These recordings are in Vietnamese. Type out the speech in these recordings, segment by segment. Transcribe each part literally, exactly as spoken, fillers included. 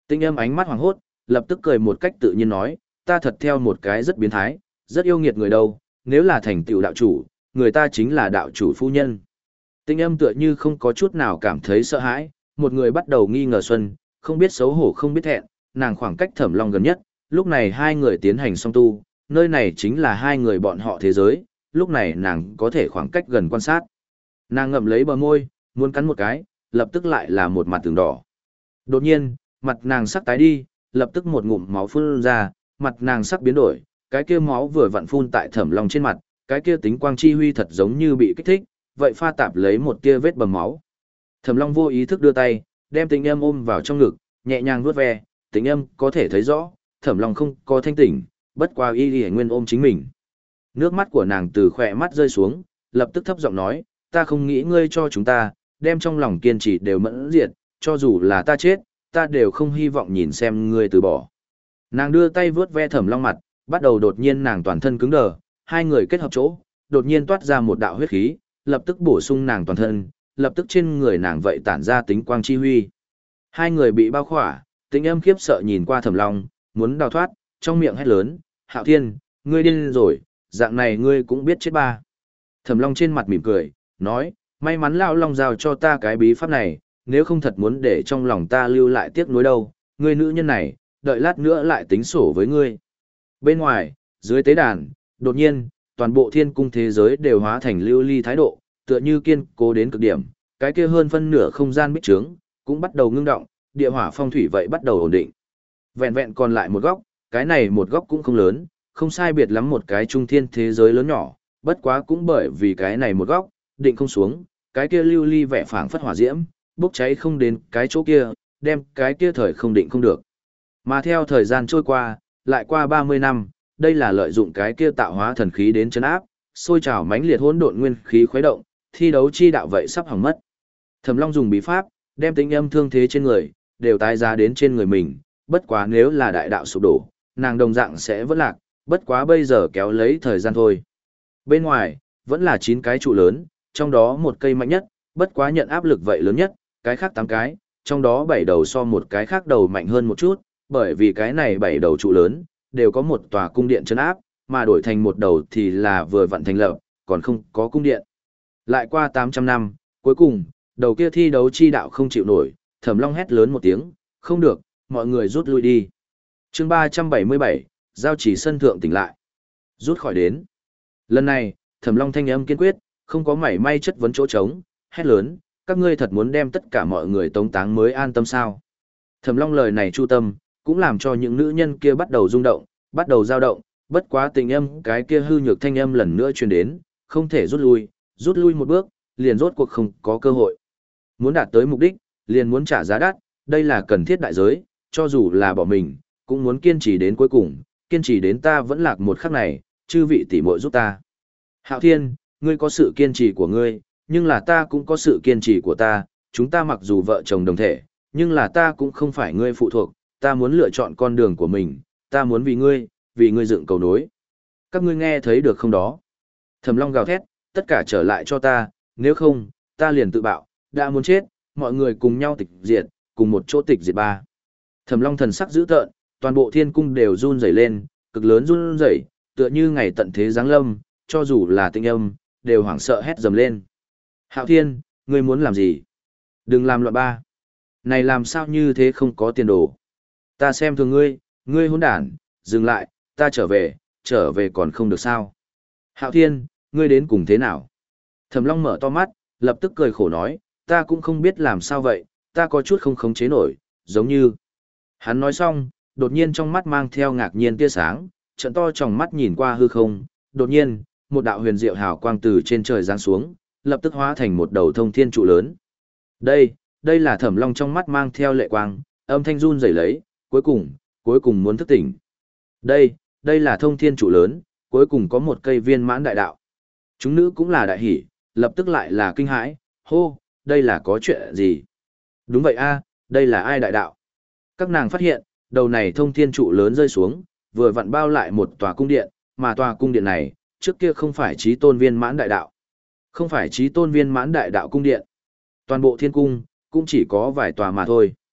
Tinh âm ánh mắt hoàng hốt, lập tức cười một cách tự nhiên nói, ta thật theo một cái rất biến thái, rất yêu nghiệt người đâu, nếu là thành tựu đạo chủ, người ta chính là đạo chủ phu nhân. Tinh âm tựa như không có chút nào cảm thấy sợ hãi, một người bắt đầu nghi ngờ Xuân, không biết xấu hổ không biết thẹn, nàng khoảng cách Thẩm Long gần nhất, lúc này hai người tiến hành song tu, nơi này chính là hai người bọn họ thế giới, lúc này nàng có thể khoảng cách gần quan sát. Nàng ngậm lấy bờ môi, muốn cắn một cái, lập tức lại là một mặt tường đỏ. Đột nhiên, mặt nàng sắc tái đi, lập tức một ngụm máu phun ra, mặt nàng sắc biến đổi, cái kia máu vừa vặn phun tại Thẩm Long trên mặt, cái kia tính quang chi huy thật giống như bị kích thích, vậy pha tạp lấy một tia vết bầm máu. Thẩm Long vô ý thức đưa tay, đem Tình Âm ôm vào trong ngực, nhẹ nhàng vuốt ve, Tình Âm có thể thấy rõ, Thẩm Long không có thanh tỉnh, bất qua y y nguyên ôm chính mình. Nước mắt của nàng từ khỏe mắt rơi xuống, lập tức thấp giọng nói, ta không nghĩ ngươi cho chúng ta, đem trong lòng kiên trì đều mẫn diệt, cho dù là ta chết, ta đều không hy vọng nhìn xem ngươi từ bỏ. Nàng đưa tay vuốt ve Thẩm Long mặt, bắt đầu đột nhiên nàng toàn thân cứng đờ, hai người kết hợp chỗ, đột nhiên toát ra một đạo huyết khí, lập tức bổ sung nàng toàn thân, lập tức trên người nàng vậy tản ra tính quang chi huy. Hai người bị bao khỏa, Tình Âm khiếp sợ nhìn qua Thẩm Long, muốn đào thoát, trong miệng hét lớn, Hạo Thiên, ngươi điên rồi, dạng này ngươi cũng biết chết ba. Thẩm Long trên mặt mỉm cười, nói, may mắn lão Long giao cho ta cái bí pháp này, nếu không thật muốn để trong lòng ta lưu lại tiếc nuối đâu, ngươi nữ nhân này, đợi lát nữa lại tính sổ với ngươi. Bên ngoài, dưới tế đàn, đột nhiên, toàn bộ thiên cung thế giới đều hóa thành lưu ly thái độ, tựa như kiên cố đến cực điểm, cái kia hơn phân nửa không gian bích trướng, cũng bắt đầu ngưng động, địa hỏa phong thủy vậy bắt đầu ổn định. Vẹn vẹn còn lại một góc, cái này một góc cũng không lớn, không sai biệt lắm một cái trung thiên thế giới lớn nhỏ, bất quá cũng bởi vì cái này một góc, định không xuống, cái kia lưu ly vẻ phảng phất hỏa diễm, bốc cháy không đến cái chỗ kia, đem cái kia thời không định không được. Mà theo thời gian trôi qua, lại qua ba mươi năm, đây là lợi dụng cái kia tạo hóa thần khí đến chấn áp, sôi trào mãnh liệt hỗn độn nguyên khí khuấy động, thi đấu chi đạo vậy sắp hỏng mất. Thẩm Long dùng bí pháp, đem Tình Âm thương thế trên người đều tái giá đến trên người mình, bất quá nếu là đại đạo sụp đổ, nàng đồng dạng sẽ vẫn lạc, bất quá bây giờ kéo lấy thời gian thôi. Bên ngoài, vẫn là chín cái trụ lớn, trong đó một cây mạnh nhất, bất quá nhận áp lực vậy lớn nhất, cái khác tám cái, trong đó bảy đầu so một cái khác đầu mạnh hơn một chút, bởi vì cái này bảy đầu trụ lớn, đều có một tòa cung điện trấn áp, mà đổi thành một đầu thì là vừa vặn thành lập, còn không có cung điện. Lại qua tám trăm năm, cuối cùng, đầu kia thi đấu chi đạo không chịu nổi, Thẩm Long hét lớn một tiếng, không được, mọi người rút lui đi. Chương ba trăm bảy mươi bảy, giao chỉ sân thượng tỉnh lại. Rút khỏi đến. Lần này, Thẩm Long thanh âm kiên quyết, không có mảy may chất vấn chỗ trống, hét lớn, các ngươi thật muốn đem tất cả mọi người tống táng mới an tâm sao? Thẩm Long lời này chu tâm, cũng làm cho những nữ nhân kia bắt đầu rung động, bắt đầu dao động, bất quá Tình Âm cái kia hư nhược thanh âm lần nữa truyền đến, không thể rút lui, rút lui một bước, liền rốt cuộc không có cơ hội. Muốn đạt tới mục đích, liền muốn trả giá đắt, đây là cần thiết đại giới, cho dù là bỏ mình, cũng muốn kiên trì đến cuối cùng, kiên trì đến ta vẫn lạc một khắc này, chư vị tỷ muội giúp ta. Hạo Thiên, ngươi có sự kiên trì của ngươi, nhưng là ta cũng có sự kiên trì của ta, chúng ta mặc dù vợ chồng đồng thể, nhưng là ta cũng không phải ngươi phụ thuộc, ta muốn lựa chọn con đường của mình, ta muốn vì ngươi, vì ngươi dựng cầu nối. Các ngươi nghe thấy được không đó? Thẩm Long gào thét, tất cả trở lại cho ta, nếu không, ta liền tự bạo, đã muốn chết, mọi người cùng nhau tịch diệt, cùng một chỗ tịch diệt ba. Thẩm Long thần sắc dữ tợn, toàn bộ thiên cung đều run rẩy lên, cực lớn run rẩy, tựa như ngày tận thế giáng lâm, cho dù là Tình Âm, đều hoảng sợ hét dầm lên. Hạo Thiên, ngươi muốn làm gì? Đừng làm loạn ba. Này làm sao như thế không có tiền đồ. Ta xem thường ngươi, ngươi hỗn đản, dừng lại, ta trở về, trở về còn không được sao. Hạo Thiên, ngươi đến cùng thế nào? Thẩm Long mở to mắt, lập tức cười khổ nói, ta cũng không biết làm sao vậy, ta có chút không khống chế nổi, giống như. Hắn nói xong, đột nhiên trong mắt mang theo ngạc nhiên tia sáng, trận to tròng mắt nhìn qua hư không, đột nhiên, một đạo huyền diệu hào quang từ trên trời giáng xuống, lập tức hóa thành một đầu thông thiên trụ lớn. Đây, đây là Thẩm Long trong mắt mang theo lệ quang, âm thanh run rẩy lấy, cuối cùng, cuối cùng muốn thức tỉnh. Đây, đây là thông thiên trụ lớn, cuối cùng có một cây viên mãn đại đạo. Chúng nữ cũng là đại hỉ, lập tức lại là kinh hãi, hô, đây là có chuyện gì? Đúng vậy a, đây là ai đại đạo? Các nàng phát hiện, đầu này thông thiên trụ lớn rơi xuống, vừa vặn bao lại một tòa cung điện, mà tòa cung điện này, trước kia không phải chí tôn viên mãn đại đạo. Không phải chí tôn viên mãn đại đạo cung điện. Toàn bộ thiên cung, cũng chỉ có vài tòa mà thôi.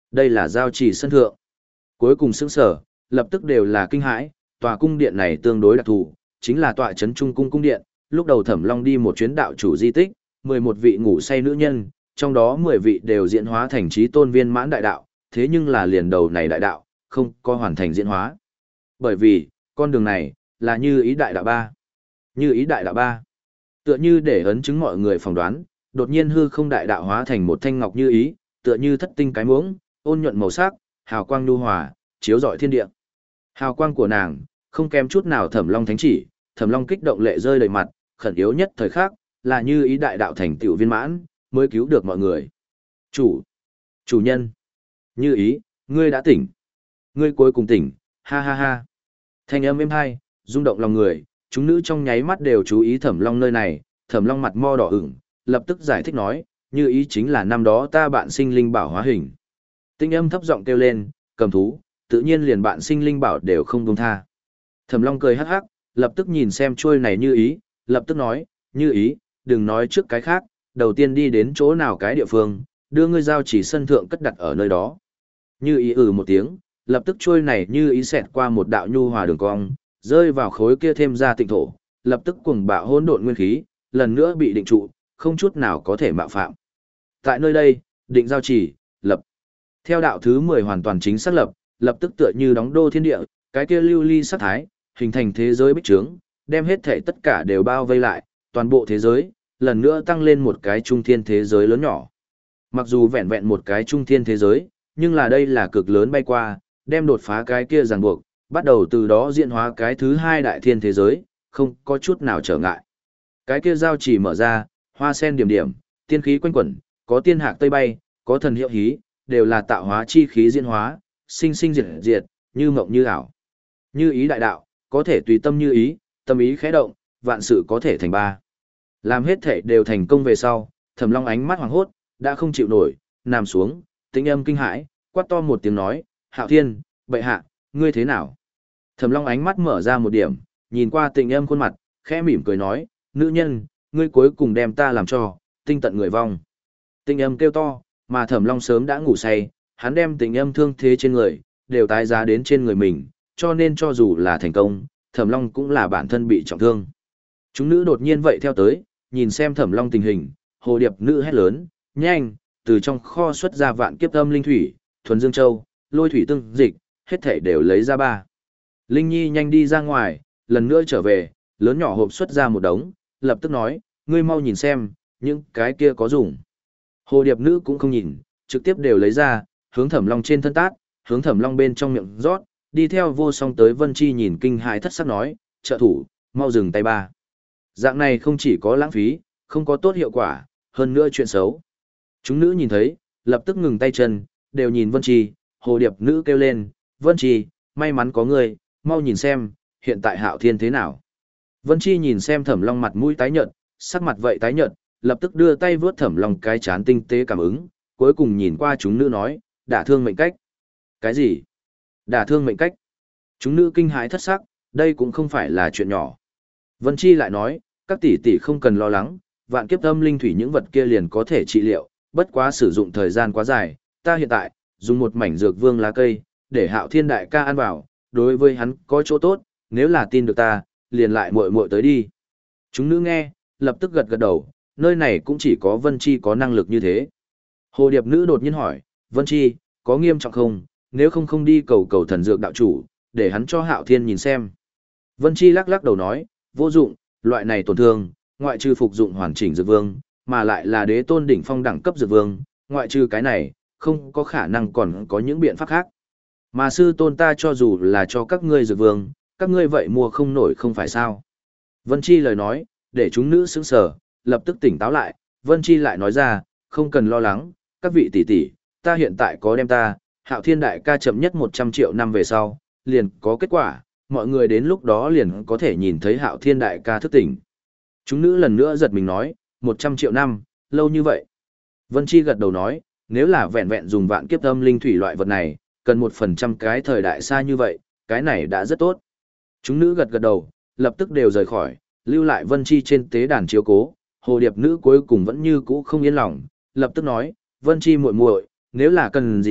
Đây là giao trì sân thượng. Cuối cùng sững sở, lập tức đều là kinh hãi, tòa cung điện này tương đối đặc thù, chính là tọa trấn trung cung cung điện. Lúc đầu Thẩm Long đi một chuyến đạo chủ di tích, mười một vị ngủ say nữ nhân, trong đó mười vị đều diễn hóa thành trí tôn viên mãn đại đạo, thế nhưng là liền đầu này đại đạo, không có hoàn thành diễn hóa. Bởi vì, con đường này, là như ý đại đạo ba. Như ý đại đạo ba. Tựa như để ấn chứng mọi người phỏng đoán, đột nhiên hư không đại đạo hóa thành một thanh ngọc như ý, tựa như thất tinh cái muỗng, ôn nhuận màu sắc, hào quang nhu hòa, chiếu rọi thiên địa. Hào quang của nàng, không kém chút nào Thẩm Long thánh chỉ, Thẩm Long kích động lệ rơi đầy mặt, khẩn yếu nhất thời khắc, là như ý đại đạo thành tựu viên mãn, mới cứu được mọi người. Chủ, chủ nhân, như ý, ngươi đã tỉnh. Ngươi cuối cùng tỉnh, ha ha ha. Thanh âm êm hai, rung động lòng người, chúng nữ trong nháy mắt đều chú ý Thẩm Long nơi này, Thẩm Long mặt mo đỏ ửng, lập tức giải thích nói, như ý chính là năm đó ta bạn sinh linh bảo hóa hình. Tinh âm thấp giọng kêu lên, cầm thú, tự nhiên liền bạn sinh linh bảo đều không buông tha. Thẩm Long cười hắc hắc, lập tức nhìn xem chuôi này như ý, lập tức nói, như ý, đừng nói trước cái khác, đầu tiên đi đến chỗ nào cái địa phương, đưa ngươi giao chỉ sân thượng cất đặt ở nơi đó. Như ý ừ một tiếng, lập tức chuôi này như ý xẹt qua một đạo nhu hòa đường cong, rơi vào khối kia thêm ra tịnh thổ, lập tức cuồng bạo hỗn độn nguyên khí, lần nữa bị định trụ, không chút nào có thể mạo phạm. Tại nơi đây, định giao chỉ, lập. Theo đạo thứ mười hoàn toàn chính xác lập, lập tức tựa như đóng đô thiên địa, cái kia lưu ly sắc thái, hình thành thế giới bích trướng, đem hết thể tất cả đều bao vây lại, toàn bộ thế giới, lần nữa tăng lên một cái trung thiên thế giới lớn nhỏ. Mặc dù vẹn vẹn một cái trung thiên thế giới, nhưng là đây là cực lớn bay qua, đem đột phá cái kia ràng buộc, bắt đầu từ đó diễn hóa cái thứ hai đại thiên thế giới, không có chút nào trở ngại. Cái kia giao chỉ mở ra, hoa sen điểm điểm, tiên khí quanh quẩn, có tiên hạc tây bay, có thần hiệu hí, đều là tạo hóa chi khí diễn hóa, sinh sinh diệt diệt, như mộng như ảo. Như ý đại đạo, có thể tùy tâm như ý, tâm ý khẽ động, vạn sự có thể thành ba. Làm hết thể đều thành công về sau, Thẩm Long ánh mắt hoàng hốt, đã không chịu nổi, nằm xuống, tĩnh âm kinh hãi, quát to một tiếng nói, Hạo Thiên, bệ hạ, ngươi thế nào? Thẩm Long ánh mắt mở ra một điểm, nhìn qua tĩnh âm khuôn mặt, khẽ mỉm cười nói, nữ nhân, ngươi cuối cùng đem ta làm cho, tinh tận người vong. Tĩnh âm kêu to, mà Thẩm Long sớm đã ngủ say, hắn đem tĩnh âm thương thế trên người, đều tái giá đến trên người mình, cho nên cho dù là thành công, Thẩm Long cũng là bản thân bị trọng thương. Chúng nữ đột nhiên vậy theo tới, nhìn xem Thẩm Long tình hình, hồ điệp nữ hét lớn, nhanh, từ trong kho xuất ra vạn kiếp âm linh thủy, thuần dương châu, lôi thủy tương dịch, hết thảy đều lấy ra ba. Linh Nhi nhanh đi ra ngoài, lần nữa trở về, lớn nhỏ hộp xuất ra một đống, lập tức nói, ngươi mau nhìn xem, những cái kia có dùng. Hồ điệp nữ cũng không nhìn, trực tiếp đều lấy ra, hướng Thẩm Long trên thân tát, hướng Thẩm Long bên trong miệng rót, đi theo vô song tới Vân Chi nhìn kinh hãi thất sắc nói, trợ thủ, mau dừng tay ba. Dạng này không chỉ có lãng phí, không có tốt hiệu quả, hơn nữa chuyện xấu. Chúng nữ nhìn thấy, lập tức ngừng tay chân, đều nhìn Vân Chi, hồ điệp nữ kêu lên, Vân Chi, may mắn có người, mau nhìn xem, hiện tại Hạo Thiên thế nào. Vân Chi nhìn xem Thẩm Long mặt mũi tái nhợt, sắc mặt vậy tái nhợt, lập tức đưa tay vướt Thẩm Long cái chán tinh tế cảm ứng, cuối cùng nhìn qua chúng nữ nói, đả thương mệnh cách. Cái gì? Đả thương mệnh cách? Chúng nữ kinh hãi thất sắc, đây cũng không phải là chuyện nhỏ. Vân Chi lại nói, các tỷ tỷ không cần lo lắng, vạn kiếp âm linh thủy những vật kia liền có thể trị liệu, bất quá sử dụng thời gian quá dài, ta hiện tại, dùng một mảnh dược vương lá cây, để Hạo Thiên đại ca ăn vào, đối với hắn có chỗ tốt, nếu là tin được ta, liền lại muội muội tới đi. Chúng nữ nghe, lập tức gật gật đầu, nơi này cũng chỉ có Vân Chi có năng lực như thế. Hồ điệp nữ đột nhiên hỏi, Vân Chi, có nghiêm trọng không, nếu không không đi cầu cầu thần dược đạo chủ, để hắn cho Hạo Thiên nhìn xem. Vân Chi lắc lắc đầu nói, vô dụng, loại này tổn thương, ngoại trừ phục dụng hoàn chỉnh dược vương, mà lại là đế tôn đỉnh phong đẳng cấp dược vương, ngoại trừ cái này, không có khả năng còn có những biện pháp khác. Mà sư tôn ta cho dù là cho các ngươi dược vương, các ngươi vậy mua không nổi không phải sao. Vân Chi lời nói, để chúng nữ sững sờ, lập tức tỉnh táo lại, Vân Chi lại nói ra, không cần lo lắng, các vị tỷ tỷ, ta hiện tại có đem ta, Hạo Thiên đại ca chậm nhất một trăm triệu năm về sau, liền có kết quả, mọi người đến lúc đó liền có thể nhìn thấy Hạo Thiên đại ca thức tỉnh. Chúng nữ lần nữa giật mình nói, một trăm triệu năm, lâu như vậy. Vân Chi gật đầu nói, nếu là vẹn vẹn dùng vạn kiếp âm linh thủy loại vật này, cần một phần trăm cái thời đại xa như vậy, cái này đã rất tốt. Chúng nữ gật gật đầu, lập tức đều rời khỏi, lưu lại Vân Chi trên tế đàn chiếu cố, hồ điệp nữ cuối cùng vẫn như cũ không yên lòng, lập tức nói, Vân Chi muội muội, nếu là cần gì,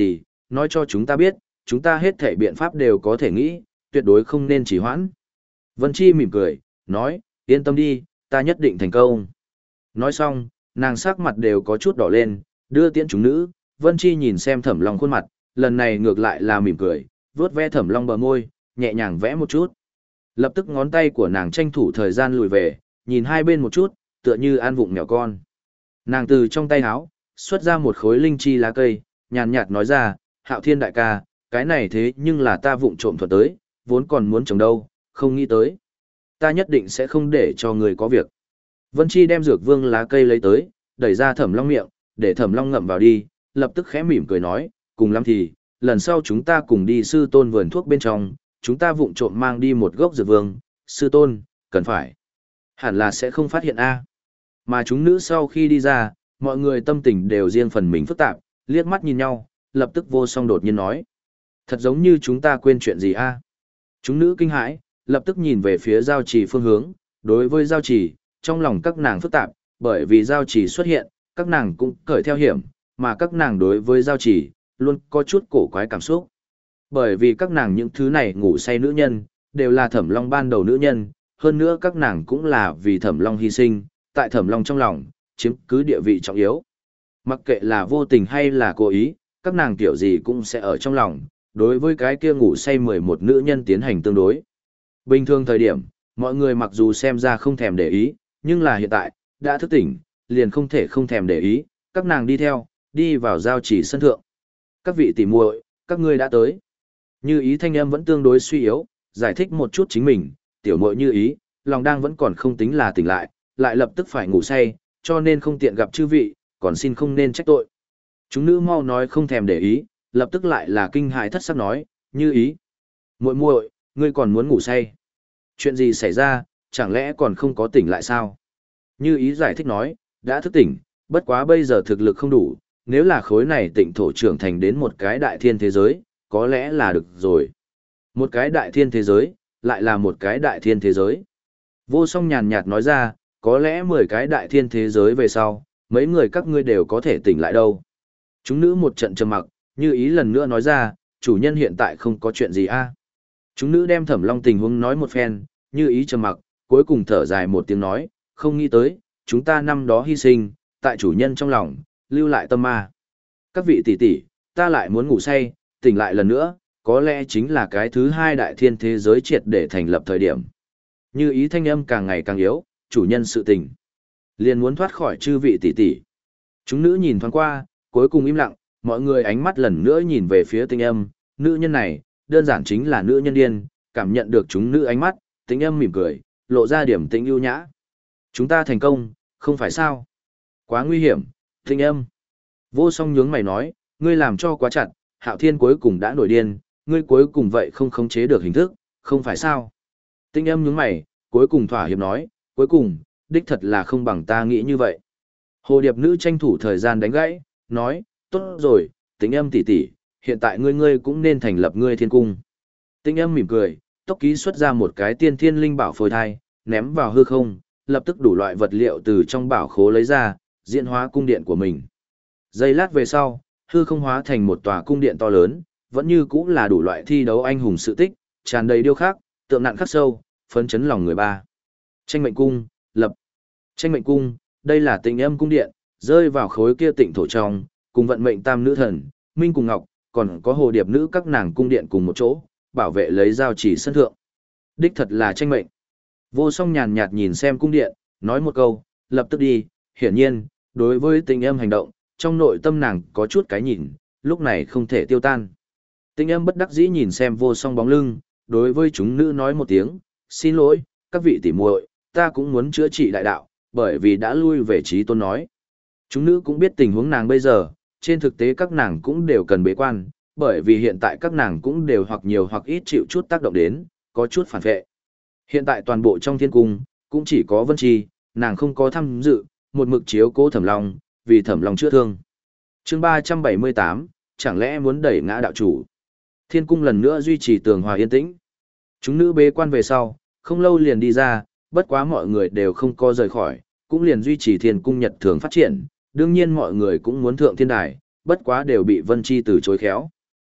nói cho chúng ta biết, chúng ta hết thể biện pháp đều có thể nghĩ, tuyệt đối không nên trì hoãn. Vân Chi mỉm cười, nói, yên tâm đi, ta nhất định thành công. Nói xong, nàng sắc mặt đều có chút đỏ lên, đưa tiễn chúng nữ, Vân Chi nhìn xem Thẩm Long khuôn mặt, lần này ngược lại là mỉm cười, vuốt ve Thẩm Long bờ môi, nhẹ nhàng vẽ một chút. Lập tức ngón tay của nàng tranh thủ thời gian lùi về, nhìn hai bên một chút, tựa như an vụng mèo con. Nàng từ trong tay áo xuất ra một khối linh chi lá cây, nhàn nhạt nói ra, Hạo Thiên đại ca, cái này thế nhưng là ta vụng trộm thuật tới, vốn còn muốn trồng đâu, không nghĩ tới. Ta nhất định sẽ không để cho người có việc. Vân Chi đem dược vương lá cây lấy tới, đẩy ra Thẩm Long miệng, để Thẩm Long ngậm vào đi, lập tức khẽ mỉm cười nói, cùng lắm thì, lần sau chúng ta cùng đi sư tôn vườn thuốc bên trong, chúng ta vụng trộm mang đi một gốc dược vương, sư tôn, cần phải. Hẳn là sẽ không phát hiện a. Mà chúng nữ sau khi đi ra, mọi người tâm tình đều riêng phần mình phức tạp, liếc mắt nhìn nhau, lập tức vô song đột nhiên nói. Thật giống như chúng ta quên chuyện gì a. Chúng nữ kinh hãi, lập tức nhìn về phía giao trì phương hướng, đối với giao trì, trong lòng các nàng phức tạp, bởi vì giao trì xuất hiện, các nàng cũng cởi theo hiểm, mà các nàng đối với giao trì, luôn có chút cổ quái cảm xúc. Bởi vì các nàng những thứ này ngủ say nữ nhân, đều là Thẩm Long ban đầu nữ nhân, hơn nữa các nàng cũng là vì Thẩm Long hy sinh, tại Thẩm Long trong lòng, chiếm cứ địa vị trọng yếu. Mặc kệ là vô tình hay là cố ý, các nàng tiểu gì cũng sẽ ở trong lòng, đối với cái kia ngủ say mười một nữ nhân tiến hành tương đối. Bình thường thời điểm, mọi người mặc dù xem ra không thèm để ý, nhưng là hiện tại, đã thức tỉnh, liền không thể không thèm để ý, các nàng đi theo, đi vào giao chỉ sân thượng. Các vị tỉ muội, các ngươi đã tới. Như Ý thanh âm vẫn tương đối suy yếu, giải thích một chút chính mình, tiểu muội Như Ý, lòng đang vẫn còn không tính là tỉnh lại, lại lập tức phải ngủ say, cho nên không tiện gặp chư vị, còn xin không nên trách tội. Chúng nữ mau nói không thèm để ý, lập tức lại là kinh hãi thất sắc nói, Như Ý, muội muội, ngươi còn muốn ngủ say? Chuyện gì xảy ra, chẳng lẽ còn không có tỉnh lại sao? Như Ý giải thích nói, đã thức tỉnh, bất quá bây giờ thực lực không đủ, nếu là khối này tịnh thổ trưởng thành đến một cái đại thiên thế giới, có lẽ là được rồi. Một cái đại thiên thế giới, lại là một cái đại thiên thế giới. Vô Song nhàn nhạt nói ra, có lẽ mười cái đại thiên thế giới về sau, mấy người các ngươi đều có thể tỉnh lại đâu. Chúng nữ một trận trầm mặc, Như Ý lần nữa nói ra, chủ nhân hiện tại không có chuyện gì a. Chúng nữ đem Thẩm Long tình huống nói một phen, Như Ý trầm mặc, cuối cùng thở dài một tiếng nói, không nghĩ tới, chúng ta năm đó hy sinh, tại chủ nhân trong lòng, lưu lại tâm ma. Các vị tỷ tỷ, ta lại muốn ngủ say, tỉnh lại lần nữa, có lẽ chính là cái thứ hai đại thiên thế giới triệt để thành lập thời điểm. Như Ý thanh âm càng ngày càng yếu, chủ nhân sự tình, liền muốn thoát khỏi chư vị tỷ tỷ. Chúng nữ nhìn thoáng qua, cuối cùng im lặng, mọi người ánh mắt lần nữa nhìn về phía Tinh Âm, nữ nhân này, đơn giản chính là nữ nhân điên, cảm nhận được chúng nữ ánh mắt, Tinh Âm mỉm cười, lộ ra điểm tĩnh ưu nhã. Chúng ta thành công, không phải sao? Quá nguy hiểm, Tinh Âm. Vô Song nhướng mày nói, ngươi làm cho quá chặt, Hạo Thiên cuối cùng đã nổi điên, ngươi cuối cùng vậy không khống chế được hình thức, không phải sao? Tinh Âm nhướng mày, cuối cùng thỏa hiệp nói, cuối cùng, đích thật là không bằng ta nghĩ như vậy. Hồ Điệp nữ tranh thủ thời gian đánh gãy, nói, tốt rồi, Tinh Âm tỷ tỷ, hiện tại ngươi ngươi cũng nên thành lập ngươi thiên cung. Tinh Âm mỉm cười, tốc ký xuất ra một cái tiên thiên linh bảo phôi thai, ném vào hư không, lập tức đủ loại vật liệu từ trong bảo khố lấy ra, diễn hóa cung điện của mình. Giây lát về sau, hư không hóa thành một tòa cung điện to lớn, vẫn như cũng là đủ loại thi đấu anh hùng sự tích, tràn đầy điêu khắc, tượng nặng khắc sâu, phấn chấn lòng người ba. Tranh mệnh cung, lập. Tranh mệnh cung, đây là Tinh Âm cung điện, rơi vào khối kia tịnh thổ trong, cùng vận mệnh tam nữ thần, Minh cùng Ngọc, còn có hồ điệp nữ các nàng cung điện cùng một chỗ, bảo vệ lấy giao chỉ sân thượng. Đích thật là tranh mệnh. Vô Song nhàn nhạt nhìn xem cung điện, nói một câu, lập tức đi, hiển nhiên, đối với Tinh Âm hành động, trong nội tâm nàng có chút cái nhìn, lúc này không thể tiêu tan. Tinh Âm bất đắc dĩ nhìn xem Vô Song bóng lưng, đối với chúng nữ nói một tiếng, xin lỗi, các vị tỷ muội, ta cũng muốn chữa trị đại đạo, bởi vì đã lui về trí tôn nói. Chúng nữ cũng biết tình huống nàng bây giờ, trên thực tế các nàng cũng đều cần bế quan, bởi vì hiện tại các nàng cũng đều hoặc nhiều hoặc ít chịu chút tác động đến, có chút phản vệ. Hiện tại toàn bộ trong thiên cung, cũng chỉ có Vân Chi, nàng không có tham dự, một mực chiếu cố Thẩm Long, vì Thẩm Long chữa thương. Chương ba trăm bảy mươi tám, chẳng lẽ muốn đẩy ngã đạo chủ. Thiên cung lần nữa duy trì tường hòa yên tĩnh. Chúng nữ bế quan về sau, không lâu liền đi ra, bất quá mọi người đều không có rời khỏi, cũng liền duy trì thiên cung nhật thường phát triển, đương nhiên mọi người cũng muốn thượng thiên đài, bất quá đều bị Vân Chi từ chối khéo.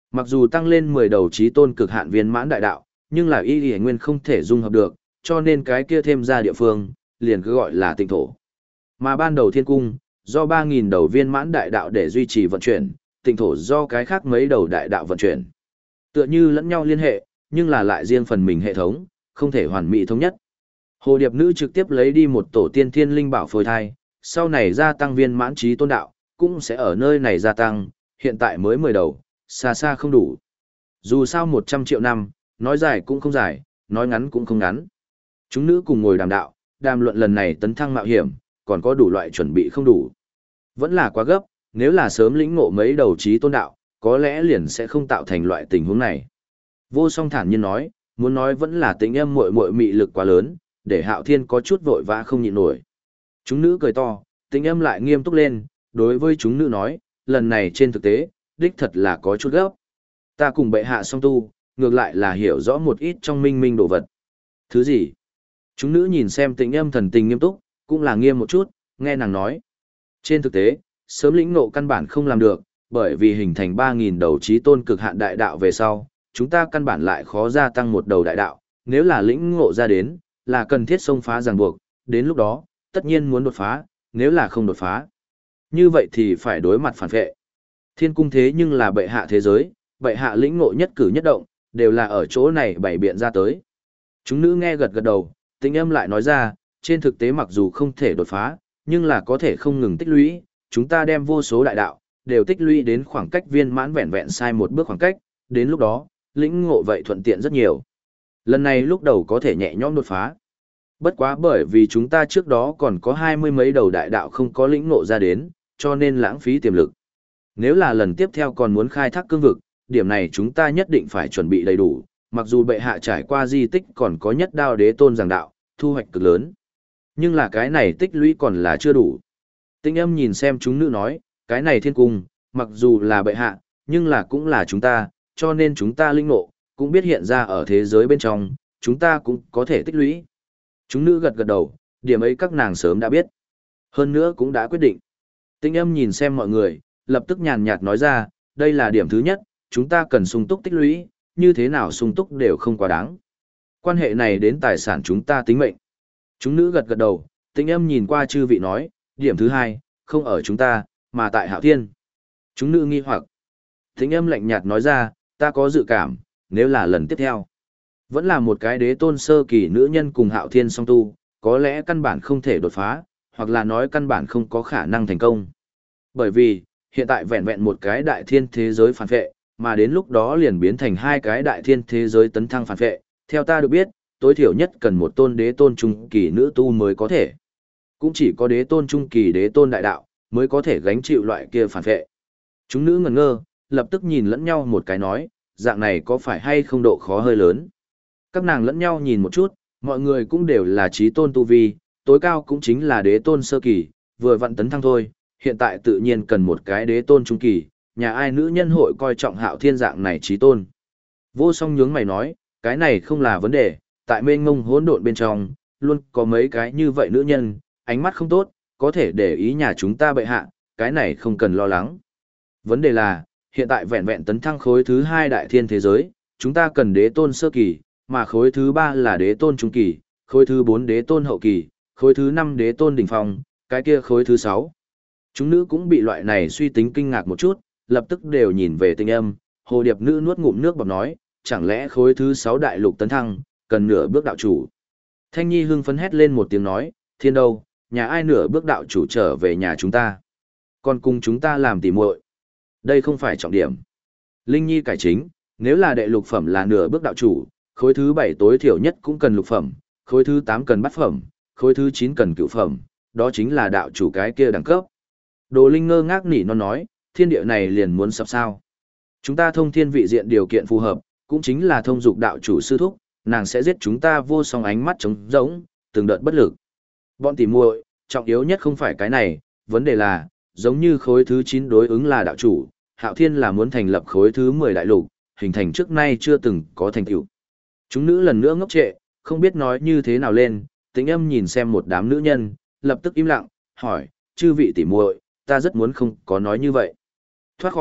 Mặc dù tăng lên mười đầu chí tôn cực hạn viên mãn đại đạo, nhưng là y y nguyên không thể dung hợp được, cho nên cái kia thêm ra địa phương, liền cứ gọi là tịnh thổ. Mà ban đầu thiên cung, do ba nghìn đầu viên mãn đại đạo để duy trì vận chuyển, tịnh thổ do cái khác mấy đầu đại đạo vận chuyển. Tựa như lẫn nhau liên hệ, nhưng là lại riêng phần mình hệ thống, không thể hoàn mỹ thống nhất. Hồ Điệp Nữ trực tiếp lấy đi một tổ tiên thiên linh bảo phôi thai, sau này gia tăng viên mãn trí tôn đạo, cũng sẽ ở nơi này gia tăng, hiện tại mới mười đầu, xa xa không đủ. Dù sao một trăm triệu năm, nói dài cũng không dài, nói ngắn cũng không ngắn. Chúng nữ cùng ngồi đàm đạo, đàm luận lần này tấn thăng mạo hiểm, còn có đủ loại chuẩn bị không đủ. Vẫn là quá gấp, nếu là sớm lĩnh ngộ mấy đầu trí tôn đạo, có lẽ liền sẽ không tạo thành loại tình huống này. Vô Song thản nhiên nói, muốn nói vẫn là tính âm muội muội mị lực quá lớn, để Hạo Thiên có chút vội vã không nhịn nổi. Chúng nữ cười to, tính âm lại nghiêm túc lên, đối với chúng nữ nói, lần này trên thực tế, đích thật là có chút gấp. Ta cùng bệ hạ song tu, ngược lại là hiểu rõ một ít trong minh minh đồ vật. Thứ gì? Chúng nữ nhìn xem tĩnh âm thần tình nghiêm túc, cũng là nghiêm một chút, nghe nàng nói. Trên thực tế, sớm lĩnh ngộ căn bản không làm được, bởi vì hình thành ba nghìn đầu trí tôn cực hạn đại đạo về sau, chúng ta căn bản lại khó gia tăng một đầu đại đạo, nếu là lĩnh ngộ ra đến, là cần thiết xông phá ràng buộc, đến lúc đó, tất nhiên muốn đột phá, nếu là không đột phá. Như vậy thì phải đối mặt phản vệ. Thiên cung thế nhưng là bệ hạ thế giới, bệ hạ lĩnh ngộ nhất cử nhất động, đều là ở chỗ này bày biện ra tới. Chúng nữ nghe gật gật đầu, Tĩnh âm lại nói ra, trên thực tế mặc dù không thể đột phá, nhưng là có thể không ngừng tích lũy, chúng ta đem vô số đại đạo, đều tích lũy đến khoảng cách viên mãn vẹn vẹn sai một bước khoảng cách, đến lúc đó, lĩnh ngộ vậy thuận tiện rất nhiều. Lần này lúc đầu có thể nhẹ nhõm đột phá. Bất quá bởi vì chúng ta trước đó còn có hai mươi mấy đầu đại đạo không có lĩnh ngộ ra đến, cho nên lãng phí tiềm lực. Nếu là lần tiếp theo còn muốn khai thác cương vực, điểm này chúng ta nhất định phải chuẩn bị đầy đủ, mặc dù bệ hạ trải qua di tích còn có nhất đao đế tôn giảng đạo, thu hoạch cực lớn. Nhưng là cái này tích lũy còn là chưa đủ. Tinh âm nhìn xem chúng nữ nói, cái này thiên cung, mặc dù là bệ hạ, nhưng là cũng là chúng ta, cho nên chúng ta linh ngộ, cũng biết hiện ra ở thế giới bên trong, chúng ta cũng có thể tích lũy. Chúng nữ gật gật đầu, điểm ấy các nàng sớm đã biết. Hơn nữa cũng đã quyết định. Tinh âm nhìn xem mọi người, lập tức nhàn nhạt nói ra, đây là điểm thứ nhất, chúng ta cần sung túc tích lũy, như thế nào sung túc đều không quá đáng. Quan hệ này đến tài sản chúng ta tính mệnh. Chúng nữ gật gật đầu, Tinh âm nhìn qua chư vị nói, điểm thứ hai, không ở chúng ta, mà tại Hạo Thiên. Chúng nữ nghi hoặc. Tinh âm lạnh nhạt nói ra, ta có dự cảm, nếu là lần tiếp theo, vẫn là một cái đế tôn sơ kỳ nữ nhân cùng Hạo Thiên song tu, có lẽ căn bản không thể đột phá, hoặc là nói căn bản không có khả năng thành công. Bởi vì, hiện tại vẹn vẹn một cái đại thiên thế giới phản vệ, mà đến lúc đó liền biến thành hai cái đại thiên thế giới tấn thăng phản vệ. Theo ta được biết, tối thiểu nhất cần một tôn đế tôn trung kỳ nữ tu mới có thể. Cũng chỉ có đế tôn trung kỳ đế tôn đại đạo, mới có thể gánh chịu loại kia phản vệ. Chúng nữ ngẩn ngơ, lập tức nhìn lẫn nhau một cái nói, dạng này có phải hay không độ khó hơi lớn. Các nàng lẫn nhau nhìn một chút, mọi người cũng đều là trí tôn tu vi, tối cao cũng chính là đế tôn sơ kỳ, vừa vặn tấn thăng thôi, hiện tại tự nhiên cần một cái đế tôn trung kỳ, nhà ai nữ nhân hội coi trọng Hạo Thiên dạng này trí tôn. Vô Song nhướng mày nói, cái này không là vấn đề, tại mênh mông hỗn độn bên trong, luôn có mấy cái như vậy nữ nhân, ánh mắt không tốt, có thể để ý nhà chúng ta bệ hạ, cái này không cần lo lắng. Vấn đề là, hiện tại vẹn vẹn tấn thăng khối thứ hai đại thiên thế giới, chúng ta cần đế tôn sơ kỳ, mà khối thứ ba là đế tôn trung kỳ, khối thứ bốn đế tôn hậu kỳ, khối thứ năm đế tôn đỉnh phong, cái kia khối thứ sáu. Chúng nữ cũng bị loại này suy tính kinh ngạc một chút, lập tức đều nhìn về Tinh âm, Hồ Điệp Nữ nuốt ngụm nước bọt nói, chẳng lẽ khối thứ sáu đại lục tấn thăng, cần nửa bước đạo chủ. Thanh Nhi hưng phấn hét lên một tiếng nói, thiên đâu, nhà ai nửa bước đạo chủ trở về nhà chúng ta. Còn cùng chúng ta làm tỉ muội. Đây không phải trọng điểm. Linh Nhi cải chính, nếu là đệ lục phẩm là nửa bước đạo chủ, khối thứ bảy tối thiểu nhất cũng cần lục phẩm, khối thứ tám cần bát phẩm, khối thứ chín cần cửu phẩm, đó chính là đạo chủ cái kia đẳng cấp. Đồ Linh ngơ ngác nỉ non nói, thiên địa này liền muốn sập sao. Chúng ta thông thiên vị diện điều kiện phù hợp, cũng chính là thông dục đạo chủ sư thúc, nàng sẽ giết chúng ta vô song ánh mắt trống rỗng, từng đợt bất lực. Bọn tỉ muội, trọng yếu nhất không phải cái này, vấn đề là, giống như khối thứ chín đối ứng là đạo chủ, Hạo Thiên là muốn thành lập khối thứ mười đại lục, hình thành trước nay chưa từng có thành tựu. Chúng nữ lần nữa ngốc trệ, không biết nói như thế nào lên, Tĩnh âm nhìn xem một đám nữ nhân, lập tức im lặng, hỏi, chư vị tỉ muội, ta rất muốn không có nói như vậy. Thoát khỏi,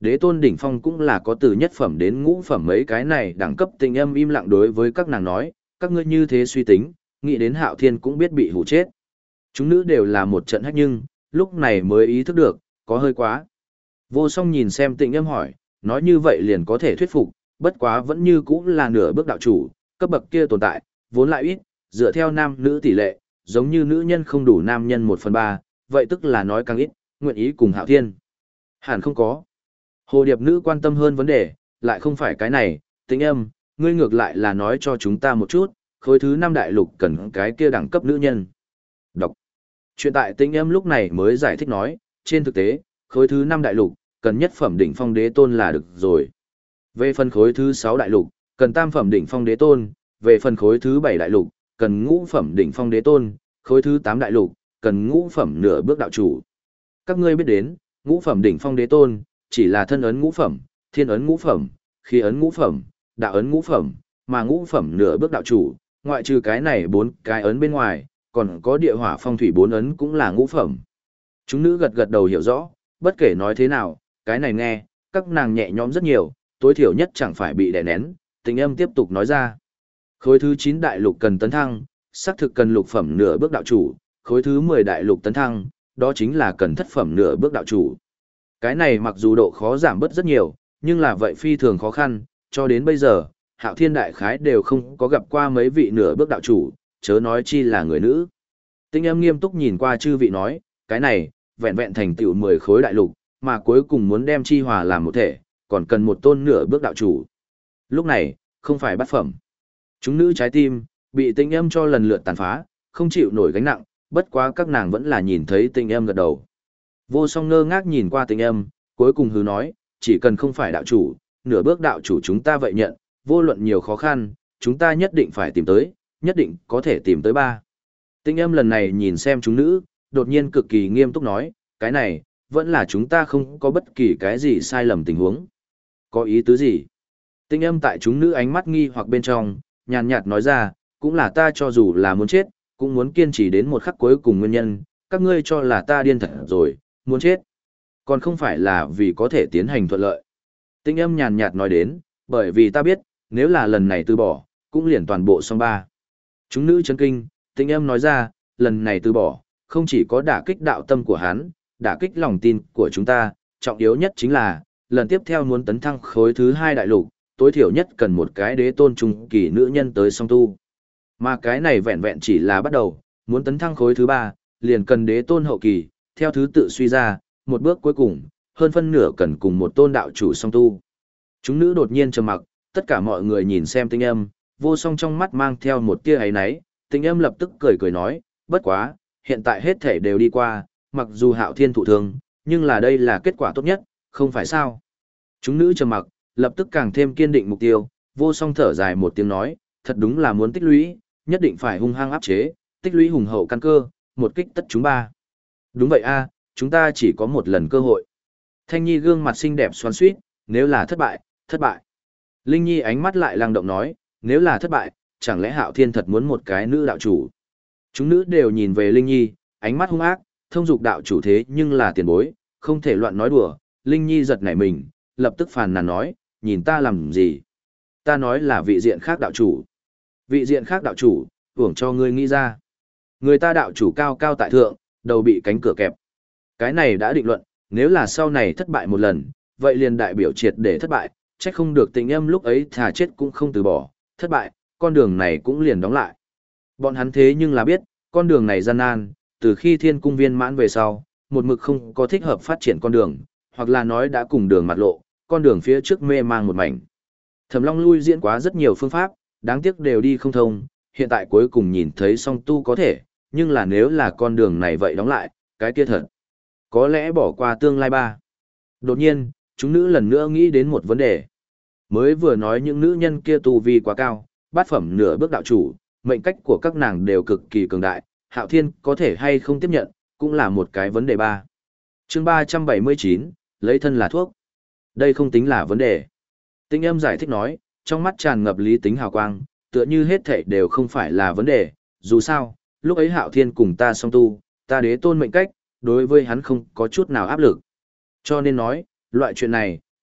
đế tôn đỉnh phong cũng là có từ nhất phẩm đến ngũ phẩm mấy cái này đẳng cấp. Tĩnh âm im lặng đối với các nàng nói, các ngươi như thế suy tính, nghĩ đến Hạo Thiên cũng biết bị hủ chết. Chúng nữ đều là một trận hách nhưng, lúc này mới ý thức được, có hơi quá. Vô Song nhìn xem Tĩnh âm hỏi, nói như vậy liền có thể thuyết phục, bất quá vẫn như cũng là nửa bước đạo chủ, cấp bậc kia tồn tại, vốn lại ít, dựa theo nam nữ tỷ lệ, giống như nữ nhân không đủ nam nhân một phần ba, vậy tức là nói càng ít, nguyện ý cùng Hạo Thiên. Hẳn không có. Hồ Điệp nữ quan tâm hơn vấn đề, lại không phải cái này, Tĩnh âm, ngươi ngược lại là nói cho chúng ta một chút, khối thứ năm đại lục cần cái kia đẳng cấp nữ nhân. Đọc. Chuyện tại Tĩnh âm lúc này mới giải thích nói, trên thực tế, khối thứ năm đại lục, cần nhất phẩm đỉnh phong đế tôn là được rồi. Về phần khối thứ sáu đại lục, cần tam phẩm đỉnh phong đế tôn, về phần khối thứ bảy đại lục, cần ngũ phẩm đỉnh phong đế tôn, khối thứ tám đại lục, cần ngũ phẩm nửa bước đạo chủ. Các ngươi biết đến, ngũ phẩm đỉnh phong đế tôn, chỉ là thân ấn ngũ phẩm, thiên ấn ngũ phẩm, khí ấn ngũ phẩm, đạo ấn ngũ phẩm, mà ngũ phẩm nửa bước đạo chủ, ngoại trừ cái này bốn cái ấn bên ngoài, còn có địa hỏa phong thủy bốn ấn cũng là ngũ phẩm. Chúng nữ gật gật đầu hiểu rõ, bất kể nói thế nào, cái này nghe, các nàng nhẹ nhõm rất nhiều, tối thiểu nhất chẳng phải bị đè nén. Tĩnh âm tiếp tục nói ra. Khối thứ chín đại lục cần tấn thăng, xác thực cần lục phẩm nửa bước đạo chủ, khối thứ mười đại lục tấn thăng, đó chính là cần thất phẩm nửa bước đạo chủ. Cái này mặc dù độ khó giảm bớt rất nhiều, nhưng là vậy phi thường khó khăn, cho đến bây giờ, Hạo Thiên đại khái đều không có gặp qua mấy vị nửa bước đạo chủ, chớ nói chi là người nữ. Tĩnh âm nghiêm túc nhìn qua chư vị nói, cái này, vẹn vẹn thành tựu mười khối đại lục, mà cuối cùng muốn đem chi hòa làm một thể, còn cần một tôn nửa bước đạo chủ. Lúc này, không phải bát phẩm. Chúng nữ trái tim, bị Tĩnh âm cho lần lượt tàn phá, không chịu nổi gánh nặng, bất quá các nàng vẫn là nhìn thấy Tĩnh âm gật đầu. Vô Song ngơ ngác nhìn qua Tĩnh âm, cuối cùng hứ nói, chỉ cần không phải đạo chủ, nửa bước đạo chủ chúng ta vậy nhận, vô luận nhiều khó khăn, chúng ta nhất định phải tìm tới, nhất định có thể tìm tới ba. Tĩnh âm lần này nhìn xem chúng nữ, đột nhiên cực kỳ nghiêm túc nói, cái này, vẫn là chúng ta không có bất kỳ cái gì sai lầm tình huống. Có ý tứ gì? Tĩnh âm tại chúng nữ ánh mắt nghi hoặc bên trong, nhàn nhạt nói ra, cũng là ta cho dù là muốn chết, cũng muốn kiên trì đến một khắc cuối cùng nguyên nhân, các ngươi cho là ta điên thật rồi, muốn chết. Còn không phải là vì có thể tiến hành thuận lợi. Tĩnh âm nhàn nhạt nói đến, bởi vì ta biết, nếu là lần này từ bỏ, cũng liền toàn bộ xong ba. Chúng nữ chấn kinh, Tĩnh âm nói ra, lần này từ bỏ, không chỉ có đả kích đạo tâm của hắn, đả kích lòng tin của chúng ta, trọng yếu nhất chính là, lần tiếp theo muốn tấn thăng khối thứ hai đại lục, tối thiểu nhất cần một cái đế tôn trung kỳ nữ nhân tới song tu. Mà cái này vẹn vẹn chỉ là bắt đầu, muốn tấn thăng khối thứ ba, liền cần đế tôn hậu kỳ, theo thứ tự suy ra, một bước cuối cùng, hơn phân nửa cần cùng một tôn đạo chủ song tu. Chúng nữ đột nhiên trầm mặc, tất cả mọi người nhìn xem Tĩnh âm, Vô Song trong mắt mang theo một tia ấy náy, Tĩnh âm lập tức cười cười nói, bất quá, hiện tại hết thể đều đi qua, mặc dù Hạo Thiên thụ thương, nhưng là đây là kết quả tốt nhất, không phải sao. Chúng nữ trầm mặc, lập tức càng thêm kiên định mục tiêu, Vô Song thở dài một tiếng nói, thật đúng là muốn tích lũy, nhất định phải hung hăng áp chế, tích lũy hùng hậu căn cơ, một kích tất chúng ba. Đúng vậy a, chúng ta chỉ có một lần cơ hội. Thanh Nhi gương mặt xinh đẹp xoắn xuýt, nếu là thất bại, thất bại. Linh Nhi ánh mắt lại lăng động nói, nếu là thất bại, chẳng lẽ Hạo Thiên thật muốn một cái nữ đạo chủ. Chúng nữ đều nhìn về Linh Nhi, ánh mắt hung ác, thông dục đạo chủ thế nhưng là tiền bối, không thể loạn nói đùa. Linh Nhi giật nảy mình, lập tức phàn nàn nói, nhìn ta làm gì? Ta nói là vị diện khác đạo chủ. Vị diện khác đạo chủ, hưởng cho ngươi nghĩ ra. Người ta đạo chủ cao cao tại thượng, đầu bị cánh cửa kẹp. Cái này đã định luận, nếu là sau này thất bại một lần, vậy liền đại biểu triệt để thất bại, trách không được Tĩnh âm lúc ấy thà chết cũng không từ bỏ, thất bại, con đường này cũng liền đóng lại. Bọn hắn thế nhưng là biết, con đường này gian nan, từ khi thiên cung viên mãn về sau, một mực không có thích hợp phát triển con đường, hoặc là nói đã cùng đường mặt lộ, con đường phía trước mê mang một mảnh. Thẩm Long lui diễn quá rất nhiều phương pháp, đáng tiếc đều đi không thông, hiện tại cuối cùng nhìn thấy song tu có thể, nhưng là nếu là con đường này vậy đóng lại, cái kia thật. Có lẽ bỏ qua tương lai ba. Đột nhiên, chúng nữ lần nữa nghĩ đến một vấn đề. Mới vừa nói những nữ nhân kia tu vi quá cao, bát phẩm nửa bước đạo chủ, mệnh cách của các nàng đều cực kỳ cường đại, Hạo Thiên có thể hay không tiếp nhận, cũng là một cái vấn đề ba. Chương ba trăm bảy mươi chín, lấy thân là thuốc. Đây không tính là vấn đề. Tĩnh âm giải thích nói, trong mắt tràn ngập lý tính hào quang, tựa như hết thảy đều không phải là vấn đề, dù sao, lúc ấy Hạo Thiên cùng ta song tu, ta đế tôn mệnh cách, đối với hắn không có chút nào áp lực. Cho nên nói, loại chuyện này,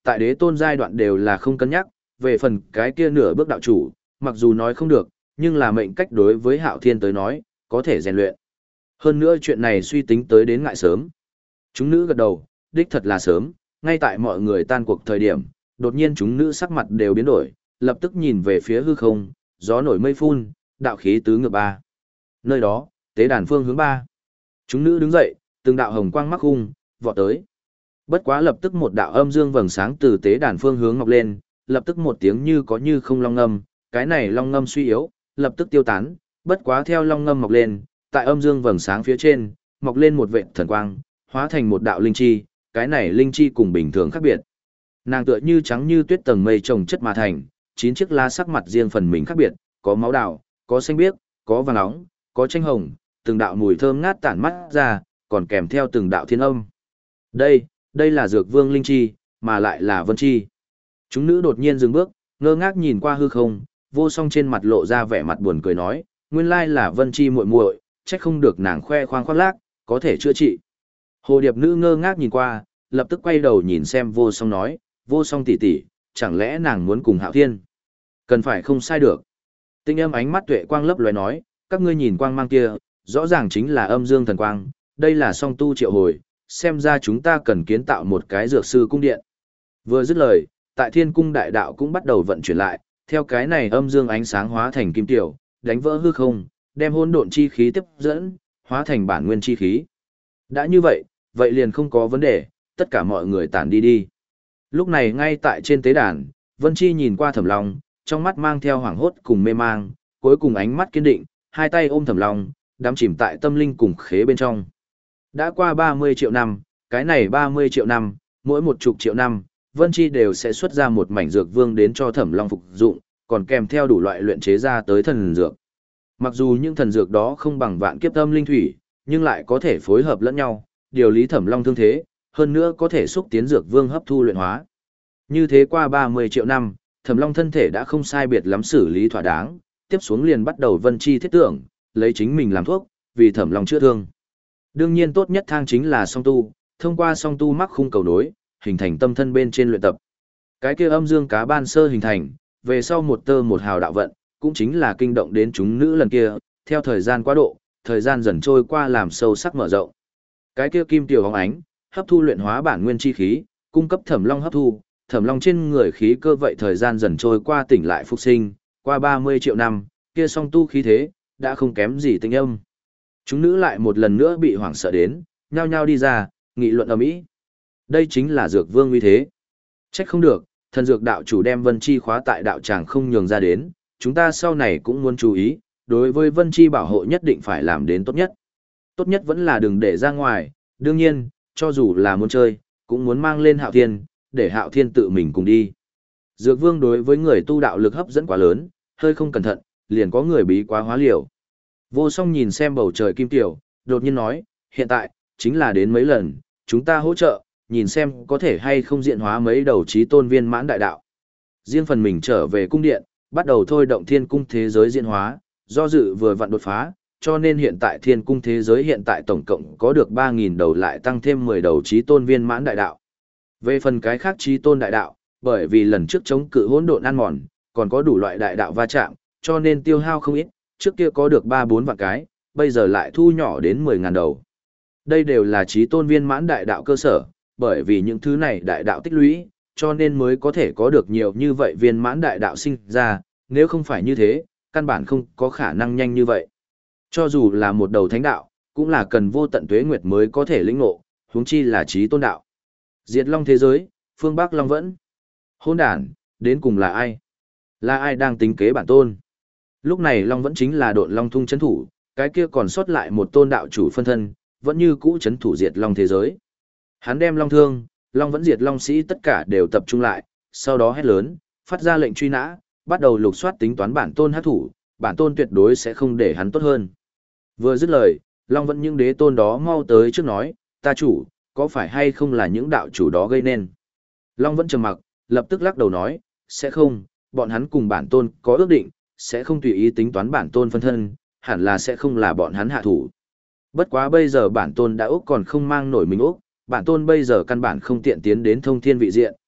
tại đế tôn giai đoạn đều là không cân nhắc, về phần cái kia nửa bước đạo chủ, mặc dù nói không được, nhưng là mệnh cách đối với Hạo Thiên tới nói, có thể rèn luyện. Hơn nữa chuyện này suy tính tới đến ngại sớm. Chúng nữ gật đầu, đích thật là sớm, ngay tại mọi người tan cuộc thời điểm, đột nhiên chúng nữ sắc mặt đều biến đổi, lập tức nhìn về phía hư không, gió nổi mây phun, đạo khí tứ ngược ba. Nơi đó, tế đàn phương hướng ba. Chúng nữ đứng dậy, từng đạo hồng quang mắc hung, vọt tới. Bất quá lập tức một đạo âm dương vầng sáng từ tế đàn phương hướng mọc lên, lập tức một tiếng như có như không long ngâm, cái này long ngâm suy yếu, lập tức tiêu tán, bất quá theo long ngâm mọc lên, tại âm dương vầng sáng phía trên, mọc lên một vệt thần quang, hóa thành một đạo linh chi, cái này linh chi cùng bình thường khác biệt. Nàng tựa như trắng như tuyết tầng mây trồng chất mà thành, chín chiếc lá sắc mặt riêng phần mình khác biệt, có máu đào, có xanh biếc, có vàng óng, có tranh hồng, từng đạo mùi thơm ngát tản mắt ra, còn kèm theo từng đạo thiên âm. Đây, đây là dược vương linh chi, mà lại là vân chi. Chúng nữ đột nhiên dừng bước, ngơ ngác nhìn qua hư không, vô song trên mặt lộ ra vẻ mặt buồn cười nói, nguyên lai là vân chi muội muội, trách không được nàng khoe khoang khoác lác, có thể chữa trị. Hồ điệp nữ ngơ ngác nhìn qua, lập tức quay đầu nhìn xem vô song nói, vô song tỷ tỷ, chẳng lẽ nàng muốn cùng Hạo Thiên? Cần phải không sai được. Tinh âm ánh mắt tuệ quang lấp lóe nói, các ngươi nhìn quang mang kia, rõ ràng chính là âm dương thần quang, đây là song tu triệu hồi, xem ra chúng ta cần kiến tạo một cái dược sư cung điện. Vừa dứt lời, tại thiên cung đại đạo cũng bắt đầu vận chuyển lại, theo cái này âm dương ánh sáng hóa thành kim tiểu, đánh vỡ hư không, đem hỗn độn chi khí tiếp dẫn, hóa thành bản nguyên chi khí. Đã như vậy, vậy liền không có vấn đề, tất cả mọi người tản đi đi. Lúc này ngay tại trên tế đàn, Vân Chi nhìn qua Thẩm Long, trong mắt mang theo hoảng hốt cùng mê mang, cuối cùng ánh mắt kiên định, hai tay ôm Thẩm Long, đắm chìm tại tâm linh cùng khế bên trong. Đã qua ba mươi triệu năm, cái này ba mươi triệu năm, mỗi một chục triệu năm, Vân Chi đều sẽ xuất ra một mảnh dược vương đến cho Thẩm Long phục dụng, còn kèm theo đủ loại luyện chế ra tới thần dược. Mặc dù những thần dược đó không bằng vạn kiếp âm linh thủy, nhưng lại có thể phối hợp lẫn nhau, điều lý Thẩm Long thương thế, hơn nữa có thể xúc tiến dược vương hấp thu luyện hóa. Như thế qua ba mươi triệu năm, Thẩm Long thân thể đã không sai biệt lắm xử lý thỏa đáng, tiếp xuống liền bắt đầu Vân Chi thiết tưởng, lấy chính mình làm thuốc, vì Thẩm Long chữa thương. Đương nhiên tốt nhất thang chính là song tu, thông qua song tu mắc khung cầu nối, hình thành tâm thân bên trên luyện tập. Cái kia âm dương cá ban sơ hình thành, về sau một tơ một hào đạo vận, cũng chính là kinh động đến chúng nữ lần kia, theo thời gian quá độ, thời gian dần trôi qua làm sâu sắc mở rộng. Cái kia kim tiểu hóng ánh, hấp thu luyện hóa bản nguyên chi khí, cung cấp Thẩm Long hấp thu, Thẩm Long trên người khí cơ vậy thời gian dần trôi qua tỉnh lại phục sinh, qua ba mươi triệu năm, kia song tu khí thế, đã không kém gì tinh âm. Chúng nữ lại một lần nữa bị hoảng sợ đến, nhao nhao đi ra, nghị luận ầm ĩ. Đây chính là dược vương uy thế. Trách không được, thần dược đạo chủ đem Vân Chi khóa tại đạo tràng không nhường ra đến, chúng ta sau này cũng muốn chú ý, đối với Vân Chi bảo hộ nhất định phải làm đến tốt nhất. Tốt nhất vẫn là đừng để ra ngoài, đương nhiên, cho dù là muốn chơi, cũng muốn mang lên Hạo Thiên, để Hạo Thiên tự mình cùng đi. Dược vương đối với người tu đạo lực hấp dẫn quá lớn, hơi không cẩn thận, liền có người bí quá hóa liều. Vô Song nhìn xem bầu trời kim tiểu, đột nhiên nói, hiện tại, chính là đến mấy lần, chúng ta hỗ trợ, nhìn xem có thể hay không diện hóa mấy đầu chí tôn viên mãn đại đạo. Riêng phần mình trở về cung điện, bắt đầu thôi động thiên cung thế giới diễn hóa, do dự vừa vặn đột phá, cho nên hiện tại thiên cung thế giới hiện tại tổng cộng có được ba nghìn đầu lại tăng thêm mười đầu chí tôn viên mãn đại đạo. Về phần cái khác chí tôn đại đạo, bởi vì lần trước chống cự hỗn độn ăn mòn, còn có đủ loại đại đạo va chạm, cho nên tiêu hao không ít, trước kia có được ba bốn vạn cái, bây giờ lại thu nhỏ đến mười ngàn đầu. Đây đều là chí tôn viên mãn đại đạo cơ sở, bởi vì những thứ này đại đạo tích lũy, cho nên mới có thể có được nhiều như vậy viên mãn đại đạo sinh ra, nếu không phải như thế, căn bản không có khả năng nhanh như vậy. Cho dù là một đầu thánh đạo, cũng là cần vô tận tuế nguyệt mới có thể lĩnh ngộ, huống chi là chí tôn đạo. Diệt Long thế giới, phương Bắc Long vẫn. Hôn đản, đến cùng là ai? Là ai đang tính kế bản tôn? Lúc này Long vẫn chính là độn Long thung chấn thủ, cái kia còn sót lại một tôn đạo chủ phân thân, vẫn như cũ chấn thủ Diệt Long thế giới. Hắn đem Long thương, Long vẫn Diệt Long sĩ tất cả đều tập trung lại, sau đó hét lớn, phát ra lệnh truy nã, bắt đầu lục soát tính toán bản tôn hắc thủ, bản tôn tuyệt đối sẽ không để hắn tốt hơn. Vừa dứt lời, Long vẫn những đế tôn đó mau tới trước nói, ta chủ, có phải hay không là những đạo chủ đó gây nên? Long vẫn trầm mặc, lập tức lắc đầu nói, sẽ không, bọn hắn cùng bản tôn có ước định, sẽ không tùy ý tính toán bản tôn phân thân, hẳn là sẽ không là bọn hắn hạ thủ. Bất quá bây giờ bản tôn đã úc còn không mang nổi mình úc, bản tôn bây giờ căn bản không tiện tiến đến thông thiên vị diện,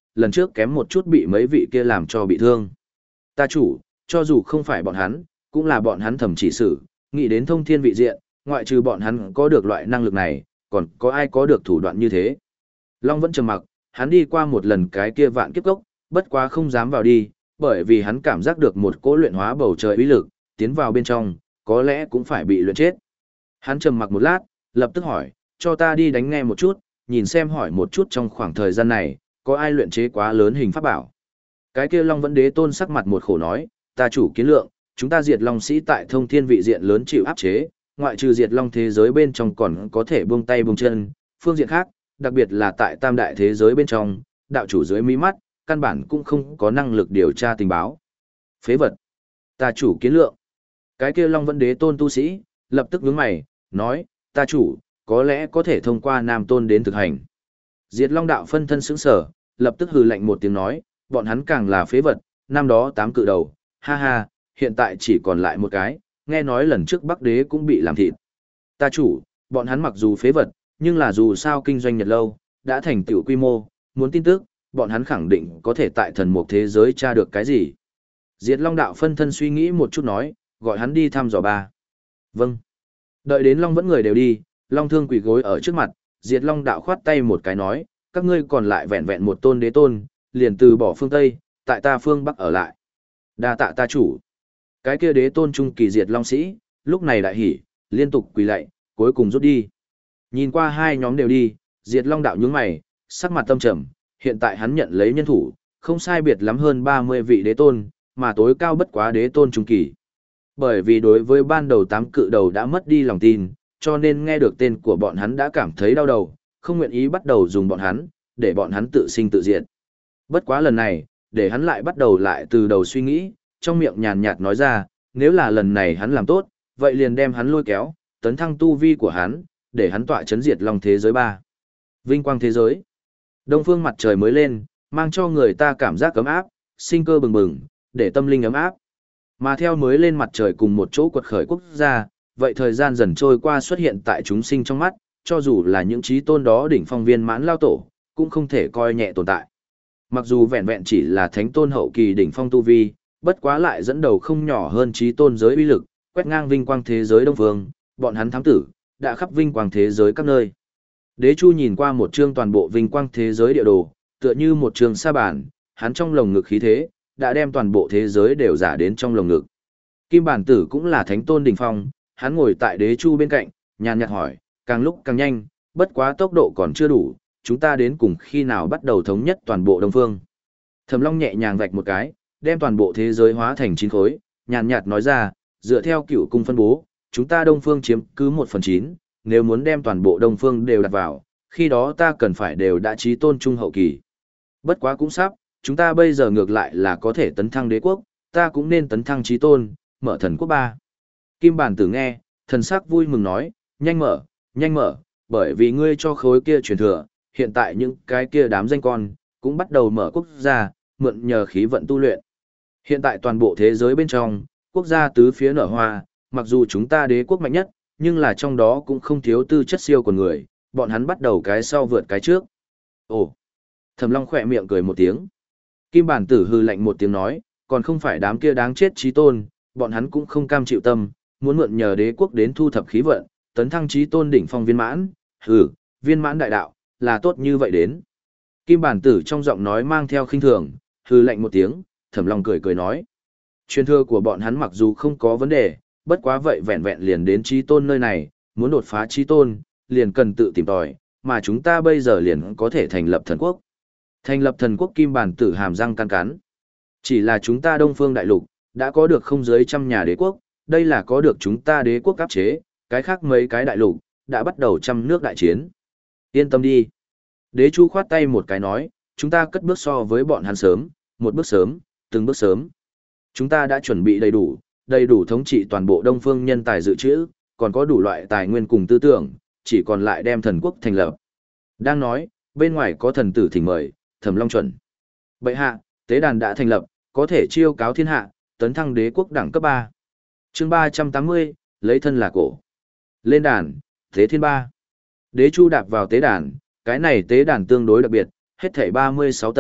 lần trước kém một chút bị mấy vị kia làm cho bị thương. Ta chủ, cho dù không phải bọn hắn, cũng là bọn hắn thầm chỉ xử, nghĩ đến thông thiên vị diện, ngoại trừ bọn hắn có được loại năng lực này, còn có ai có được thủ đoạn như thế. Long vẫn trầm mặc, hắn đi qua một lần cái kia vạn kiếp cốc, bất quá không dám vào đi, bởi vì hắn cảm giác được một cỗ luyện hóa bầu trời uy lực, tiến vào bên trong, có lẽ cũng phải bị luyện chết. Hắn trầm mặc một lát, lập tức hỏi, cho ta đi đánh nghe một chút, nhìn xem hỏi một chút trong khoảng thời gian này, có ai luyện chế quá lớn hình pháp bảo. Cái kia Long Vẫn Đế Tôn sắc mặt một khổ nói, ta chủ kiến lượng, chúng ta diệt Long sĩ tại thông thiên vị diện lớn chịu áp chế, ngoại trừ diệt Long thế giới bên trong còn có thể buông tay buông chân, phương diện khác, đặc biệt là tại tam đại thế giới bên trong, đạo chủ dưới mí mắt, căn bản cũng không có năng lực điều tra tình báo. Phế vật. Ta chủ kiến lượng. Cái kia Long Vẫn Đế Tôn tu sĩ, lập tức nhướng mày, nói, ta chủ, có lẽ có thể thông qua Nam Tôn đến thực hành. Diệt Long đạo phân thân sững sở, lập tức hừ lạnh một tiếng nói, bọn hắn càng là phế vật, năm đó tám cự đầu, ha ha, hiện tại chỉ còn lại một cái, nghe nói lần trước Bắc Đế cũng bị làm thịt. Ta chủ, bọn hắn mặc dù phế vật, nhưng là dù sao kinh doanh nhật lâu, đã thành tựu quy mô, muốn tin tức, bọn hắn khẳng định có thể tại thần mục thế giới tra được cái gì. Diệt Long đạo phân thân suy nghĩ một chút nói, gọi hắn đi thăm dò ba. Vâng. Đợi đến Long Vẫn người đều đi, Long Thương quỳ gối ở trước mặt, Diệt Long đạo khoát tay một cái nói, các ngươi còn lại vẹn vẹn một tôn đế tôn, liền từ bỏ phương Tây, tại ta phương Bắc ở lại. Đa tạ ta chủ. Cái kia đế tôn trung kỳ Diệt Long sĩ, lúc này đại hỉ, liên tục quỳ lạy, cuối cùng rút đi. Nhìn qua hai nhóm đều đi, Diệt Long đạo nhướng mày, sắc mặt tâm trầm, hiện tại hắn nhận lấy nhân thủ, không sai biệt lắm hơn ba mươi vị đế tôn, mà tối cao bất quá đế tôn trung kỳ. Bởi vì đối với ban đầu tám cự đầu đã mất đi lòng tin, cho nên nghe được tên của bọn hắn đã cảm thấy đau đầu, không nguyện ý bắt đầu dùng bọn hắn, để bọn hắn tự sinh tự diệt. Bất quá lần này, để hắn lại bắt đầu lại từ đầu suy nghĩ, trong miệng nhàn nhạt nói ra, nếu là lần này hắn làm tốt, vậy liền đem hắn lôi kéo, tấn thăng tu vi của hắn, để hắn tọa chấn diệt Long thế giới ba. Vinh quang thế giới. Đông phương mặt trời mới lên, mang cho người ta cảm giác ấm áp, sinh cơ bừng bừng, để tâm linh ấm áp. Mà theo mới lên mặt trời cùng một chỗ quật khởi quốc gia, vậy thời gian dần trôi qua xuất hiện tại chúng sinh trong mắt, cho dù là những trí tôn đó đỉnh phong viên mãn lao tổ, cũng không thể coi nhẹ tồn tại. Mặc dù vẹn vẹn chỉ là thánh tôn hậu kỳ đỉnh phong tu vi, bất quá lại dẫn đầu không nhỏ hơn trí tôn giới uy lực, quét ngang vinh quang thế giới đông phương, bọn hắn thám tử, đã khắp vinh quang thế giới các nơi. Đế Chu nhìn qua một chương toàn bộ vinh quang thế giới địa đồ, tựa như một trường sa bàn, hắn trong lồng ngực khí thế, đã đem toàn bộ thế giới đều giả đến trong lồng ngực. Kim Bản Tử cũng là thánh tôn đỉnh phong, hắn ngồi tại Đế Chu bên cạnh, nhàn nhạt hỏi, càng lúc càng nhanh, bất quá tốc độ còn chưa đủ, chúng ta đến cùng khi nào bắt đầu thống nhất toàn bộ Đông Phương. Thẩm Long nhẹ nhàng vạch một cái, đem toàn bộ thế giới hóa thành chín khối, nhàn nhạt nói ra, dựa theo cựu cung phân bố, chúng ta Đông Phương chiếm cứ một phần chín, nếu muốn đem toàn bộ Đông Phương đều đặt vào, khi đó ta cần phải đều đã chí tôn trung hậu kỳ. Bất quá cũng sắp, chúng ta bây giờ ngược lại là có thể tấn thăng đế quốc, ta cũng nên tấn thăng chí tôn, mở thần quốc ba. Kim Bản Tử nghe, thần sắc vui mừng nói, nhanh mở, nhanh mở, bởi vì ngươi cho khối kia truyền thừa, hiện tại những cái kia đám danh con, cũng bắt đầu mở quốc gia, mượn nhờ khí vận tu luyện. Hiện tại toàn bộ thế giới bên trong, quốc gia tứ phía nở hoa, mặc dù chúng ta đế quốc mạnh nhất, nhưng là trong đó cũng không thiếu tư chất siêu của người, bọn hắn bắt đầu cái sau vượt cái trước. Ồ! Thẩm Long khỏe miệng cười một tiếng. Kim Bản Tử hư lạnh một tiếng nói, còn không phải đám kia đáng chết chí tôn, bọn hắn cũng không cam chịu tâm, muốn mượn nhờ đế quốc đến thu thập khí vận, tấn thăng chí tôn đỉnh phong viên mãn, hừ, viên mãn đại đạo, là tốt như vậy đến. Kim Bản Tử trong giọng nói mang theo khinh thường, hư lạnh một tiếng, Thẩm Long cười cười nói. Truyền thừa của bọn hắn mặc dù không có vấn đề, bất quá vậy vẹn vẹn liền đến chí tôn nơi này, muốn đột phá chí tôn, liền cần tự tìm tòi, mà chúng ta bây giờ liền có thể thành lập thần quốc. Thành lập thần quốc. Kim Bản Tử hàm răng căn cắn. Chỉ là chúng ta Đông Phương Đại Lục, đã có được không dưới trăm nhà đế quốc, đây là có được chúng ta đế quốc áp chế, cái khác mấy cái đại lục, đã bắt đầu trăm nước đại chiến. Yên tâm đi. Đế Chu khoát tay một cái nói, chúng ta cất bước so với bọn hắn sớm, một bước sớm, từng bước sớm. Chúng ta đã chuẩn bị đầy đủ, đầy đủ thống trị toàn bộ Đông Phương nhân tài dự trữ, còn có đủ loại tài nguyên cùng tư tưởng, chỉ còn lại đem thần quốc thành lập. Đang nói, bên ngoài có thần tử thỉnh mời, Thẩm Long chuẩn. Bệ hạ, tế đàn đã thành lập, có thể chiêu cáo thiên hạ, tấn thăng đế quốc đẳng cấp ba. Chương ba trăm tám mươi, lấy thân là cổ. Lên đàn, Tế Thiên ba. Đế Chu đạp vào tế đàn, cái này tế đàn tương đối đặc biệt, hết thảy ba mươi sáu tầng,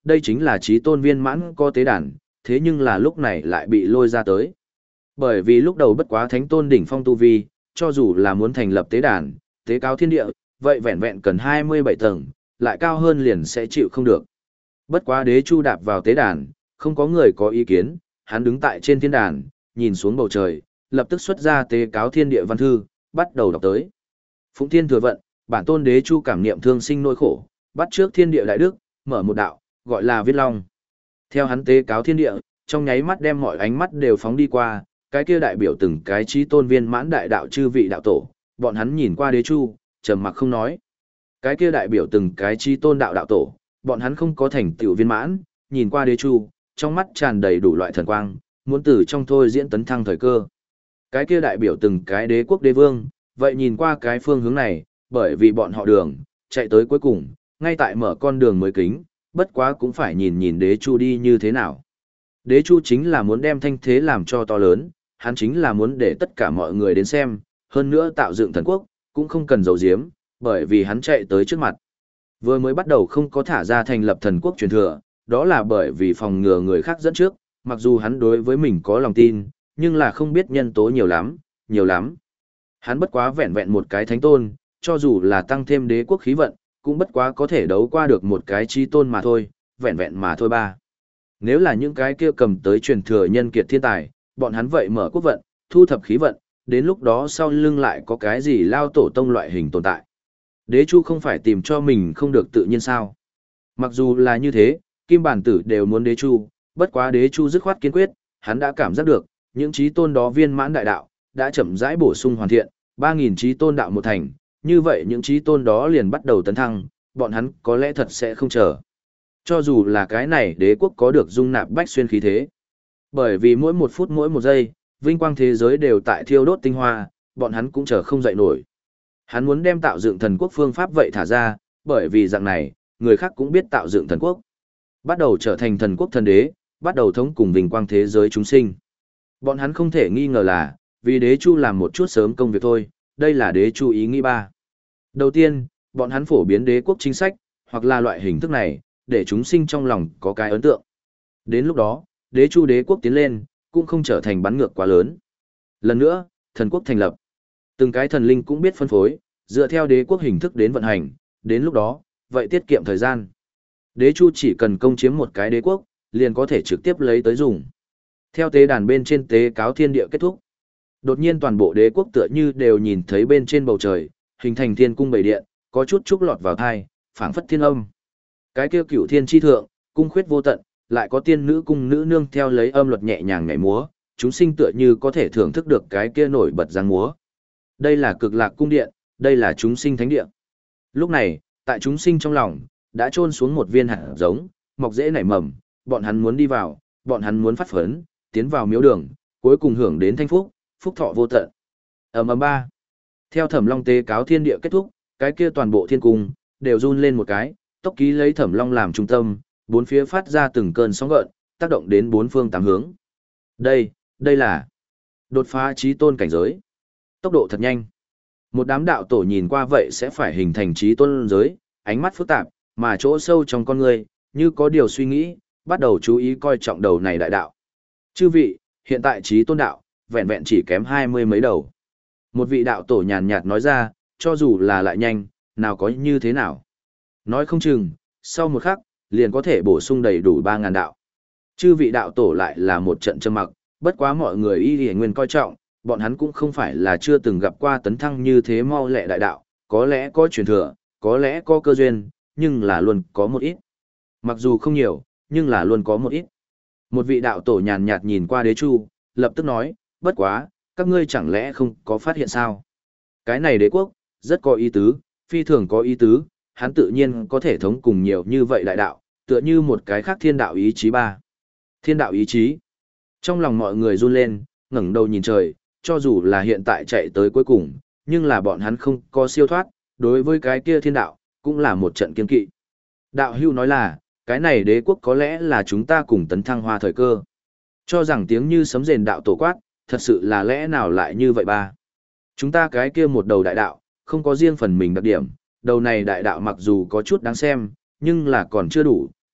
đây chính là chí tôn viên mãn có tế đàn, thế nhưng là lúc này lại bị lôi ra tới. Bởi vì lúc đầu bất quá thánh tôn đỉnh phong tu vi, cho dù là muốn thành lập tế đàn, tế cao thiên địa, vậy vẹn vẹn cần hai mươi bảy tầng, lại cao hơn liền sẽ chịu không được. Bất quá đế chu đạp vào tế đàn, không có người có ý kiến, hắn đứng tại trên thiên đàn, nhìn xuống bầu trời, lập tức xuất ra tế cáo thiên địa văn thư, bắt đầu đọc tới. Phụng thiên thừa vận, bản tôn đế chu cảm niệm thương sinh nỗi khổ, bắt trước thiên địa đại đức, mở một đạo, gọi là viết long. Theo hắn tế cáo thiên địa, trong nháy mắt đem mọi ánh mắt đều phóng đi qua, cái kia đại biểu từng cái chí tôn viên mãn đại đạo chư vị đạo tổ, bọn hắn nhìn qua đế chu, trầm mặc không nói. Cái kia đại biểu từng cái chí tôn đạo đạo tổ, bọn hắn không có thành tựu viên mãn, nhìn qua đế chu, trong mắt tràn đầy đủ loại thần quang, muốn từ trong thôi diễn tấn thăng thời cơ. Cái kia đại biểu từng cái đế quốc đế vương, vậy nhìn qua cái phương hướng này, bởi vì bọn họ đường, chạy tới cuối cùng, ngay tại mở con đường mới kính, bất quá cũng phải nhìn nhìn đế chu đi như thế nào. Đế chu chính là muốn đem thanh thế làm cho to lớn, hắn chính là muốn để tất cả mọi người đến xem, hơn nữa tạo dựng thần quốc, cũng không cần giấu giếm, bởi vì hắn chạy tới trước mặt. Vừa mới bắt đầu không có thả ra thành lập thần quốc truyền thừa, đó là bởi vì phòng ngừa người khác dẫn trước, mặc dù hắn đối với mình có lòng tin, nhưng là không biết nhân tố nhiều lắm, nhiều lắm. Hắn bất quá vẹn vẹn một cái thánh tôn, cho dù là tăng thêm đế quốc khí vận, cũng bất quá có thể đấu qua được một cái chi tôn mà thôi, vẹn vẹn mà thôi ba. Nếu là những cái kia cầm tới truyền thừa nhân kiệt thiên tài, bọn hắn vậy mở quốc vận, thu thập khí vận, đến lúc đó sau lưng lại có cái gì lao tổ tông loại hình tồn tại. Đế chu không phải tìm cho mình không được tự nhiên sao. Mặc dù là như thế, kim bản tử đều muốn đế chu, bất quá đế chu dứt khoát kiên quyết, hắn đã cảm giác được, những trí tôn đó viên mãn đại đạo, đã chậm rãi bổ sung hoàn thiện, ba nghìn trí tôn đạo một thành, như vậy những trí tôn đó liền bắt đầu tấn thăng, bọn hắn có lẽ thật sẽ không chờ. Cho dù là cái này đế quốc có được dung nạp bách xuyên khí thế. Bởi vì mỗi một phút mỗi một giây, vinh quang thế giới đều tại thiêu đốt tinh hoa, bọn hắn cũng chờ không dậy nổi. Hắn muốn đem tạo dựng thần quốc phương pháp vậy thả ra, bởi vì dạng này, người khác cũng biết tạo dựng thần quốc. Bắt đầu trở thành thần quốc thần đế, bắt đầu thống cùng vinh quang thế giới chúng sinh. Bọn hắn không thể nghi ngờ là, vì đế chu làm một chút sớm công việc thôi, đây là đế chu ý nghĩ ba. Đầu tiên, bọn hắn phổ biến đế quốc chính sách, hoặc là loại hình thức này, để chúng sinh trong lòng có cái ấn tượng. Đến lúc đó, đế chu đế quốc tiến lên, cũng không trở thành bắn ngược quá lớn. Lần nữa, thần quốc thành lập. Từng cái thần linh cũng biết phân phối, dựa theo đế quốc hình thức đến vận hành, đến lúc đó, vậy tiết kiệm thời gian. Đế chu chỉ cần công chiếm một cái đế quốc, liền có thể trực tiếp lấy tới dùng. Theo tế đàn bên trên tế cáo thiên địa kết thúc. Đột nhiên toàn bộ đế quốc tựa như đều nhìn thấy bên trên bầu trời, hình thành thiên cung bảy điện, có chút trúc lọt vào thai, phảng phất thiên âm. Cái kia cửu thiên chi thượng, cung khuyết vô tận, lại có tiên nữ cung nữ nương theo lấy âm luật nhẹ nhàng nhảy múa, chúng sinh tựa như có thể thưởng thức được cái kia nổi bật dáng múa. Đây là cực lạc cung điện, đây là chúng sinh thánh điện. Lúc này, tại chúng sinh trong lòng, đã trôn xuống một viên hạt giống, mọc rễ nảy mầm, bọn hắn muốn đi vào, bọn hắn muốn phát phấn, tiến vào miếu đường, cuối cùng hưởng đến thanh phúc, phúc thọ vô tận. Ầm ầm ba. Theo Thẩm Long tế cáo thiên địa kết thúc, cái kia toàn bộ thiên cung đều run lên một cái, tốc ký lấy Thẩm Long làm trung tâm, bốn phía phát ra từng cơn sóng gợn, tác động đến bốn phương tám hướng. Đây, đây là đột phá chí tôn cảnh giới. Tốc độ thật nhanh. Một đám đạo tổ nhìn qua vậy sẽ phải hình thành chí tôn giới, ánh mắt phức tạp, mà chỗ sâu trong con người, như có điều suy nghĩ, bắt đầu chú ý coi trọng đầu này đại đạo. Chư vị, hiện tại chí tôn đạo, vẹn vẹn chỉ kém hai mươi mấy đầu. Một vị đạo tổ nhàn nhạt nói ra, cho dù là lại nhanh, nào có như thế nào. Nói không chừng, sau một khắc, liền có thể bổ sung đầy đủ ba ngàn đạo. Chư vị đạo tổ lại là một trận trầm mặc, bất quá mọi người y y nguyên coi trọng, bọn hắn cũng không phải là chưa từng gặp qua tấn thăng như thế mau lẹ đại đạo, có lẽ có truyền thừa, có lẽ có cơ duyên, nhưng là luôn có một ít. Mặc dù không nhiều, nhưng là luôn có một ít. Một vị đạo tổ nhàn nhạt nhìn qua đế chu, lập tức nói, bất quá, các ngươi chẳng lẽ không có phát hiện sao? Cái này đế quốc, rất có ý tứ, phi thường có ý tứ, hắn tự nhiên có thể thống cùng nhiều như vậy đại đạo, tựa như một cái khác thiên đạo ý chí ba. Thiên đạo ý chí. Trong lòng mọi người run lên, ngẩng đầu nhìn trời, cho dù là hiện tại chạy tới cuối cùng, nhưng là bọn hắn không có siêu thoát, đối với cái kia thiên đạo, cũng là một trận kiên kỵ. Đạo hưu nói là, cái này đế quốc có lẽ là chúng ta cùng tấn thăng hoa thời cơ. Cho rằng tiếng như sấm rền đạo tổ quát, thật sự là lẽ nào lại như vậy ba. Chúng ta cái kia một đầu đại đạo, không có riêng phần mình đặc điểm, đầu này đại đạo mặc dù có chút đáng xem, nhưng là còn chưa đủ,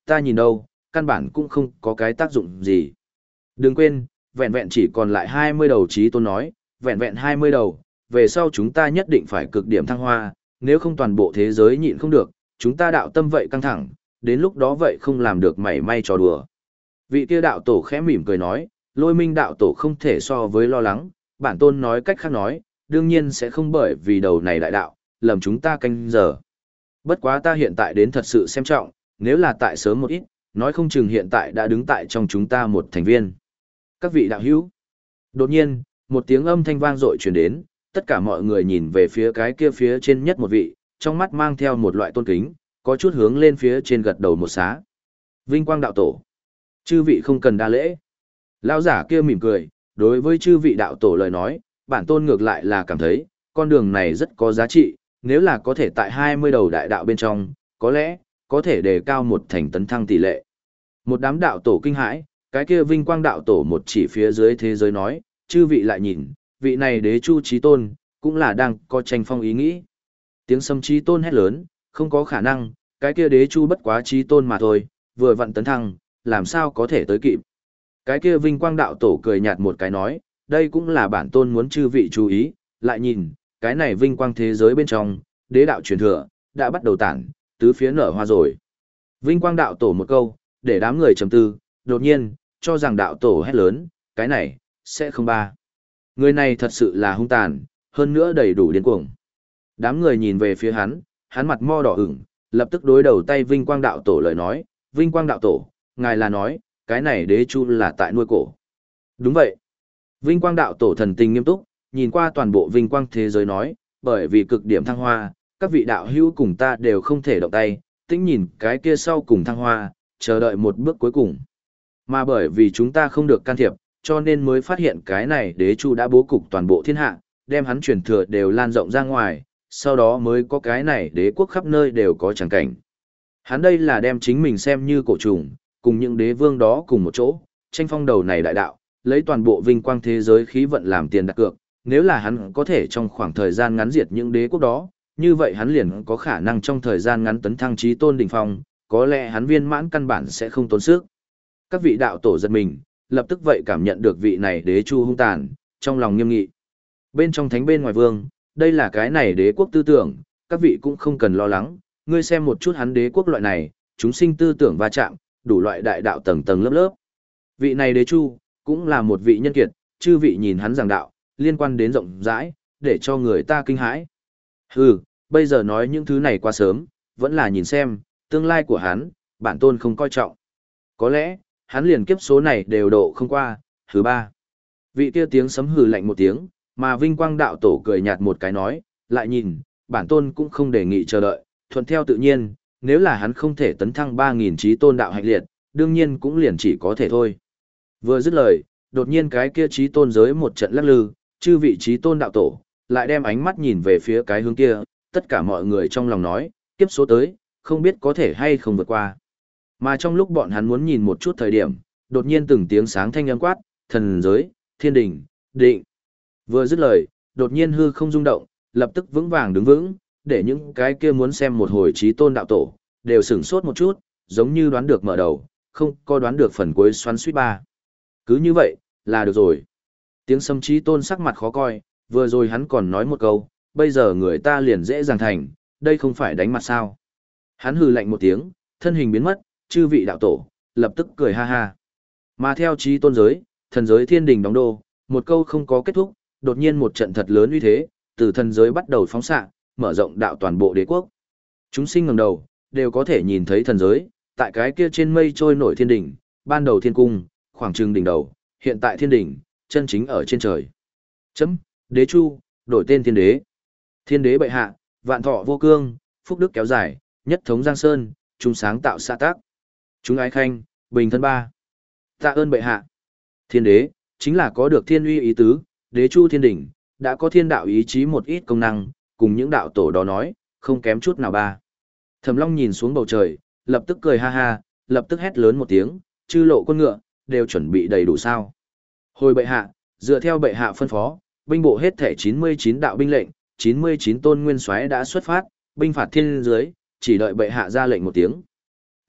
ta nhìn đâu, căn bản cũng không có cái tác dụng gì. Đừng quên, vẹn vẹn chỉ còn lại hai mươi đầu chí tôn nói, vẹn vẹn hai mươi đầu, về sau chúng ta nhất định phải cực điểm thăng hoa, nếu không toàn bộ thế giới nhịn không được, chúng ta đạo tâm vậy căng thẳng, đến lúc đó vậy không làm được mảy may trò đùa. Vị kia đạo tổ khẽ mỉm cười nói, Lôi Minh đạo tổ không thể so với lo lắng, bản tôn nói cách khác nói, đương nhiên sẽ không bởi vì đầu này đại đạo, lầm chúng ta canh giờ. Bất quá ta hiện tại đến thật sự xem trọng, nếu là tại sớm một ít, nói không chừng hiện tại đã đứng tại trong chúng ta một thành viên. Các vị đạo hữu. Đột nhiên, một tiếng âm thanh vang dội truyền đến, tất cả mọi người nhìn về phía cái kia phía trên nhất một vị, trong mắt mang theo một loại tôn kính, có chút hướng lên phía trên gật đầu một xá. Vinh quang đạo tổ. Chư vị không cần đa lễ. Lão giả kia mỉm cười, đối với chư vị đạo tổ lời nói, bản tôn ngược lại là cảm thấy, con đường này rất có giá trị, nếu là có thể tại hai mươi đầu đại đạo bên trong, có lẽ, có thể đề cao một thành tấn thăng tỷ lệ. Một đám đạo tổ kinh hãi, cái kia vinh quang đạo tổ một chỉ phía dưới thế giới nói, chư vị lại nhìn, vị này đế chu trí tôn, cũng là đang có tranh phong ý nghĩ. Tiếng sấm trí tôn hét lớn, không có khả năng, cái kia đế chu bất quá trí tôn mà thôi, vừa vặn tấn thăng, làm sao có thể tới kịp. Cái kia vinh quang đạo tổ cười nhạt một cái nói, đây cũng là bản tôn muốn chư vị chú ý, lại nhìn, cái này vinh quang thế giới bên trong, đế đạo truyền thừa, đã bắt đầu tản, tứ phía nở hoa rồi. Vinh quang đạo tổ một câu, để đám người trầm tư, đột nhiên, cho rằng đạo tổ hét lớn, cái này, sẽ không ba. Người này thật sự là hung tàn, hơn nữa đầy đủ điên cuồng. Đám người nhìn về phía hắn, hắn mặt mo đỏ ửng, lập tức đối đầu tay Vinh quang đạo tổ lời nói, Vinh quang đạo tổ, ngài là nói, cái này đế chu là tại nuôi cổ. Đúng vậy. Vinh quang đạo tổ thần tình nghiêm túc, nhìn qua toàn bộ vinh quang thế giới nói, bởi vì cực điểm thăng hoa, các vị đạo hữu cùng ta đều không thể động tay, tĩnh nhìn cái kia sau cùng thăng hoa, chờ đợi một bước cuối cùng. Mà bởi vì chúng ta không được can thiệp, cho nên mới phát hiện cái này đế chu đã bố cục toàn bộ thiên hạ, đem hắn truyền thừa đều lan rộng ra ngoài, sau đó mới có cái này đế quốc khắp nơi đều có chẳng cảnh. Hắn đây là đem chính mình xem như cổ trùng, cùng những đế vương đó cùng một chỗ, tranh phong đầu này đại đạo, lấy toàn bộ vinh quang thế giới khí vận làm tiền đặt cược, nếu là hắn có thể trong khoảng thời gian ngắn diệt những đế quốc đó, như vậy hắn liền có khả năng trong thời gian ngắn tấn thăng chí tôn đỉnh phong, có lẽ hắn viên mãn căn bản sẽ không tốn sức. Các vị đạo tổ giật mình, lập tức vậy cảm nhận được vị này đế chu hung tàn, trong lòng nghiêm nghị. Bên trong thánh bên ngoài vương, đây là cái này đế quốc tư tưởng, các vị cũng không cần lo lắng, ngươi xem một chút hắn đế quốc loại này, chúng sinh tư tưởng va chạm, đủ loại đại đạo tầng tầng lớp lớp. Vị này đế chu, cũng là một vị nhân kiệt, chư vị nhìn hắn giảng đạo, liên quan đến rộng rãi, để cho người ta kinh hãi. Hừ, bây giờ nói những thứ này quá sớm, vẫn là nhìn xem, tương lai của hắn, bản tôn không coi trọng. Có lẽ, hắn liền kiếp số này đều độ không qua, thứ ba. Vị kia tiếng sấm hừ lạnh một tiếng, mà vinh quang đạo tổ cười nhạt một cái nói, lại nhìn, bản tôn cũng không đề nghị chờ đợi, thuận theo tự nhiên, nếu là hắn không thể tấn thăng ba nghìn trí tôn đạo hạnh liệt, đương nhiên cũng liền chỉ có thể thôi. Vừa dứt lời, đột nhiên cái kia trí tôn giới một trận lắc lư, chư vị trí tôn đạo tổ, lại đem ánh mắt nhìn về phía cái hướng kia, tất cả mọi người trong lòng nói, kiếp số tới, không biết có thể hay không vượt qua. Mà trong lúc bọn hắn muốn nhìn một chút thời điểm, đột nhiên từng tiếng sáng thanh âm quát, thần giới, thiên đình, định. Vừa dứt lời, đột nhiên hư không rung động, lập tức vững vàng đứng vững, để những cái kia muốn xem một hồi trí tôn đạo tổ, đều sửng sốt một chút, giống như đoán được mở đầu, không có đoán được phần cuối xoắn suýt ba. Cứ như vậy, là được rồi. Tiếng sấm trí tôn sắc mặt khó coi, vừa rồi hắn còn nói một câu, bây giờ người ta liền dễ dàng thành, đây không phải đánh mặt sao. Hắn hừ lạnh một tiếng, thân hình biến mất, chư vị đạo tổ, lập tức cười ha ha. Mà theo trí tôn giới, thần giới thiên đình đóng đô, một câu không có kết thúc, đột nhiên một trận thật lớn uy thế, từ thần giới bắt đầu phóng xạ, mở rộng đạo toàn bộ đế quốc. Chúng sinh ngẩng đầu, đều có thể nhìn thấy thần giới, tại cái kia trên mây trôi nổi thiên đỉnh, ban đầu thiên cung, khoảng trừng đỉnh đầu, hiện tại thiên đỉnh, chân chính ở trên trời. Chấm, đế chu, đổi tên thiên đế. Thiên đế bệ hạ, vạn thọ vô cương, phúc đức kéo dài, nhất thống giang sơn, chúng sáng tạo xã tác. Chúng ái khanh, bình thân ba. Tạ ơn bệ hạ. Thiên đế, chính là có được thiên uy ý tứ, đế chu thiên đỉnh, đã có thiên đạo ý chí một ít công năng, cùng những đạo tổ đó nói, không kém chút nào ba. Thẩm Long nhìn xuống bầu trời, lập tức cười ha ha, lập tức hét lớn một tiếng, chư lộ quân ngựa, đều chuẩn bị đầy đủ sao. Hồi bệ hạ, dựa theo bệ hạ phân phó, binh bộ hết thể chín mươi chín đạo binh lệnh, chín mươi chín tôn nguyên soái đã xuất phát, binh phạt thiên dưới, chỉ đợi bệ hạ ra lệnh một tiếng.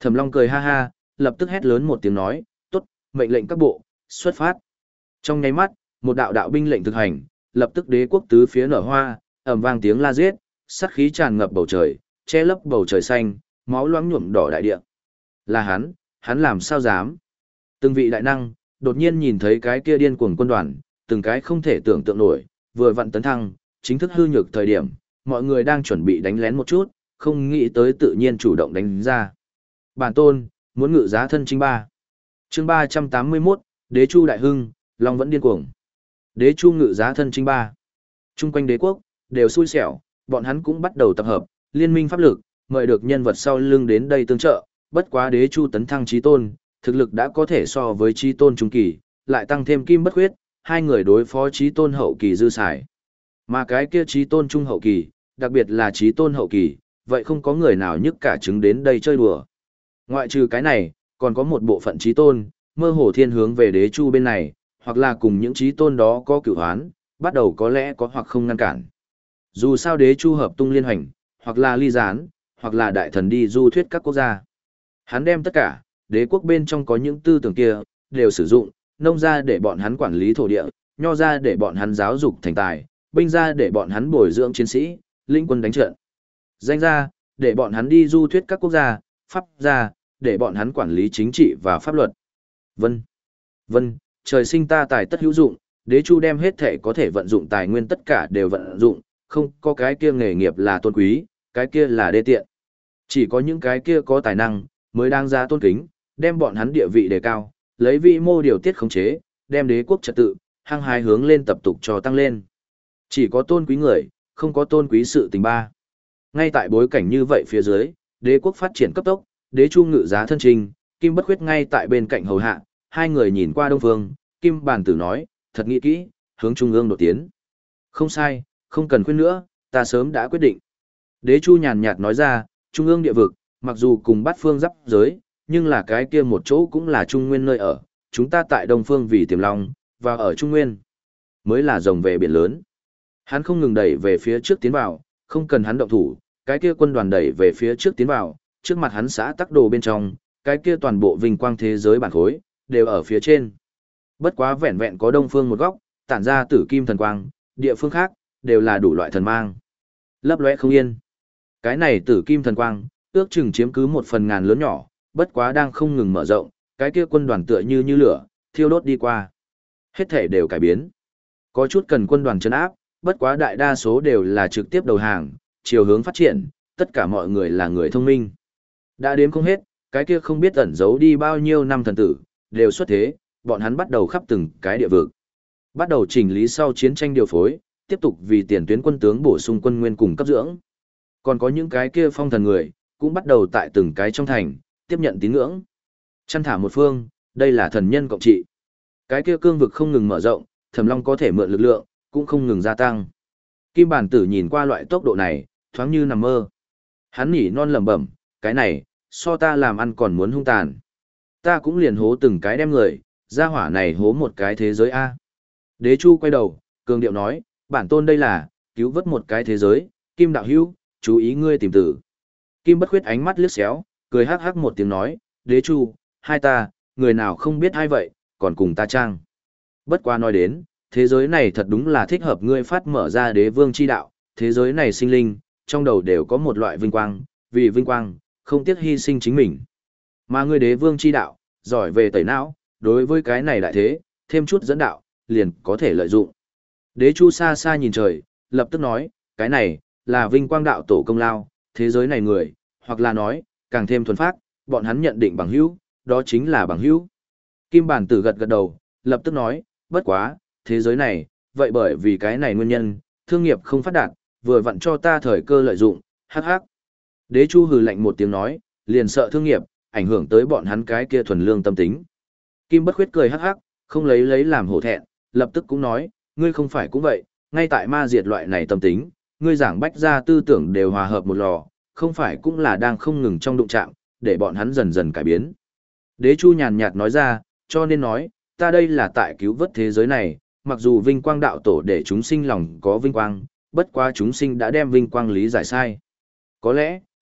Thẩm Long cười ha ha, lập tức hét lớn một tiếng nói, tốt, mệnh lệnh các bộ, xuất phát. Trong nháy mắt, một đạo đạo binh lệnh thực hành, lập tức đế quốc tứ phía nở hoa, ầm vang tiếng la giết, sát khí tràn ngập bầu trời, che lấp bầu trời xanh, máu loãng nhuộm đỏ đại địa. Là hắn, hắn làm sao dám? Từng vị đại năng, đột nhiên nhìn thấy cái kia điên cuồng quân đoàn, từng cái không thể tưởng tượng nổi, vừa vặn tấn thăng, chính thức hư nhược thời điểm, mọi người đang chuẩn bị đánh lén một chút, không nghĩ tới tự nhiên chủ động đánh ra. Bản tôn, muốn ngự giá thân chính ba. Chương ba trăm tám mươi mốt, Đế Chu đại hưng, Long vẫn điên cuồng. Đế Chu ngự giá thân chính ba. Trung quanh đế quốc đều xui xẻo, bọn hắn cũng bắt đầu tập hợp, liên minh pháp lực, mời được nhân vật sau lưng đến đây tương trợ, bất quá Đế Chu tấn thăng chí tôn, thực lực đã có thể so với chí tôn trung kỳ, lại tăng thêm Kim Bất Khuyết, hai người đối phó chí tôn hậu kỳ dư xài. Mà cái kia chí tôn trung hậu kỳ, đặc biệt là chí tôn hậu kỳ, vậy không có người nào nhức cả trứng đến đây chơi đùa. Ngoại trừ cái này, còn có một bộ phận chí tôn, mơ hồ thiên hướng về Đế Chu bên này, hoặc là cùng những chí tôn đó có cửu hoán, bắt đầu có lẽ có hoặc không ngăn cản. Dù sao Đế Chu hợp tung liên hoành, hoặc là ly gián, hoặc là đại thần đi du thuyết các quốc gia. Hắn đem tất cả, đế quốc bên trong có những tư tưởng kia, đều sử dụng, nông ra để bọn hắn quản lý thổ địa, nho ra để bọn hắn giáo dục thành tài, binh ra để bọn hắn bồi dưỡng chiến sĩ, linh quân đánh trận. Danh ra, để bọn hắn đi du thuyết các quốc gia, pháp ra, để bọn hắn quản lý chính trị và pháp luật. Vân, vân, trời sinh ta tài tất hữu dụng, Đế Chu đem hết thể có thể vận dụng tài nguyên tất cả đều vận dụng, không có cái kia nghề nghiệp là tôn quý, cái kia là đê tiện. Chỉ có những cái kia có tài năng, mới đang ra tôn kính, đem bọn hắn địa vị đề cao, lấy vị mô điều tiết khống chế, đem đế quốc trật tự, hăng hái hướng lên tập tục cho tăng lên. Chỉ có tôn quý người, không có tôn quý sự tình ba. Ngay tại bối cảnh như vậy phía dưới, đế quốc phát triển cấp tốc, Đế Chu ngự giá thân trình, Kim Bất Khuyết ngay tại bên cạnh hầu hạ, hai người nhìn qua đông phương, Kim Bàn Tử nói, thật nghĩ kỹ, hướng trung ương đột tiến. Không sai, không cần khuyên nữa, ta sớm đã quyết định. Đế Chu nhàn nhạt nói ra, trung ương địa vực, mặc dù cùng bát phương giáp giới, nhưng là cái kia một chỗ cũng là trung nguyên nơi ở, chúng ta tại đông phương vì tiềm long, và ở trung nguyên, mới là rồng về biển lớn. Hắn không ngừng đẩy về phía trước tiến vào, không cần hắn động thủ, cái kia quân đoàn đẩy về phía trước tiến vào, trước mặt hắn xã tắc đồ bên trong, cái kia toàn bộ vinh quang thế giới bản khối, đều ở phía trên. Bất quá vẹn vẹn có đông phương một góc, tản ra tử kim thần quang, địa phương khác, đều là đủ loại thần mang. Lấp lóe không yên. Cái này tử kim thần quang, ước chừng chiếm cứ một phần ngàn lớn nhỏ, bất quá đang không ngừng mở rộng, cái kia quân đoàn tựa như như lửa, thiêu đốt đi qua. Hết thể đều cải biến. Có chút cần quân đoàn trấn áp, bất quá đại đa số đều là trực tiếp đầu hàng, chiều hướng phát triển, tất cả mọi người là người thông minh. Đã đếm không hết, cái kia không biết ẩn giấu đi bao nhiêu năm thần tử, đều xuất thế, bọn hắn bắt đầu khắp từng cái địa vực. Bắt đầu chỉnh lý sau chiến tranh điều phối, tiếp tục vì tiền tuyến quân tướng bổ sung quân nguyên cùng cấp dưỡng. Còn có những cái kia phong thần người, cũng bắt đầu tại từng cái trong thành, tiếp nhận tín ngưỡng. Chăn thả một phương, đây là thần nhân cộng trị. Cái kia cương vực không ngừng mở rộng, Thẩm Long có thể mượn lực lượng, cũng không ngừng gia tăng. Kim Bản Tử nhìn qua loại tốc độ này, thoáng như nằm mơ. Hắn nhỉ non lẩm bẩm, cái này, so ta làm ăn còn muốn hung tàn. Ta cũng liền hố từng cái đem người, gia hỏa này hố một cái thế giới A. Đế Chu quay đầu, cường điệu nói, bản tôn đây là, cứu vớt một cái thế giới, Kim đạo hữu, chú ý ngươi tìm tử. Kim Bất Khuyết ánh mắt liếc xéo, cười hắc hắc một tiếng nói, Đế Chu, hai ta, người nào không biết ai vậy, còn cùng ta trang. Bất quá nói đến, thế giới này thật đúng là thích hợp ngươi phát mở ra đế vương chi đạo, thế giới này sinh linh, trong đầu đều có một loại vinh quang, vì vinh quang, không tiếc hy sinh chính mình. Mà ngươi đế vương chi đạo, giỏi về tẩy não, đối với cái này lại thế, thêm chút dẫn đạo, liền có thể lợi dụng. Đế Chu xa xa nhìn trời, lập tức nói, cái này, là vinh quang đạo tổ công lao, thế giới này người, hoặc là nói, càng thêm thuần phát, bọn hắn nhận định bằng hữu, đó chính là bằng hữu. Kim Bản Tử gật gật đầu, lập tức nói, bất quá, thế giới này, vậy bởi vì cái này nguyên nhân, thương nghiệp không phát đạt, vừa vặn cho ta thời cơ lợi dụng, hắc hắc. Đế Chu hừ lạnh một tiếng nói, liền sợ thương nghiệp, ảnh hưởng tới bọn hắn cái kia thuần lương tâm tính. Kim Bất Khuyết cười hắc hắc, không lấy lấy làm hổ thẹn, lập tức cũng nói, ngươi không phải cũng vậy, ngay tại ma diệt loại này tâm tính, ngươi giảng bách ra tư tưởng đều hòa hợp một lò, không phải cũng là đang không ngừng trong đụng chạm, để bọn hắn dần dần cải biến. Đế Chu nhàn nhạt nói ra, cho nên nói, ta đây là tại cứu vớt thế giới này, mặc dù vinh quang đạo tổ để chúng sinh lòng có vinh quang, bất quá chúng sinh đã đem vinh quang lý giải sai. Có lẽ,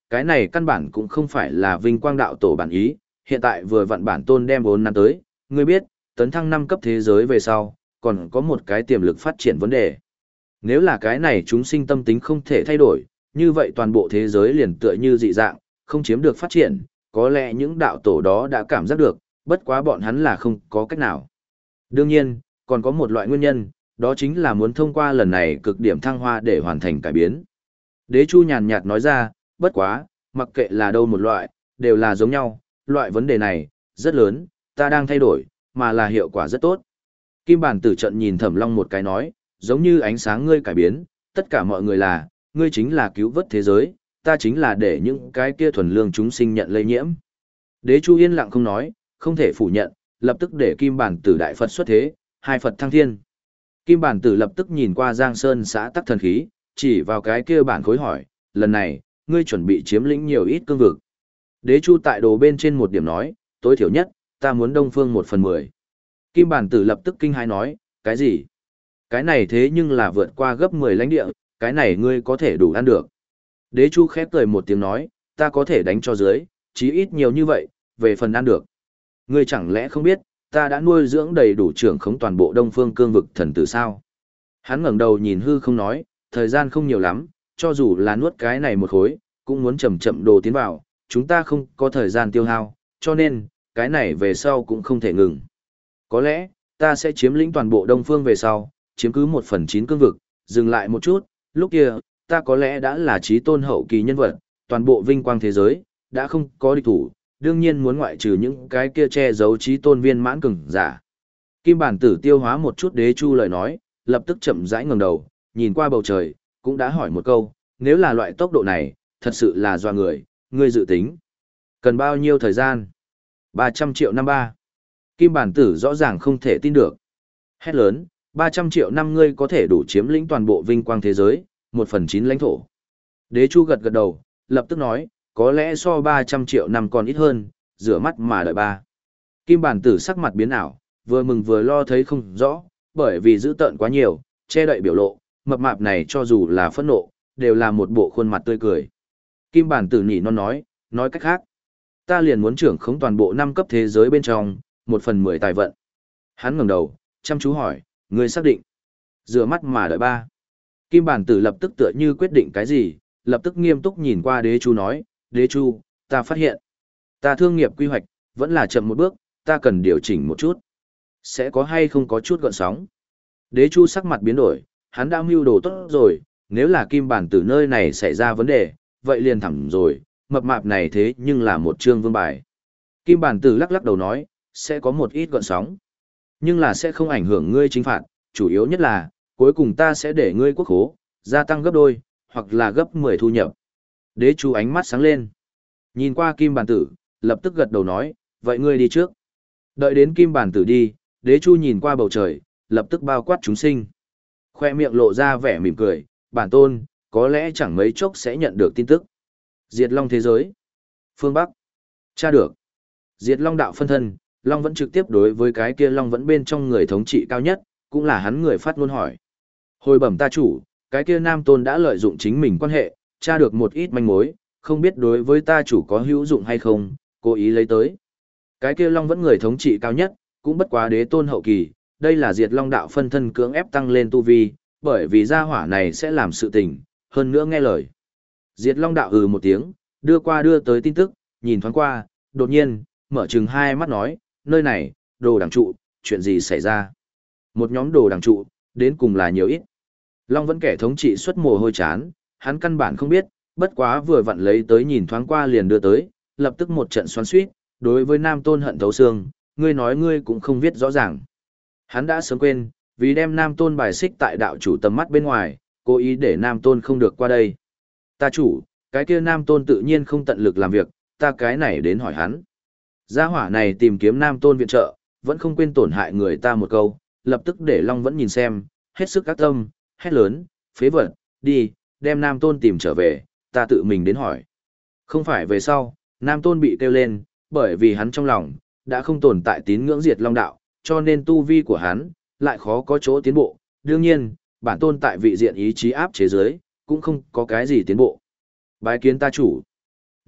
cái này căn bản cũng không phải là vinh quang đạo tổ bản ý, hiện tại vừa vặn bản tôn đem vốn năm tới, ngươi biết, tấn thăng năm cấp thế giới về sau, còn có một cái tiềm lực phát triển vấn đề. Nếu là cái này chúng sinh tâm tính không thể thay đổi, như vậy toàn bộ thế giới liền tựa như dị dạng, không chiếm được phát triển, có lẽ những đạo tổ đó đã cảm giác được, bất quá bọn hắn là không có cách nào. Đương nhiên, còn có một loại nguyên nhân, đó chính là muốn thông qua lần này cực điểm thăng hoa để hoàn thành cải biến. Đế Chu nhàn nhạt nói ra, bất quá, mặc kệ là đâu một loại, đều là giống nhau, loại vấn đề này, rất lớn, ta đang thay đổi, mà là hiệu quả rất tốt. Kim bản tử trận nhìn Thẩm Long một cái nói, giống như ánh sáng ngươi cải biến, tất cả mọi người là, ngươi chính là cứu vớt thế giới, ta chính là để những cái kia thuần lương chúng sinh nhận lây nhiễm. Đế Chu yên lặng không nói, không thể phủ nhận, lập tức để Kim bản tử đại Phật xuất thế, hai Phật thăng thiên. Kim bản tử lập tức nhìn qua Giang Sơn xã tắc thần khí, chỉ vào cái kia bản khối hỏi, lần này, ngươi chuẩn bị chiếm lĩnh nhiều ít cương vực. Đế Chu tại đồ bên trên một điểm nói, tối thiểu nhất, ta muốn Đông Phương một phần mười. Kim bản tử lập tức kinh hãi nói, cái gì? Cái này thế nhưng là vượt qua gấp mười lãnh địa, cái này ngươi có thể đủ ăn được. Đế Chu khép cười một tiếng nói, ta có thể đánh cho dưới, chí ít nhiều như vậy, về phần ăn được. Ngươi chẳng lẽ không biết, ta đã nuôi dưỡng đầy đủ trưởng khống toàn bộ Đông Phương cương vực thần tử sao? Hắn ngẩng đầu nhìn hư không nói, thời gian không nhiều lắm, cho dù là nuốt cái này một khối, cũng muốn chậm chậm đồ tiến vào, chúng ta không có thời gian tiêu hao, cho nên, cái này về sau cũng không thể ngừng. Có lẽ, ta sẽ chiếm lĩnh toàn bộ Đông Phương về sau, chiếm cứ một phần chín cương vực, dừng lại một chút, lúc kia, ta có lẽ đã là trí tôn hậu kỳ nhân vật, toàn bộ vinh quang thế giới, đã không có địch thủ, đương nhiên muốn ngoại trừ những cái kia che giấu trí tôn viên mãn cường giả. Kim bản tử tiêu hóa một chút Đế Chu lời nói, lập tức chậm rãi ngẩng đầu, nhìn qua bầu trời, cũng đã hỏi một câu, nếu là loại tốc độ này, thật sự là doa người, ngươi dự tính. Cần bao nhiêu thời gian? ba trăm triệu năm ba. Kim bản tử rõ ràng không thể tin được. Hét lớn, ba trăm triệu năm ngươi có thể đủ chiếm lĩnh toàn bộ vinh quang thế giới, một phần chín lãnh thổ. Đế Chu gật gật đầu, lập tức nói, có lẽ so ba trăm triệu năm còn ít hơn, rửa mắt mà đợi ba. Kim bản tử sắc mặt biến ảo, vừa mừng vừa lo thấy không rõ, bởi vì dữ tợn quá nhiều, che đậy biểu lộ, mập mạp này cho dù là phẫn nộ, đều là một bộ khuôn mặt tươi cười. Kim bản tử nhỉ non nói, nói cách khác, ta liền muốn trưởng khống toàn bộ năm cấp thế giới bên trong, một phần mười tài vận. Hắn ngẩng đầu, chăm chú hỏi, ngươi xác định? Rửa mắt mà đợi ba. Kim bản tử lập tức tựa như quyết định cái gì, lập tức nghiêm túc nhìn qua Đế Chu nói, Đế Chu, ta phát hiện, ta thương nghiệp quy hoạch, vẫn là chậm một bước, ta cần điều chỉnh một chút. Sẽ có hay không có chút gợn sóng? Đế Chu sắc mặt biến đổi, hắn đã mưu đồ tốt rồi, nếu là Kim bản tử nơi này xảy ra vấn đề, vậy liền thẳng rồi, mập mạp này thế nhưng là một chương vương bài. Kim bản tử lắc lắc đầu nói, sẽ có một ít gợn sóng, nhưng là sẽ không ảnh hưởng ngươi chính phạt, chủ yếu nhất là, cuối cùng ta sẽ để ngươi quốc khố, gia tăng gấp đôi, hoặc là gấp mười thu nhập. Đế Chu ánh mắt sáng lên. Nhìn qua Kim bản tử, lập tức gật đầu nói, vậy ngươi đi trước. Đợi đến Kim bản tử đi, Đế Chu nhìn qua bầu trời, lập tức bao quát chúng sinh. Khoe miệng lộ ra vẻ mỉm cười, bản tôn, có lẽ chẳng mấy chốc sẽ nhận được tin tức. Diệt Long thế giới. Phương Bắc. Tra được. Diệt Long đạo phân thân, Long vẫn trực tiếp đối với cái kia Long vẫn bên trong người thống trị cao nhất, cũng là hắn người phát ngôn hỏi. Hồi bẩm ta chủ, cái kia Nam Tôn đã lợi dụng chính mình quan hệ, tra được một ít manh mối, không biết đối với ta chủ có hữu dụng hay không, cố ý lấy tới. Cái kia Long vẫn người thống trị cao nhất, cũng bất quá đế tôn hậu kỳ, đây là Diệt Long đạo phân thân cưỡng ép tăng lên tu vi, bởi vì gia hỏa này sẽ làm sự tình, hơn nữa nghe lời. Diệt Long đạo ừ một tiếng, đưa qua đưa tới tin tức, nhìn thoáng qua, đột nhiên, mở chừng hai mắt nói, nơi này, đồ đằng trụ, chuyện gì xảy ra? Một nhóm đồ đằng trụ, đến cùng là nhiều ít. Long vẫn kẻ thống trị xuất mồ hôi chán, hắn căn bản không biết, bất quá vừa vặn lấy tới nhìn thoáng qua liền đưa tới, lập tức một trận xoắn xuýt, đối với Nam Tôn hận thấu xương, ngươi nói ngươi cũng không viết rõ ràng. Hắn đã sớm quên, vì đem Nam Tôn bài xích tại đạo chủ tầm mắt bên ngoài, cố ý để Nam Tôn không được qua đây. Ta chủ, cái kia Nam Tôn tự nhiên không tận lực làm việc, ta cái này đến hỏi hắn. Gia hỏa này tìm kiếm Nam Tôn viện trợ, vẫn không quên tổn hại người ta một câu, lập tức để Long vẫn nhìn xem, hết sức các tâm, hét lớn, phế vật, đi, đem Nam Tôn tìm trở về, ta tự mình đến hỏi. Không phải về sau, Nam Tôn bị kêu lên, bởi vì hắn trong lòng, đã không tồn tại tín ngưỡng Diệt Long đạo, cho nên tu vi của hắn, lại khó có chỗ tiến bộ. Đương nhiên, bản tôn tại vị diện ý chí áp chế giới, cũng không có cái gì tiến bộ. Bái kiến ta chủ.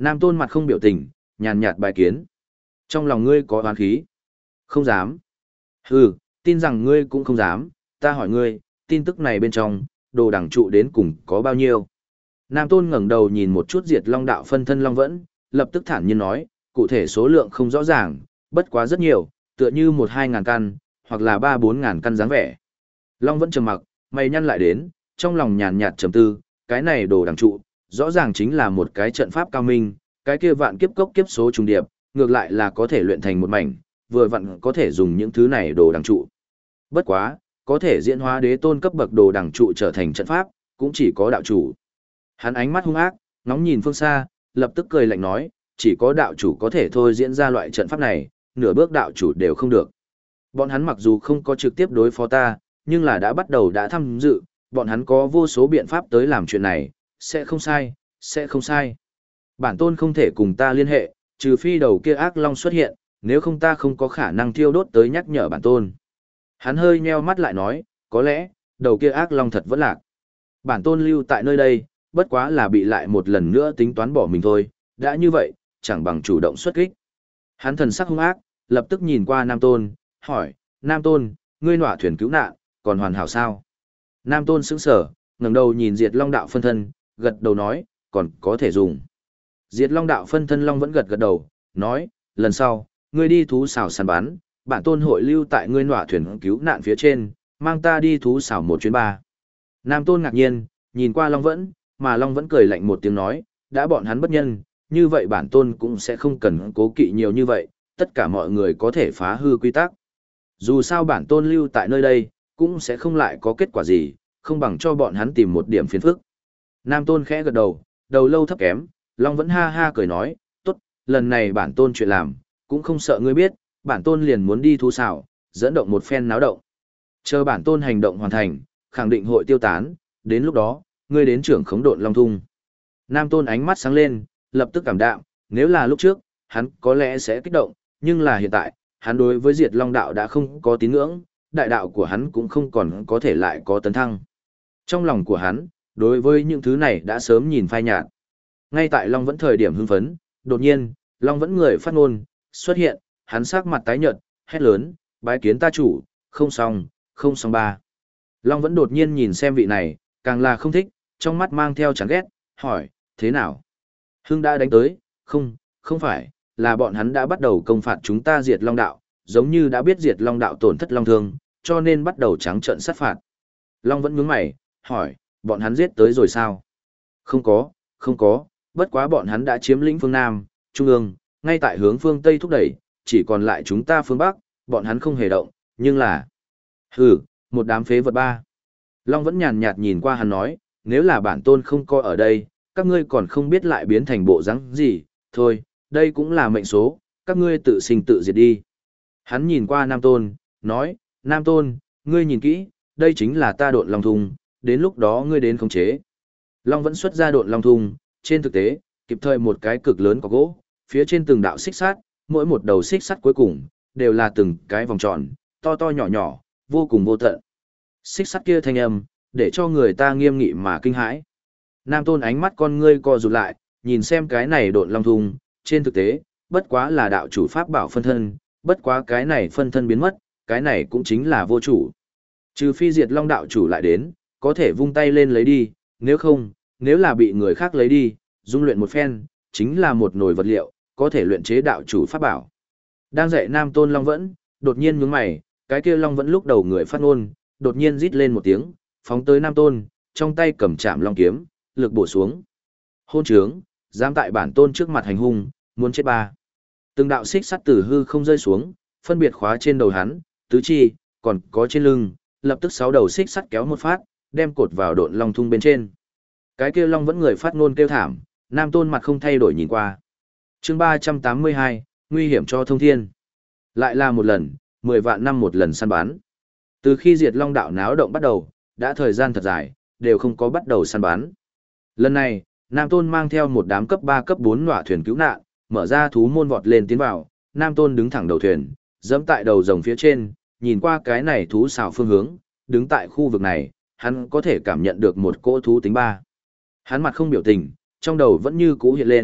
Nam Tôn mặt không biểu tình, nhàn nhạt bài kiến. Trong lòng ngươi có oán khí? Không dám. Hừ, tin rằng ngươi cũng không dám, ta hỏi ngươi, tin tức này bên trong, đồ đẳng trụ đến cùng có bao nhiêu? Nam Tôn ngẩng đầu nhìn một chút Diệt Long đạo phân thân Long Vẫn, lập tức thản nhiên nói, cụ thể số lượng không rõ ràng, bất quá rất nhiều, tựa như một hai ngàn căn, hoặc là ba bốn ngàn căn dáng vẻ. Long Vẫn trầm mặc, mày nhăn lại đến, trong lòng nhàn nhạt trầm tư, cái này đồ đẳng trụ, rõ ràng chính là một cái trận pháp cao minh, cái kia vạn kiếp cốc kiếp số trùng điệp, ngược lại là có thể luyện thành một mảnh, vừa vặn có thể dùng những thứ này đồ đẳng trụ. Bất quá, có thể diễn hóa đế tôn cấp bậc đồ đẳng trụ trở thành trận pháp, cũng chỉ có đạo chủ. Hắn ánh mắt hung ác, ngóng nhìn phương xa, lập tức cười lạnh nói, chỉ có đạo chủ có thể thôi diễn ra loại trận pháp này, nửa bước đạo chủ đều không được. Bọn hắn mặc dù không có trực tiếp đối phó ta, nhưng là đã bắt đầu đã tham dự, bọn hắn có vô số biện pháp tới làm chuyện này, sẽ không sai, sẽ không sai. Bản tôn không thể cùng ta liên hệ, trừ phi đầu kia ác long xuất hiện, nếu không ta không có khả năng thiêu đốt tới nhắc nhở bản tôn. Hắn hơi nheo mắt lại nói, có lẽ, đầu kia ác long thật vẫn lạc. Bản tôn lưu tại nơi đây, bất quá là bị lại một lần nữa tính toán bỏ mình thôi, đã như vậy, chẳng bằng chủ động xuất kích. Hắn thần sắc hung ác, lập tức nhìn qua Nam Tôn, hỏi, Nam Tôn, ngươi nọa thuyền cứu nạn, còn hoàn hảo sao? Nam Tôn sững sờ, ngẩng đầu nhìn Diệt Long đạo phân thân, gật đầu nói, còn có thể dùng. Diệt Long đạo phân thân Long vẫn gật gật đầu, nói, lần sau, ngươi đi thú xảo săn bắn, bản tôn hội lưu tại ngươi nọa thuyền cứu nạn phía trên, mang ta đi thú xảo một chuyến ba. Nam Tôn ngạc nhiên, nhìn qua Long vẫn, mà Long vẫn cười lạnh một tiếng nói, đã bọn hắn bất nhân, như vậy bản tôn cũng sẽ không cần cố kỵ nhiều như vậy, tất cả mọi người có thể phá hư quy tắc. Dù sao bản tôn lưu tại nơi đây, cũng sẽ không lại có kết quả gì, không bằng cho bọn hắn tìm một điểm phiền phức. Nam Tôn khẽ gật đầu, đầu lâu thấp kém, Long vẫn ha ha cười nói, tốt, lần này bản tôn chuyện làm, cũng không sợ ngươi biết, bản tôn liền muốn đi thu xảo, dẫn động một phen náo động. Chờ bản tôn hành động hoàn thành, khẳng định hội tiêu tán, đến lúc đó, ngươi đến trưởng khống độn Long Thung. Nam Tôn ánh mắt sáng lên, lập tức cảm đạm, nếu là lúc trước, hắn có lẽ sẽ kích động, nhưng là hiện tại, hắn đối với Diệt Long đạo đã không có tín ngưỡng, đại đạo của hắn cũng không còn có thể lại có tấn thăng. Trong lòng của hắn, đối với những thứ này đã sớm nhìn phai nhạt. Ngay tại Long vẫn thời điểm hưng phấn, đột nhiên, Long vẫn người phát ngôn, xuất hiện, hắn sắc mặt tái nhợt, hét lớn, bái kiến ta chủ, không xong, không xong ba. Long vẫn đột nhiên nhìn xem vị này, càng là không thích, trong mắt mang theo chán ghét, hỏi, thế nào? Hưng đã đánh tới, không, không phải, là bọn hắn đã bắt đầu công phạt chúng ta Diệt Long đạo, giống như đã biết Diệt Long đạo tổn thất Long Thương, cho nên bắt đầu trắng trợn sát phạt. Long vẫn nhướng mày, hỏi, bọn hắn giết tới rồi sao? Không có, không có, bất quá bọn hắn đã chiếm lĩnh phương Nam, Trung ương, ngay tại hướng phương Tây thúc đẩy, chỉ còn lại chúng ta phương Bắc, bọn hắn không hề động, nhưng là... Hừ, một đám phế vật ba. Long vẫn nhàn nhạt nhìn qua hắn nói, nếu là bản tôn không coi ở đây, các ngươi còn không biết lại biến thành bộ rắn gì, thôi, đây cũng là mệnh số, các ngươi tự sinh tự diệt đi. Hắn nhìn qua Nam Tôn, nói, Nam Tôn, ngươi nhìn kỹ, đây chính là ta độn Long Thung, đến lúc đó ngươi đến khống chế. Long vẫn xuất ra độn Long Thung, trên thực tế, kịp thời một cái cực lớn có gỗ, phía trên từng đạo xích sắt, mỗi một đầu xích sắt cuối cùng, đều là từng cái vòng tròn, to to nhỏ nhỏ, vô cùng vô tận. Xích sắt kia thanh âm, để cho người ta nghiêm nghị mà kinh hãi. Nam Tôn ánh mắt con ngươi co rụt lại, nhìn xem cái này độn Long Thung, trên thực tế, bất quá là đạo chủ pháp bảo phân thân, bất quá cái này phân thân biến mất, cái này cũng chính là vô chủ. Trừ phi Diệt Long đạo chủ lại đến, có thể vung tay lên lấy đi, nếu không, nếu là bị người khác lấy đi, dung luyện một phen, chính là một nồi vật liệu, có thể luyện chế đạo chủ pháp bảo. Đang dạy Nam Tôn Long vẫn, đột nhiên nhướng mày, cái kia Long vẫn lúc đầu người phát ngôn, đột nhiên rít lên một tiếng, phóng tới Nam Tôn, trong tay cầm chạm long kiếm, lực bổ xuống. Hôn trướng, dám tại bản tôn trước mặt hành hung, muốn chết ba. Từng đạo xích sắt từ hư không rơi xuống, phân biệt khóa trên đầu hắn, tứ chi, còn có trên lưng, lập tức sáu đầu xích sắt kéo một phát, đem cột vào độn Long Thung bên trên. Cái kia Long vẫn người phát ngôn kêu thảm, Nam Tôn mặt không thay đổi nhìn qua. Chương ba trăm tám mươi hai, nguy hiểm cho thông thiên. Lại là một lần, mười vạn năm một lần săn bắn. Từ khi Diệt Long đạo náo động bắt đầu, đã thời gian thật dài, đều không có bắt đầu săn bắn. Lần này, Nam Tôn mang theo một đám cấp ba cấp bốn nọa thuyền cứu nạn, mở ra thú môn vọt lên tiến vào, Nam Tôn đứng thẳng đầu thuyền, dẫm tại đầu rồng phía trên, nhìn qua cái này thú xào phương hướng, đứng tại khu vực này, hắn có thể cảm nhận được một cỗ thú tính ba. Hắn mặt không biểu tình, trong đầu vẫn như cũ hiện lên,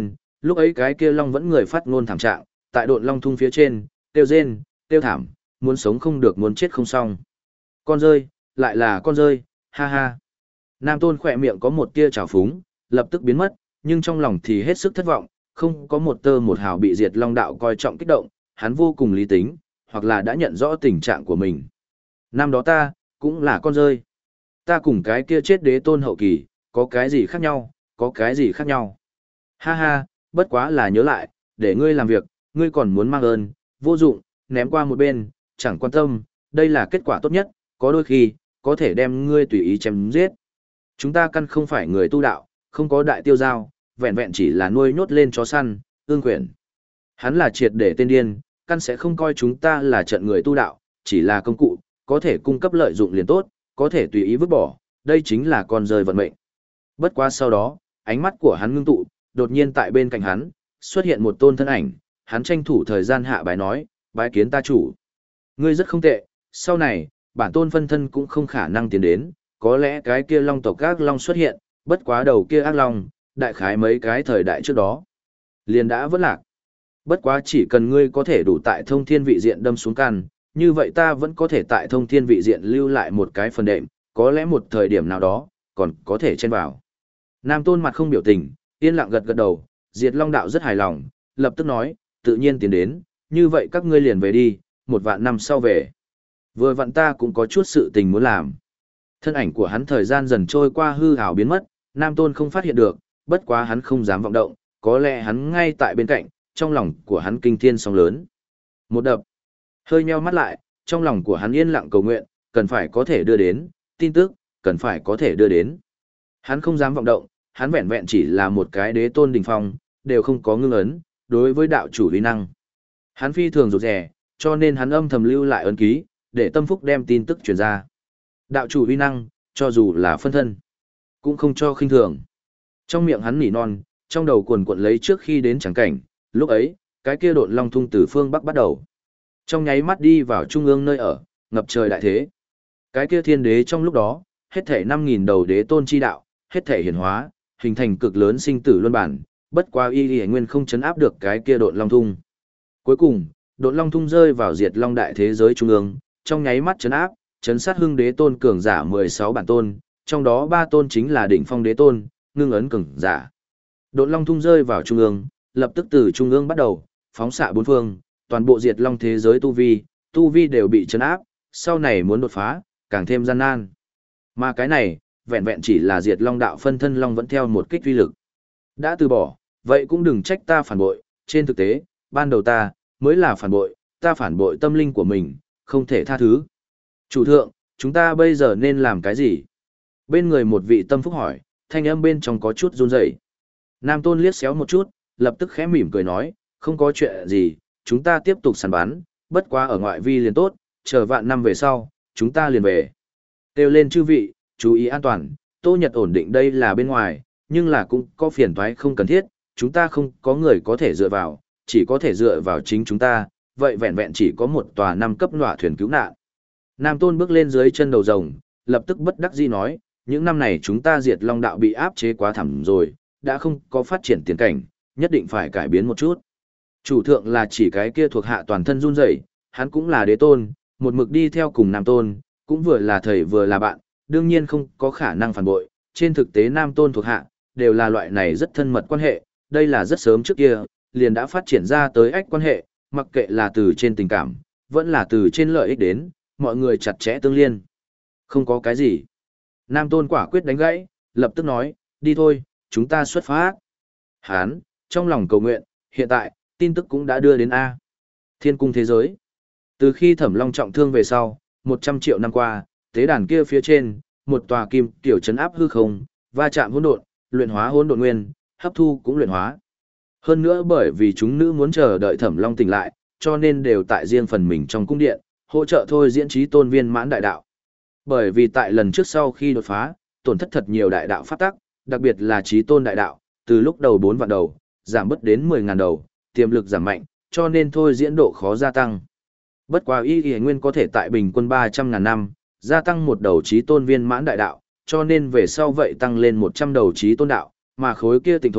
Lúc ấy cái kia long vẫn người phát ngôn thảm trạng, tại độn long thung phía trên, tiêu rên, tiêu thảm, muốn sống không được muốn chết không xong. Con rơi, lại là con rơi, ha ha. Nam Tôn khỏe miệng có một tia trào phúng, lập tức biến mất, nhưng trong lòng thì hết sức thất vọng, không có một tơ một hào bị diệt long đạo coi trọng kích động, hắn vô cùng lý tính, hoặc là đã nhận rõ tình trạng của mình. Năm đó ta, cũng là con rơi. Ta cùng cái kia chết đế tôn hậu kỳ, có cái gì khác nhau, có cái gì khác nhau. Ha ha, bất quá là nhớ lại, để ngươi làm việc, ngươi còn muốn mang ơn, vô dụng, ném qua một bên, chẳng quan tâm, đây là kết quả tốt nhất, có đôi khi, có thể đem ngươi tùy ý chém giết. Chúng ta căn không phải người tu đạo, không có đại tiêu giao, vẹn vẹn chỉ là nuôi nhốt lên chó săn, ương quyển. Hắn là triệt để tên điên, căn sẽ không coi chúng ta là trận người tu đạo, chỉ là công cụ, có thể cung cấp lợi dụng liền tốt, có thể tùy ý vứt bỏ, đây chính là con rơi vận mệnh. Bất quá sau đó, ánh mắt của hắn ngưng tụ, đột nhiên tại bên cạnh hắn, xuất hiện một tôn thân ảnh, hắn tranh thủ thời gian hạ bái nói, bái kiến ta chủ. Ngươi rất không tệ, sau này, bản tôn phân thân cũng không khả năng tiến đến, có lẽ cái kia long tộc ác long xuất hiện, bất quá đầu kia ác long, đại khái mấy cái thời đại trước đó. Liền đã vất lạc. Bất quá chỉ cần ngươi có thể đủ tại thông thiên vị diện đâm xuống căn, như vậy ta vẫn có thể tại thông thiên vị diện lưu lại một cái phần đệm, có lẽ một thời điểm nào đó, còn có thể chen vào. Nam Tôn mặt không biểu tình, yên lặng gật gật đầu, Diệt Long đạo rất hài lòng, lập tức nói, tự nhiên tiến đến, như vậy các ngươi liền về đi, một vạn năm sau về. Vừa vặn ta cũng có chút sự tình muốn làm. Thân ảnh của hắn thời gian dần trôi qua hư ảo biến mất, Nam Tôn không phát hiện được, bất quá hắn không dám vọng động, có lẽ hắn ngay tại bên cạnh, trong lòng của hắn kinh thiên sóng lớn. Một đập, hơi nheo mắt lại, trong lòng của hắn yên lặng cầu nguyện, cần phải có thể đưa đến, tin tức, cần phải có thể đưa đến. Hắn không dám vọng động, hắn vẹn vẹn chỉ là một cái đế tôn đỉnh phong, đều không có ngưng ấn, đối với đạo chủ uy năng. Hắn phi thường rụt rè, cho nên hắn âm thầm lưu lại ấn ký, để tâm phúc đem tin tức truyền ra. Đạo chủ uy năng, cho dù là phân thân, cũng không cho khinh thường. Trong miệng hắn nỉ non, trong đầu cuồn cuộn lấy trước khi đến chẳng cảnh, lúc ấy, cái kia độn long thung từ phương bắc bắt đầu. Trong nháy mắt đi vào trung ương nơi ở, ngập trời đại thế. Cái kia thiên đế trong lúc đó, hết thể năm nghìn đầu đế tôn chi đạo, hết thể hiển hóa, hình thành cực lớn sinh tử luân bản, bất qua y y nguyên không chấn áp được cái kia độn long thung. Cuối cùng, độn long thung rơi vào diệt long đại thế giới trung ương, trong nháy mắt chấn áp, chấn sát hưng đế tôn cường giả mười sáu bản tôn, trong đó ba tôn chính là đỉnh phong đế tôn, ngưng ấn cường giả. Độn long thung rơi vào trung ương, lập tức từ trung ương bắt đầu, phóng xạ bốn phương, toàn bộ diệt long thế giới tu vi, tu vi đều bị chấn áp, sau này muốn đột phá, càng thêm gian nan. Mà cái này, vẹn vẹn chỉ là diệt long đạo phân thân long vẫn theo một kích uy lực. Đã từ bỏ, vậy cũng đừng trách ta phản bội, trên thực tế, ban đầu ta, mới là phản bội, ta phản bội tâm linh của mình, không thể tha thứ. Chủ thượng, chúng ta bây giờ nên làm cái gì? Bên người một vị tâm phúc hỏi, thanh âm bên trong có chút run rẩy. Nam Tôn liếc xéo một chút, lập tức khẽ mỉm cười nói, không có chuyện gì, chúng ta tiếp tục săn bắn, bất quá ở ngoại vi liền tốt, chờ vạn năm về sau, chúng ta liền về. Kêu lên chư vị, chú ý an toàn, Tô Nhật ổn định đây là bên ngoài, nhưng là cũng có phiền toái không cần thiết, chúng ta không có người có thể dựa vào, chỉ có thể dựa vào chính chúng ta, vậy vẹn vẹn chỉ có một tòa năm cấp nọa thuyền cứu nạn. Nam Tôn bước lên dưới chân đầu rồng, lập tức bất đắc dĩ nói, những năm này chúng ta diệt long đạo bị áp chế quá thẳm rồi, đã không có phát triển tiến cảnh, nhất định phải cải biến một chút. Chủ thượng là chỉ cái kia thuộc hạ toàn thân run rẩy, hắn cũng là đế tôn, một mực đi theo cùng Nam Tôn, cũng vừa là thầy vừa là bạn, đương nhiên không có khả năng phản bội, trên thực tế Nam Tôn thuộc hạ, đều là loại này rất thân mật quan hệ, đây là rất sớm trước kia, liền đã phát triển ra tới ách quan hệ, mặc kệ là từ trên tình cảm, vẫn là từ trên lợi ích đến, mọi người chặt chẽ tương liên. Không có cái gì. Nam Tôn quả quyết đánh gãy, lập tức nói, đi thôi, chúng ta xuất phát. Hán, trong lòng cầu nguyện, hiện tại, tin tức cũng đã đưa đến A. Thiên cung thế giới. Từ khi Thẩm Long trọng thương về sau, một trăm triệu năm qua, tế đàn kia phía trên, một tòa kim tiểu trấn áp hư không, va chạm hỗn độn, luyện hóa hỗn độn nguyên, hấp thu cũng luyện hóa. Hơn nữa bởi vì chúng nữ muốn chờ đợi Thẩm Long tỉnh lại, cho nên đều tại riêng phần mình trong cung điện, hỗ trợ thôi diễn trí tôn viên mãn đại đạo. Bởi vì tại lần trước sau khi đột phá, tổn thất thật nhiều đại đạo pháp tắc, đặc biệt là trí tôn đại đạo, từ lúc đầu bốn vạn đầu, giảm bớt đến mười ngàn đầu, tiềm lực giảm mạnh, cho nên thôi diễn độ khó gia tăng. Bất quá y y nguyên có thể tại bình quân ba trăm ngàn năm, gia tăng một đầu trí tôn viên mãn đại đạo, cho nên về sau vậy tăng lên một trăm đầu trí tôn đạo, mà khối kia tịnh thổ,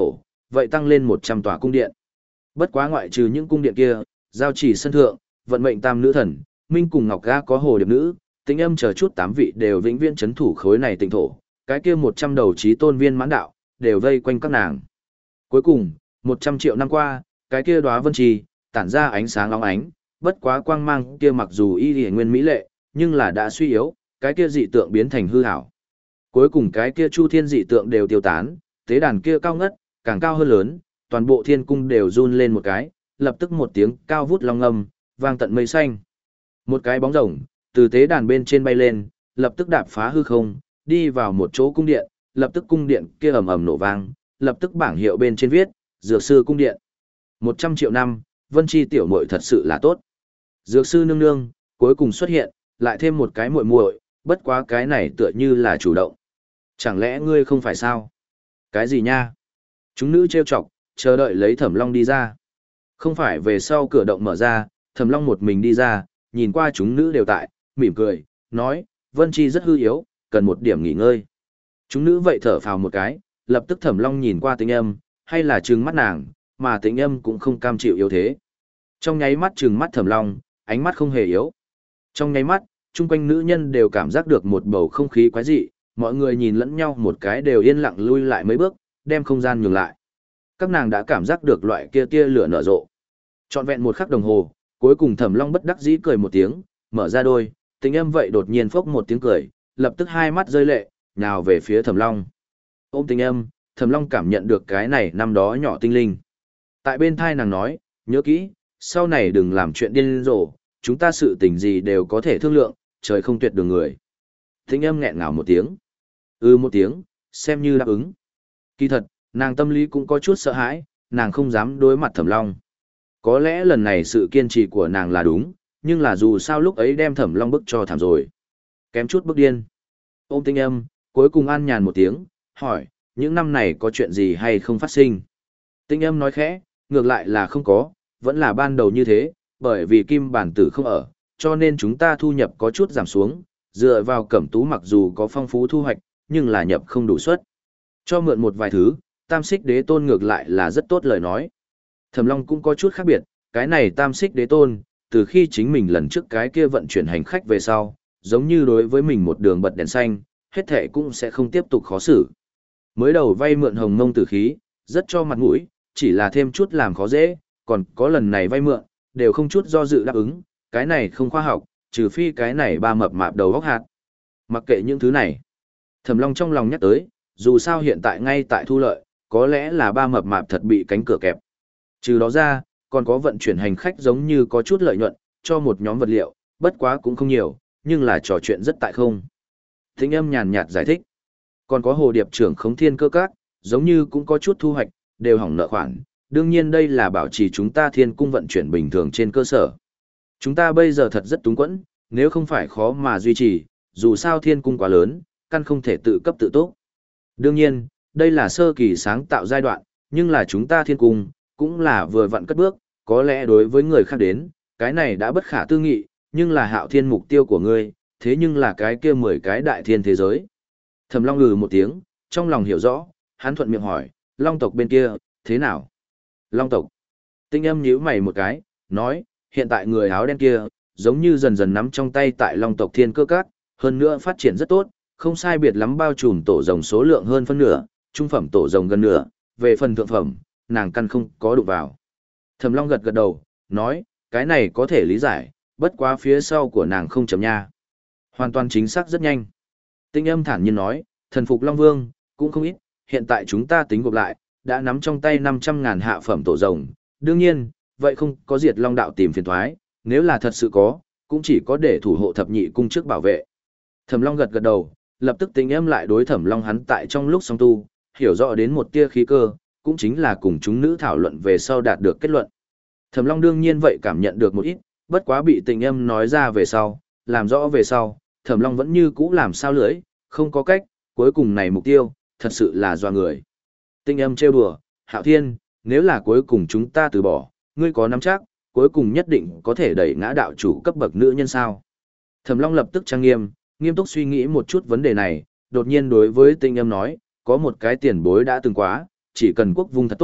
vậy tăng lên một trăm tòa cung điện. Bất quá ngoại trừ những cung điện kia, giao chỉ sân thượng, vận mệnh tam nữ thần, minh cùng ngọc ga có hồ điệp nữ, tĩnh âm chờ chút tám vị đều vĩnh viễn chấn thủ khối này tịnh thổ, cái kia một trăm đầu chí tôn viên mãn đạo, đều vây quanh các nàng. Cuối cùng, một trăm triệu năm qua, cái kia đóa vân trì, tản ra ánh sáng óng ánh, bất quá quang mang kia mặc dù y y nguyên mỹ lệ, nhưng là đã suy yếu, cái kia dị tượng biến thành hư ảo. Cuối cùng cái kia chu thiên dị tượng đều tiêu tán, tế đàn kia cao ngất, càng cao hơn lớn, toàn bộ thiên cung đều run lên một cái, lập tức một tiếng cao vút long ngâm, vang tận mây xanh. Một cái bóng rồng, từ tế đàn bên trên bay lên, lập tức đạp phá hư không, đi vào một chỗ cung điện, lập tức cung điện kia ầm ầm nổ vang, lập tức bảng hiệu bên trên viết, Dược sư cung điện. một trăm triệu năm, Vân Chi tiểu muội thật sự là tốt. Dược sư nương nương, cuối cùng xuất hiện, lại thêm một cái muội muội, bất quá cái này tựa như là chủ động. Chẳng lẽ ngươi không phải sao? Cái gì nha? Chúng nữ trêu chọc, chờ đợi lấy Thẩm Long đi ra. Không phải về sau cửa động mở ra, Thẩm Long một mình đi ra, nhìn qua chúng nữ đều tại, mỉm cười, nói, Vân Chi rất hư yếu, cần một điểm nghỉ ngơi. Chúng nữ vậy thở phào một cái, lập tức Thẩm Long nhìn qua Tĩnh Âm, hay là trừng mắt nàng, mà Tĩnh Âm cũng không cam chịu yếu thế. Trong nháy mắt trừng mắt Thẩm Long, ánh mắt không hề yếu. Trong nháy mắt, chung quanh nữ nhân đều cảm giác được một bầu không khí quái dị, mọi người nhìn lẫn nhau một cái đều yên lặng lui lại mấy bước, đem không gian nhường lại. Các nàng đã cảm giác được loại kia tia lửa nở rộ. Trọn vẹn một khắc đồng hồ, cuối cùng Thẩm Long bất đắc dĩ cười một tiếng, mở ra đôi, Tĩnh Âm vậy đột nhiên phốc một tiếng cười, lập tức hai mắt rơi lệ, nhào về phía Thẩm Long. Ôm Tĩnh Âm, Thẩm Long cảm nhận được cái này năm đó nhỏ tinh linh. Tại bên thai nàng nói, nhớ kỹ, sau này đừng làm chuyện điên rồ, chúng ta sự tình gì đều có thể thương lượng, trời không tuyệt đường người. Tĩnh Âm nghẹn ngào một tiếng. Ừ một tiếng, xem như đáp ứng. Kỳ thật, nàng tâm lý cũng có chút sợ hãi, nàng không dám đối mặt Thẩm Long. Có lẽ lần này sự kiên trì của nàng là đúng, nhưng là dù sao lúc ấy đem Thẩm Long bức cho thảm rồi. Kém chút bức điên. Ôm Tĩnh Âm, cuối cùng an nhàn một tiếng, hỏi, những năm này có chuyện gì hay không phát sinh? Tĩnh Âm nói khẽ, ngược lại là không có, vẫn là ban đầu như thế, bởi vì Kim Bản Tử không ở, cho nên chúng ta thu nhập có chút giảm xuống, dựa vào Cẩm Tú mặc dù có phong phú thu hoạch, nhưng là nhập không đủ suất. Cho mượn một vài thứ, Tam Xích Đế Tôn ngược lại là rất tốt lời nói. Thẩm Long cũng có chút khác biệt, cái này Tam Xích Đế Tôn, từ khi chính mình lần trước cái kia vận chuyển hành khách về sau, giống như đối với mình một đường bật đèn xanh, hết thệ cũng sẽ không tiếp tục khó xử. Mới đầu vay mượn Hồng Mông tử khí, rất cho mặt mũi, chỉ là thêm chút làm khó dễ, còn có lần này vay mượn, đều không chút do dự đáp ứng, cái này không khoa học, trừ phi cái này ba mập mạp đầu góc hạt. Mặc kệ những thứ này, Thẩm Long trong lòng nhắc tới, dù sao hiện tại ngay tại thu lợi, có lẽ là ba mập mạp thật bị cánh cửa kẹp. Trừ đó ra, còn có vận chuyển hành khách giống như có chút lợi nhuận, cho một nhóm vật liệu, bất quá cũng không nhiều, nhưng là trò chuyện rất tại không. Tĩnh Âm nhàn nhạt giải thích. Còn có hồ điệp trưởng Khống Thiên Cơ Các, giống như cũng có chút thu hoạch, đều hỏng nợ khoản. Đương nhiên đây là bảo trì chúng ta thiên cung vận chuyển bình thường trên cơ sở. Chúng ta bây giờ thật rất túng quẫn, nếu không phải khó mà duy trì, dù sao thiên cung quá lớn, căn không thể tự cấp tự túc. Đương nhiên, đây là sơ kỳ sáng tạo giai đoạn, nhưng là chúng ta thiên cung, cũng là vừa vặn cất bước, có lẽ đối với người khác đến, cái này đã bất khả tư nghị, nhưng là Hạo Thiên mục tiêu của ngươi, thế nhưng là cái kia mười cái đại thiên thế giới. Thẩm Long ngừ một tiếng, trong lòng hiểu rõ, hắn thuận miệng hỏi, Long tộc bên kia, thế nào? Long tộc. Tĩnh Âm nhíu mày một cái, nói, hiện tại người áo đen kia, giống như dần dần nắm trong tay tại Long tộc Thiên Cơ Các, hơn nữa phát triển rất tốt, không sai biệt lắm bao trùm tổ rồng số lượng hơn phân nửa, trung phẩm tổ rồng gần nửa, về phần thượng phẩm, nàng căn không có đụng vào. Thẩm Long gật gật đầu, nói, cái này có thể lý giải, bất quá phía sau của nàng không chấm nha. Hoàn toàn chính xác rất nhanh. Tĩnh Âm thản nhiên nói, thần phục Long Vương, cũng không ít, hiện tại chúng ta tính gộp lại, đã nắm trong tay năm trăm ngàn hạ phẩm tổ rồng. Đương nhiên, vậy không có diệt Long đạo tìm phiền thoái, nếu là thật sự có, cũng chỉ có để thủ hộ thập nhị cung trước bảo vệ. Thẩm Long gật gật đầu, lập tức Tĩnh Âm lại đối Thẩm Long hắn tại trong lúc song tu, hiểu rõ đến một tia khí cơ, cũng chính là cùng chúng nữ thảo luận về sau đạt được kết luận. Thẩm Long đương nhiên vậy cảm nhận được một ít, bất quá bị Tĩnh Âm nói ra về sau, làm rõ về sau, Thẩm Long vẫn như cũ làm sao lưỡi, không có cách, cuối cùng này mục tiêu, thật sự là doa người. Tĩnh Âm trêu đùa, Hạo Thiên, nếu là cuối cùng chúng ta từ bỏ, ngươi có nắm chắc, cuối cùng nhất định có thể đẩy ngã đạo chủ cấp bậc nữ nhân sao? Thẩm Long lập tức trang nghiêm, nghiêm túc suy nghĩ một chút vấn đề này, đột nhiên đối với Tĩnh Âm nói, có một cái tiền bối đã từng quá, chỉ cần quốc vung thật tốt,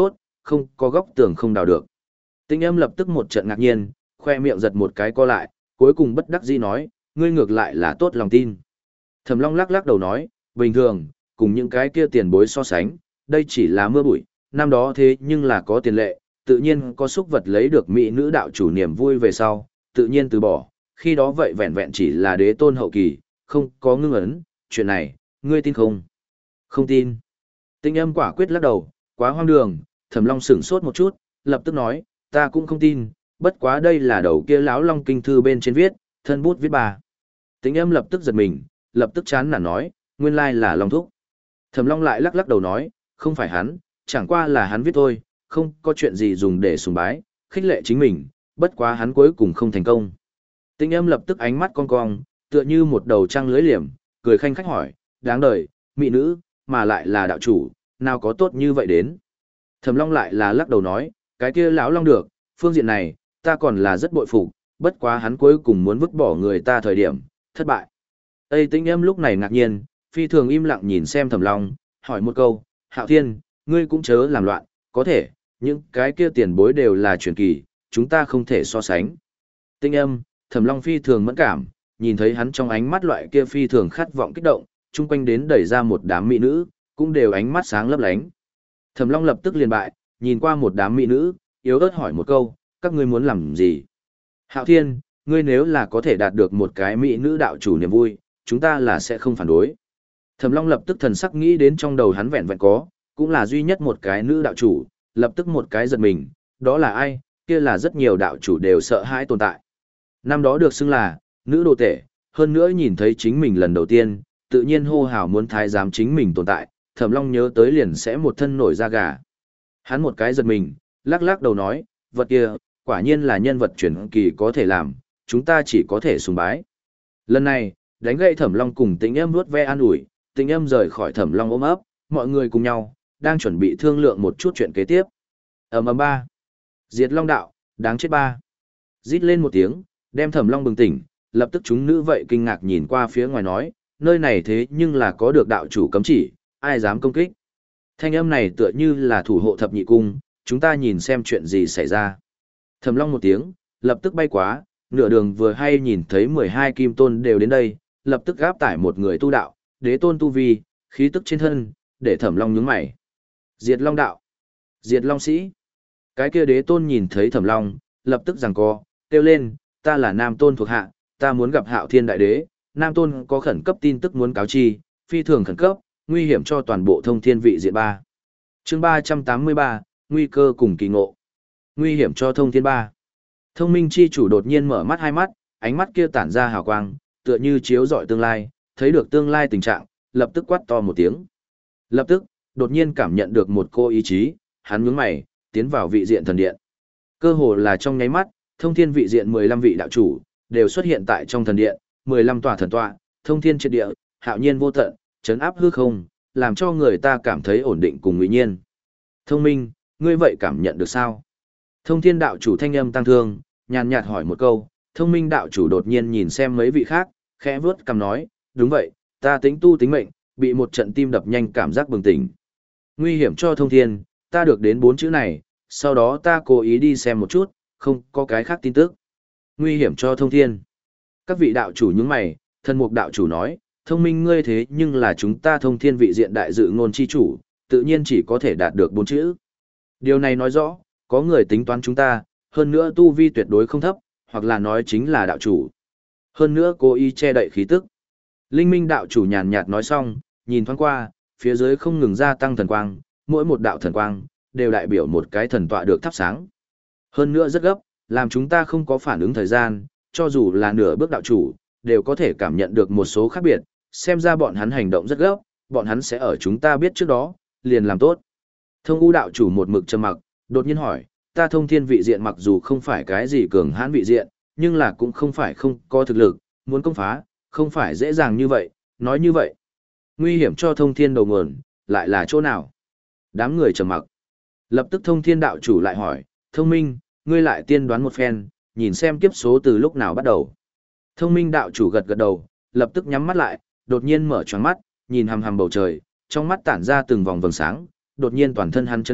không có góc tường không đào được. Tĩnh âm lập tức một trận ngạc nhiên, khoe miệng giật một cái co lại, cuối cùng bất đắc dĩ nói, ngươi ngược lại là tốt lòng tin. Thẩm Long lắc lắc đầu nói, bình thường, cùng những cái kia tiền bối so sánh, đây chỉ là mưa bụi, năm đó thế nhưng là có tiền lệ, tự nhiên có xúc vật lấy được mỹ nữ đạo chủ niềm vui về sau, tự nhiên từ bỏ, khi đó vậy vẹn vẹn chỉ là đế tôn hậu kỳ, không có ngưng ấn, chuyện này, ngươi tin không? Không tin. Tinh âm quả quyết lắc đầu, quá hoang đường, Thẩm Long sửng sốt một chút, lập tức nói, ta cũng không tin, bất quá đây là đầu kia lão long kinh thư bên trên viết, thân bút viết bà. Tinh âm lập tức giật mình, lập tức chán nản nói, nguyên lai là Long Thúc. Thẩm Long lại lắc lắc đầu nói, không phải hắn, chẳng qua là hắn viết thôi, không có chuyện gì dùng để sùng bái, khích lệ chính mình, bất quá hắn cuối cùng không thành công. Tinh âm lập tức ánh mắt cong cong, tựa như một đầu trăng lưới liềm, cười khanh khách hỏi, đáng đời, mỹ nữ, mà lại là đạo chủ, nào có tốt như vậy đến. Thẩm Long lại là lắc đầu nói, cái kia lão long được, phương diện này, ta còn là rất bội phục, bất quá hắn cuối cùng muốn vứt bỏ người ta thời điểm, thất bại. Tây Tinh âm lúc này ngạc nhiên, phi thường im lặng nhìn xem Thẩm Long, hỏi một câu, Hạo Thiên, ngươi cũng chớ làm loạn, có thể, những cái kia tiền bối đều là truyền kỳ, chúng ta không thể so sánh. Tinh âm, Thẩm Long phi thường mẫn cảm, nhìn thấy hắn trong ánh mắt loại kia phi thường khát vọng kích động, chung quanh đến đẩy ra một đám mỹ nữ, cũng đều ánh mắt sáng lấp lánh. Thẩm Long lập tức liền bại, nhìn qua một đám mỹ nữ, yếu ớt hỏi một câu, các ngươi muốn làm gì? Hạo Thiên, ngươi nếu là có thể đạt được một cái mỹ nữ đạo chủ niềm vui, chúng ta là sẽ không phản đối. Thẩm Long lập tức thần sắc nghĩ đến trong đầu hắn vẹn vẹn có, cũng là duy nhất một cái nữ đạo chủ, lập tức một cái giật mình, đó là ai, kia là rất nhiều đạo chủ đều sợ hãi tồn tại. Năm đó được xưng là, nữ đồ tể, hơn nữa nhìn thấy chính mình lần đầu tiên, tự nhiên hô hào muốn thái giám chính mình tồn tại, Thẩm Long nhớ tới liền sẽ một thân nổi da gà. Hắn một cái giật mình, lắc lắc đầu nói, vật kia, quả nhiên là nhân vật truyền kỳ có thể làm, chúng ta chỉ có thể sùng bái. Lần này, đánh gậy Thẩm Long cùng Tĩnh Âm vuốt ve an ủi, Tĩnh Âm rời khỏi Thẩm Long ôm ấp, mọi người cùng nhau, đang chuẩn bị thương lượng một chút chuyện kế tiếp. Ầm ầm ba. Diệt Long đạo, đáng chết ba. Rít lên một tiếng, đem Thẩm Long bừng tỉnh, lập tức chúng nữ vậy kinh ngạc nhìn qua phía ngoài nói, nơi này thế nhưng là có được đạo chủ cấm chỉ, ai dám công kích. Thanh âm này tựa như là thủ hộ thập nhị cung, chúng ta nhìn xem chuyện gì xảy ra. Thẩm Long một tiếng, lập tức bay quá, nửa đường vừa hay nhìn thấy mười hai kim tôn đều đến đây, lập tức gáp tải một người tu đạo, đế tôn tu vi, khí tức trên thân, để Thẩm Long nhướng mày. Diệt Long đạo, Diệt Long sĩ. Cái kia đế tôn nhìn thấy Thẩm Long, lập tức giằng co, kêu lên, ta là Nam Tôn thuộc hạ, ta muốn gặp Hạo Thiên đại đế, Nam Tôn có khẩn cấp tin tức muốn cáo chi, phi thường khẩn cấp, nguy hiểm cho toàn bộ thông thiên vị diện ba. Chương ba trăm tám mươi ba, nguy cơ cùng kỳ ngộ. Nguy hiểm cho thông thiên ba. Thông minh chi chủ đột nhiên mở mắt hai mắt, ánh mắt kia tản ra hào quang, tựa như chiếu rọi tương lai, thấy được tương lai tình trạng, lập tức quát to một tiếng. Lập tức, đột nhiên cảm nhận được một cô ý chí, hắn nhướng mày, tiến vào vị diện thần điện. Cơ hồ là trong nháy mắt, thông thiên vị diện mười lăm vị đạo chủ đều xuất hiện tại trong thần điện, mười lăm tòa thần tọa, thông thiên triệt địa, hạo nhiên vô tận, chấn áp hư không, làm cho người ta cảm thấy ổn định cùng nguy nhiên. Thông minh, ngươi vậy cảm nhận được sao? Thông thiên đạo chủ thanh âm tăng thương, nhàn nhạt hỏi một câu, thông minh đạo chủ đột nhiên nhìn xem mấy vị khác, khẽ vướt cằm nói, đúng vậy, ta tính tu tính mệnh, bị một trận tim đập nhanh cảm giác bừng tỉnh. Nguy hiểm cho thông thiên, ta được đến bốn chữ này, sau đó ta cố ý đi xem một chút, không có cái khác tin tức. Nguy hiểm cho thông thiên. Các vị đạo chủ nhướng mày, thần mục đạo chủ nói, thông minh ngươi thế nhưng là chúng ta thông thiên vị diện đại dự ngôn chi chủ, tự nhiên chỉ có thể đạt được bốn chữ. Điều này nói rõ, có người tính toán chúng ta, hơn nữa tu vi tuyệt đối không thấp, hoặc là nói chính là đạo chủ. Hơn nữa cố ý che đậy khí tức. Linh minh đạo chủ nhàn nhạt nói xong, nhìn thoáng qua, phía dưới không ngừng gia tăng thần quang, mỗi một đạo thần quang, đều đại biểu một cái thần tọa được thắp sáng. Hơn nữa rất gấp, làm chúng ta không có phản ứng thời gian, cho dù là nửa bước đạo chủ, đều có thể cảm nhận được một số khác biệt, xem ra bọn hắn hành động rất gấp, bọn hắn sẽ ở chúng ta biết trước đó, liền làm tốt. Thông U đạo chủ một mực trầm mặc, đột nhiên hỏi, ta thông thiên vị diện mặc dù không phải cái gì cường hãn vị diện, nhưng là cũng không phải không có thực lực, muốn công phá, không phải dễ dàng như vậy, nói như vậy. Nguy hiểm cho thông thiên đầu nguồn, lại là chỗ nào? Đám người trầm mặc. Lập tức thông thiên đạo chủ lại hỏi, thông minh, ngươi lại tiên đoán một phen, nhìn xem kiếp số từ lúc nào bắt đầu. Thông minh đạo chủ gật gật đầu, lập tức nhắm mắt lại, đột nhiên mở choáng mắt, nhìn hằm hằm bầu trời, trong mắt tản ra từng vòng vầng sáng, đột nhiên toàn thân hắn chấn động,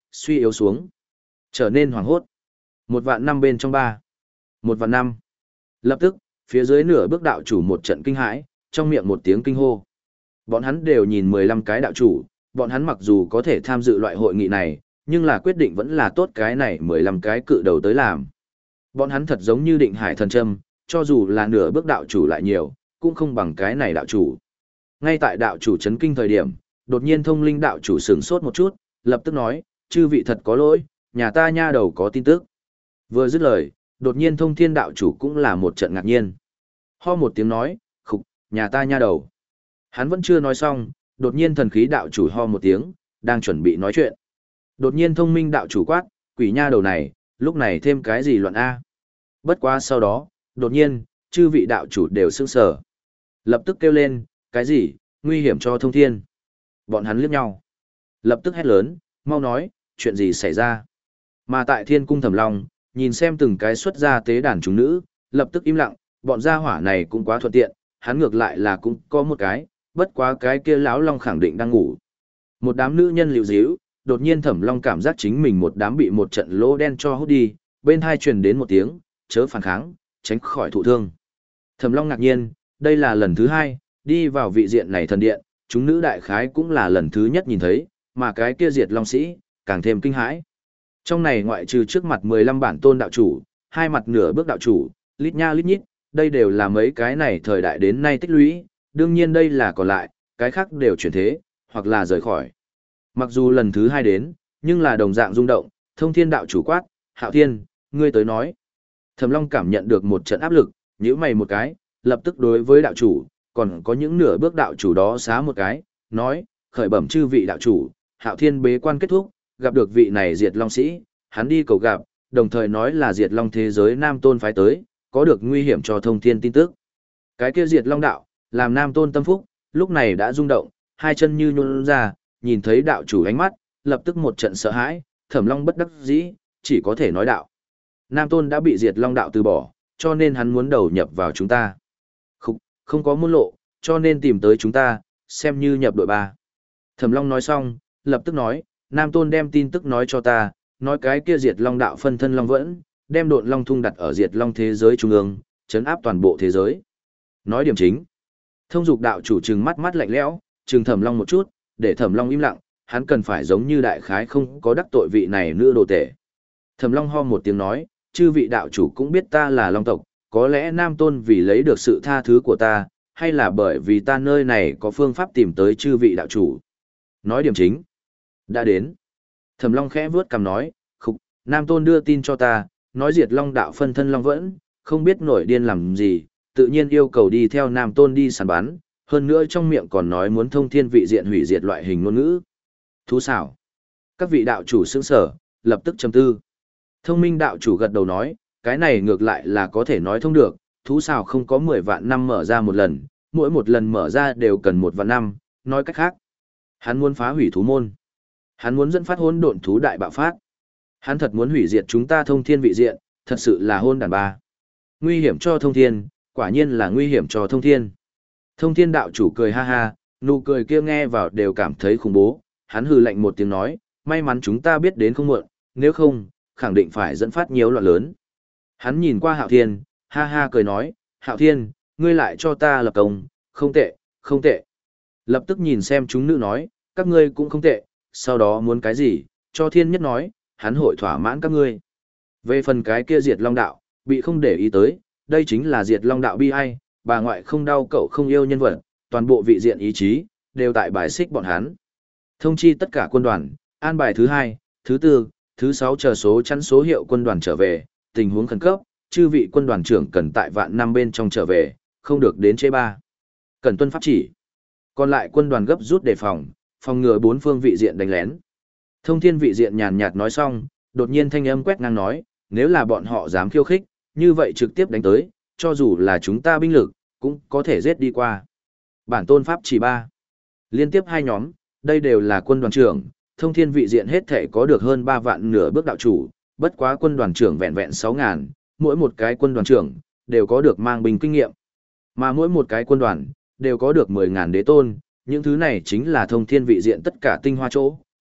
suy yếu xuống, trở nên hoảng hốt. Một vạn năm bên trong ba. Một vạn năm. Lập tức, phía dưới nửa bước đạo chủ một trận kinh hãi, trong miệng một tiếng kinh hô. Bọn hắn đều nhìn mười lăm cái đạo chủ, bọn hắn mặc dù có thể tham dự loại hội nghị này, nhưng là quyết định vẫn là tốt cái này mười lăm cái cự đầu tới làm. Bọn hắn thật giống như định hải thần châm, cho dù là nửa bước đạo chủ lại nhiều, cũng không bằng cái này đạo chủ. Ngay tại đạo chủ chấn kinh thời điểm, đột nhiên thông linh đạo chủ sửng sốt một chút, lập tức nói, chư vị thật có lỗi, nhà ta nha đầu có tin tức. Vừa dứt lời, đột nhiên thông thiên đạo chủ cũng là một trận ngạc nhiên. Ho một tiếng nói, khục, nhà ta nha đầu. Hắn vẫn chưa nói xong, đột nhiên thần khí đạo chủ ho một tiếng, đang chuẩn bị nói chuyện. Đột nhiên thông minh đạo chủ quát, quỷ nha đầu này, lúc này thêm cái gì loạn A. Bất quá sau đó, đột nhiên, chư vị đạo chủ đều sững sờ. Lập tức kêu lên, cái gì, nguy hiểm cho thông thiên. Bọn hắn liếc nhau. Lập tức hét lớn, mau nói, chuyện gì xảy ra. Mà tại thiên cung Thẩm Long, nhìn xem từng cái xuất ra tế đàn chúng nữ, lập tức im lặng, bọn gia hỏa này cũng quá thuận tiện, hắn ngược lại là cũng có một cái, bất quá cái kia lão long khẳng định đang ngủ. Một đám nữ nhân liều díu, đột nhiên Thẩm Long cảm giác chính mình một đám bị một trận lỗ đen cho hút đi, bên hai truyền đến một tiếng, chớ phản kháng, tránh khỏi thụ thương. Thẩm Long ngạc nhiên, đây là lần thứ hai, đi vào vị diện này thần điện, chúng nữ đại khái cũng là lần thứ nhất nhìn thấy, mà cái kia diệt long sĩ, càng thêm kinh hãi. Trong này ngoại trừ trước mặt mười lăm bản tôn đạo chủ, hai mặt nửa bước đạo chủ, lít nha lít nhít, đây đều là mấy cái này thời đại đến nay tích lũy, đương nhiên đây là còn lại, cái khác đều chuyển thế, hoặc là rời khỏi. Mặc dù lần thứ hai đến, nhưng là đồng dạng rung động, thông thiên đạo chủ quát, Hạo Thiên, ngươi tới nói. Thẩm Long cảm nhận được một trận áp lực, nhíu mày một cái, lập tức đối với đạo chủ, còn có những nửa bước đạo chủ đó xá một cái, nói, khởi bẩm chư vị đạo chủ, Hạo Thiên bế quan kết thúc, gặp được vị này diệt long sĩ, hắn đi cầu gặp, đồng thời nói là diệt long thế giới Nam Tôn phái tới, có được nguy hiểm cho thông thiên tin tức. Cái kia diệt long đạo, làm Nam Tôn tâm phúc, lúc này đã rung động, hai chân như nhún ra, nhìn thấy đạo chủ ánh mắt, lập tức một trận sợ hãi, Thẩm Long bất đắc dĩ, chỉ có thể nói đạo. Nam Tôn đã bị diệt long đạo từ bỏ, cho nên hắn muốn đầu nhập vào chúng ta. Không, không có môn lộ, cho nên tìm tới chúng ta, xem như nhập đội ba. Thẩm Long nói xong, lập tức nói, Nam Tôn đem tin tức nói cho ta, nói cái kia diệt long đạo phân thân long vẫn, đem độn long thung đặt ở diệt long thế giới trung ương, chấn áp toàn bộ thế giới. Nói điểm chính. Thông dục đạo chủ trừng mắt mắt lạnh lẽo, trừng Thẩm Long một chút, để Thẩm Long im lặng, hắn cần phải giống như đại khái không có đắc tội vị này nữa đồ tể. Thẩm Long ho một tiếng nói, chư vị đạo chủ cũng biết ta là long tộc, có lẽ Nam Tôn vì lấy được sự tha thứ của ta, hay là bởi vì ta nơi này có phương pháp tìm tới chư vị đạo chủ. Nói điểm chính. Đã đến. Thẩm Long khẽ vướt cằm nói, khục, Nam Tôn đưa tin cho ta, nói diệt long đạo phân thân long vẫn, không biết nổi điên làm gì, tự nhiên yêu cầu đi theo Nam Tôn đi săn bắn, hơn nữa trong miệng còn nói muốn thông thiên vị diện hủy diệt loại hình ngôn ngữ. Thú xảo. Các vị đạo chủ sững sở, lập tức trầm tư. Thông minh đạo chủ gật đầu nói, cái này ngược lại là có thể nói thông được, thú xảo không có mười vạn năm mở ra một lần, mỗi một lần mở ra đều cần một vạn năm, nói cách khác. Hắn muốn phá hủy thú môn. Hắn muốn dẫn phát hỗn độn thú đại bạo phát. Hắn thật muốn hủy diệt chúng ta thông thiên vị diện, thật sự là hôn đàn ba. Nguy hiểm cho thông thiên, quả nhiên là nguy hiểm cho thông thiên. Thông thiên đạo chủ cười ha ha, nụ cười kia nghe vào đều cảm thấy khủng bố, hắn hừ lạnh một tiếng nói, may mắn chúng ta biết đến không muộn, nếu không, khẳng định phải dẫn phát nhiều loạn lớn. Hắn nhìn qua Hạo Thiên, ha ha cười nói, Hạo Thiên, ngươi lại cho ta lập công, không tệ, không tệ. Lập tức nhìn xem chúng nữ nói, các ngươi cũng không tệ, sau đó muốn cái gì, cho Thiên Nhất nói, hắn hội thỏa mãn các ngươi. Về phần cái kia diệt long đạo, bị không để ý tới, đây chính là diệt long đạo bi ai, bà ngoại không đau cậu không yêu nhân vật, toàn bộ vị diện ý chí, đều tại bài xích bọn hắn. Thông chi tất cả quân đoàn, an bài thứ hai, thứ tư, thứ sáu chờ số chắn số hiệu quân đoàn trở về, tình huống khẩn cấp, chư vị quân đoàn trưởng cần tại vạn năm bên trong trở về, không được đến chế ba. Cần tuân pháp chỉ. Còn lại quân đoàn gấp rút đề phòng, phòng ngừa bốn phương vị diện đánh lén. Thông thiên vị diện nhàn nhạt nói xong, đột nhiên thanh âm quét ngang nói, nếu là bọn họ dám khiêu khích, như vậy trực tiếp đánh tới, cho dù là chúng ta binh lực, cũng có thể giết đi qua. Bản tôn pháp chỉ ba. Liên tiếp hai nhóm, đây đều là quân đoàn trưởng, thông thiên vị diện hết thể có được hơn ba vạn nửa bước đạo chủ, bất quá quân đoàn trưởng vẹn vẹn sáu ngàn, mỗi một cái quân đoàn trưởng, đều có được mang binh kinh nghiệm. Mà mỗi một cái quân đoàn, đều có được mười ngàn đế tôn, những thứ này chính là thông thiên vị diện tất cả tinh hoa chỗ,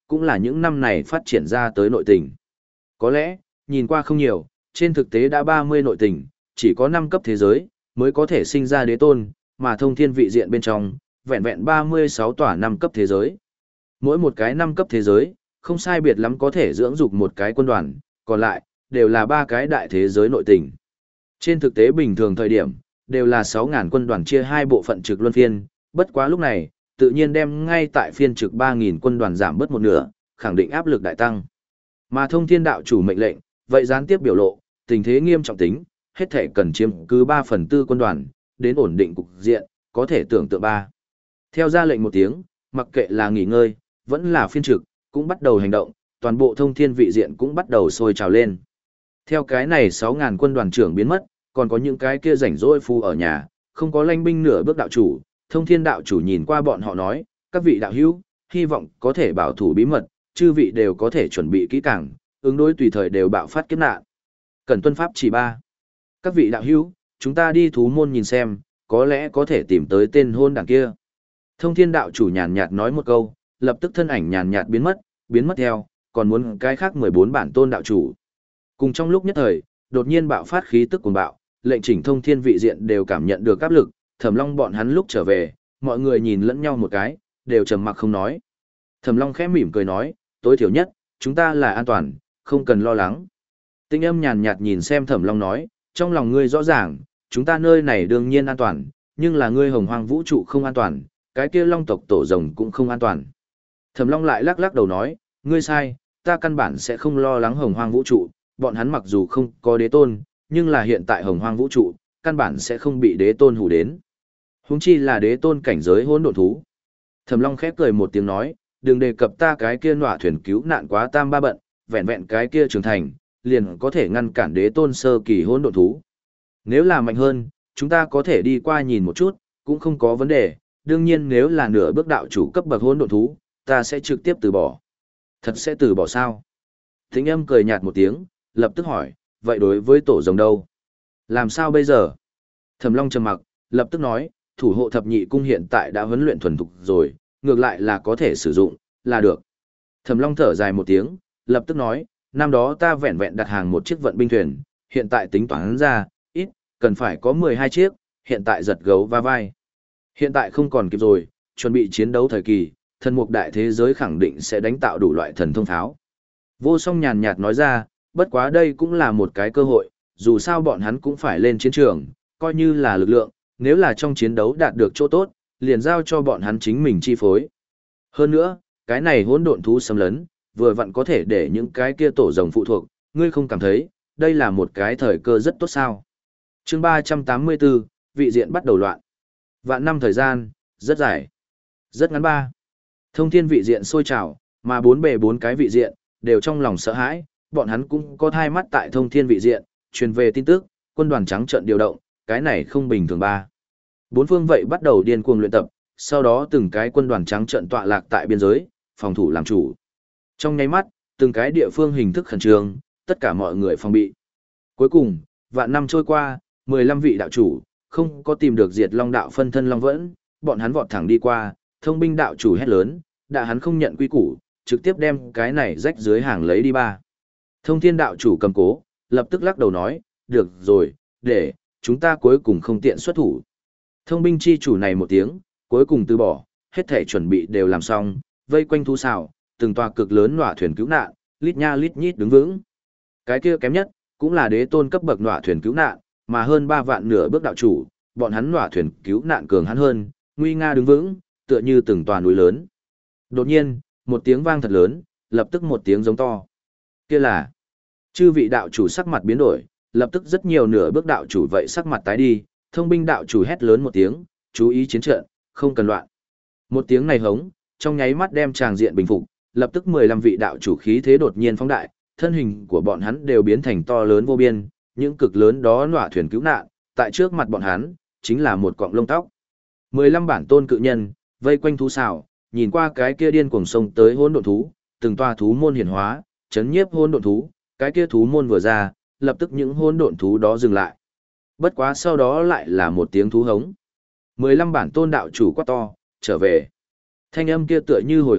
cũng là những năm này phát triển ra tới nội tình. Có lẽ, nhìn qua không nhiều, trên thực tế đã ba mươi nội tình, chỉ có năm cấp thế giới, mới có thể sinh ra đế tôn, mà thông thiên vị diện bên trong, vẹn vẹn ba mươi sáu tòa năm cấp thế giới. Mỗi một cái năm cấp thế giới, không sai biệt lắm có thể dưỡng dục một cái quân đoàn, còn lại, đều là ba cái đại thế giới nội tình. Trên thực tế bình thường thời điểm, đều là sáu nghìn quân đoàn chia hai bộ phận trực luân phiên, bất quá lúc này, tự nhiên đem ngay tại phiên trực ba nghìn quân đoàn giảm bớt một nửa, khẳng định áp lực đại tăng. Mà thông thiên đạo chủ mệnh lệnh, vậy gián tiếp biểu lộ, tình thế nghiêm trọng tính, hết thể cần chiếm cứ ba phần tư quân đoàn, đến ổn định cục diện, có thể tưởng tượng ba. Theo ra lệnh một tiếng, mặc kệ là nghỉ ngơi, vẫn là phiên trực, cũng bắt đầu hành động, toàn bộ thông thiên vị diện cũng bắt đầu sôi trào lên. Theo cái này sáu nghìn quân đoàn trưởng biến mất, còn có những cái kia rảnh rỗi phu ở nhà, không có lanh binh nửa bước đạo chủ, thông thiên đạo chủ nhìn qua bọn họ nói, các vị đạo hữu, hy vọng có thể bảo thủ bí mật, chư vị đều có thể chuẩn bị kỹ càng, ứng đối tùy thời đều bạo phát kiếp nạn. Cần tuân pháp chỉ ba. Các vị đạo hữu, chúng ta đi thú môn nhìn xem, có lẽ có thể tìm tới tên hôn đảng kia. Thông thiên đạo chủ nhàn nhạt nói một câu, lập tức thân ảnh nhàn nhạt biến mất, biến mất theo, còn muốn cái khác mười bốn bản tôn đạo chủ. Cùng trong lúc nhất thời, đột nhiên bạo phát khí tức cuồng bạo, lệnh chỉnh thông thiên vị diện đều cảm nhận được áp lực, Thẩm Long bọn hắn lúc trở về, mọi người nhìn lẫn nhau một cái, đều trầm mặc không nói. Thẩm Long khẽ mỉm cười nói, tối thiểu nhất, chúng ta là an toàn, không cần lo lắng. Tinh âm nhàn nhạt nhìn xem Thẩm Long nói, trong lòng ngươi rõ ràng, chúng ta nơi này đương nhiên an toàn, nhưng là ngươi hồng hoang vũ trụ không an toàn, cái kia long tộc tổ rồng cũng không an toàn. Thẩm Long lại lắc lắc đầu nói, ngươi sai, ta căn bản sẽ không lo lắng hồng hoang vũ trụ, bọn hắn mặc dù không có đế tôn, nhưng là hiện tại hồng hoang vũ trụ, căn bản sẽ không bị đế tôn hù đến. Huống chi là đế tôn cảnh giới hỗn độn thú. Thẩm Long khép cười một tiếng nói, đừng đề cập ta cái kia nọa thuyền cứu nạn quá tam ba bận, vẹn vẹn cái kia trưởng thành, liền có thể ngăn cản đế tôn sơ kỳ hỗn độn thú. Nếu là mạnh hơn, chúng ta có thể đi qua nhìn một chút, cũng không có vấn đề, đương nhiên nếu là nửa bước đạo chủ cấp bậc hỗn độn thú, ta sẽ trực tiếp từ bỏ. Thật sẽ từ bỏ sao? Thính âm cười nhạt một tiếng, lập tức hỏi, vậy đối với tổ rồng đâu? Làm sao bây giờ? Thẩm Long trầm mặc, lập tức nói, thủ hộ thập nhị cung hiện tại đã huấn luyện thuần thục rồi, ngược lại là có thể sử dụng, là được. Thẩm Long thở dài một tiếng, lập tức nói, năm đó ta vẹn vẹn đặt hàng một chiếc vận binh thuyền, hiện tại tính toán ra, ít, cần phải có mười hai chiếc, hiện tại giật gấu va vai. Hiện tại không còn kịp rồi, chuẩn bị chiến đấu thời kỳ, thần mục đại thế giới khẳng định sẽ đánh tạo đủ loại thần thông tháo. Vô Song nhàn nhạt nói ra, bất quá đây cũng là một cái cơ hội, dù sao bọn hắn cũng phải lên chiến trường, coi như là lực lượng, nếu là trong chiến đấu đạt được chỗ tốt, liền giao cho bọn hắn chính mình chi phối. Hơn nữa, cái này hỗn độn thú xâm lấn, vừa vặn có thể để những cái kia tổ rồng phụ thuộc, ngươi không cảm thấy, đây là một cái thời cơ rất tốt sao. Chương ba trăm tám mươi bốn, vị diện bắt đầu loạn. Vạn năm thời gian, rất dài, rất ngắn ba. Thông thiên vị diện sôi trào, mà bốn bề bốn cái vị diện, đều trong lòng sợ hãi, bọn hắn cũng có thai mắt tại thông thiên vị diện, truyền về tin tức, quân đoàn trắng trận điều động, cái này không bình thường ba. Bốn phương vậy bắt đầu điên cuồng luyện tập, sau đó từng cái quân đoàn trắng trận tọa lạc tại biên giới, phòng thủ làm chủ. Trong nháy mắt, từng cái địa phương hình thức khẩn trương, tất cả mọi người phòng bị. Cuối cùng, vạn năm trôi qua, mười lăm vị đạo chủ, không có tìm được diệt long đạo phân thân long vẫn, bọn hắn vọt thẳng đi qua, thông binh đạo chủ hét lớn, đã hắn không nhận quy củ, trực tiếp đem cái này rách dưới hàng lấy đi ba. Thông thiên đạo chủ cầm cố, lập tức lắc đầu nói, được rồi, để, chúng ta cuối cùng không tiện xuất thủ. Thông binh chi chủ này một tiếng, cuối cùng từ bỏ, hết thể chuẩn bị đều làm xong, vây quanh thú xào, từng tòa cực lớn nọa thuyền cứu nạn, lít nha lít nhít đứng vững. Cái kia kém nhất, cũng là đế tôn cấp bậc nọa thuyền cứu nạn, mà hơn ba vạn nửa bước đạo chủ, bọn hắn nọa thuyền cứu nạn cường hắn hơn, nguy nga đứng vững, tựa như từng tòa núi lớn. Đột nhiên, một tiếng vang thật lớn, lập tức một tiếng giống to. Kia là, chư vị đạo chủ sắc mặt biến đổi, lập tức rất nhiều nửa bước đạo chủ vậy sắc mặt tái đi, thông binh đạo chủ hét lớn một tiếng, chú ý chiến trận, không cần loạn. Một tiếng này hống, trong nháy mắt đem tràng diện bình phục, lập tức mười lăm vị đạo chủ khí thế đột nhiên phóng đại, thân hình của bọn hắn đều biến thành to lớn vô biên, những cực lớn đó nọa thuyền cứu nạn, tại trước mặt bọn hắn, chính là một cọng lông tóc. mười lăm bản tôn cự nhân, vây quanh thú xào, nhìn qua cái kia điên cuồng sông tới hỗn độn thú, từng toa thú môn hiển hóa, chấn nhiếp hỗn độn thú, cái kia thú môn vừa ra, lập tức những hỗn độn thú đó dừng lại. Bất quá sau đó lại là một tiếng thú hống. mười lăm bản tôn đạo chủ quát to, trở về. Thanh âm kia tựa như hồi âm,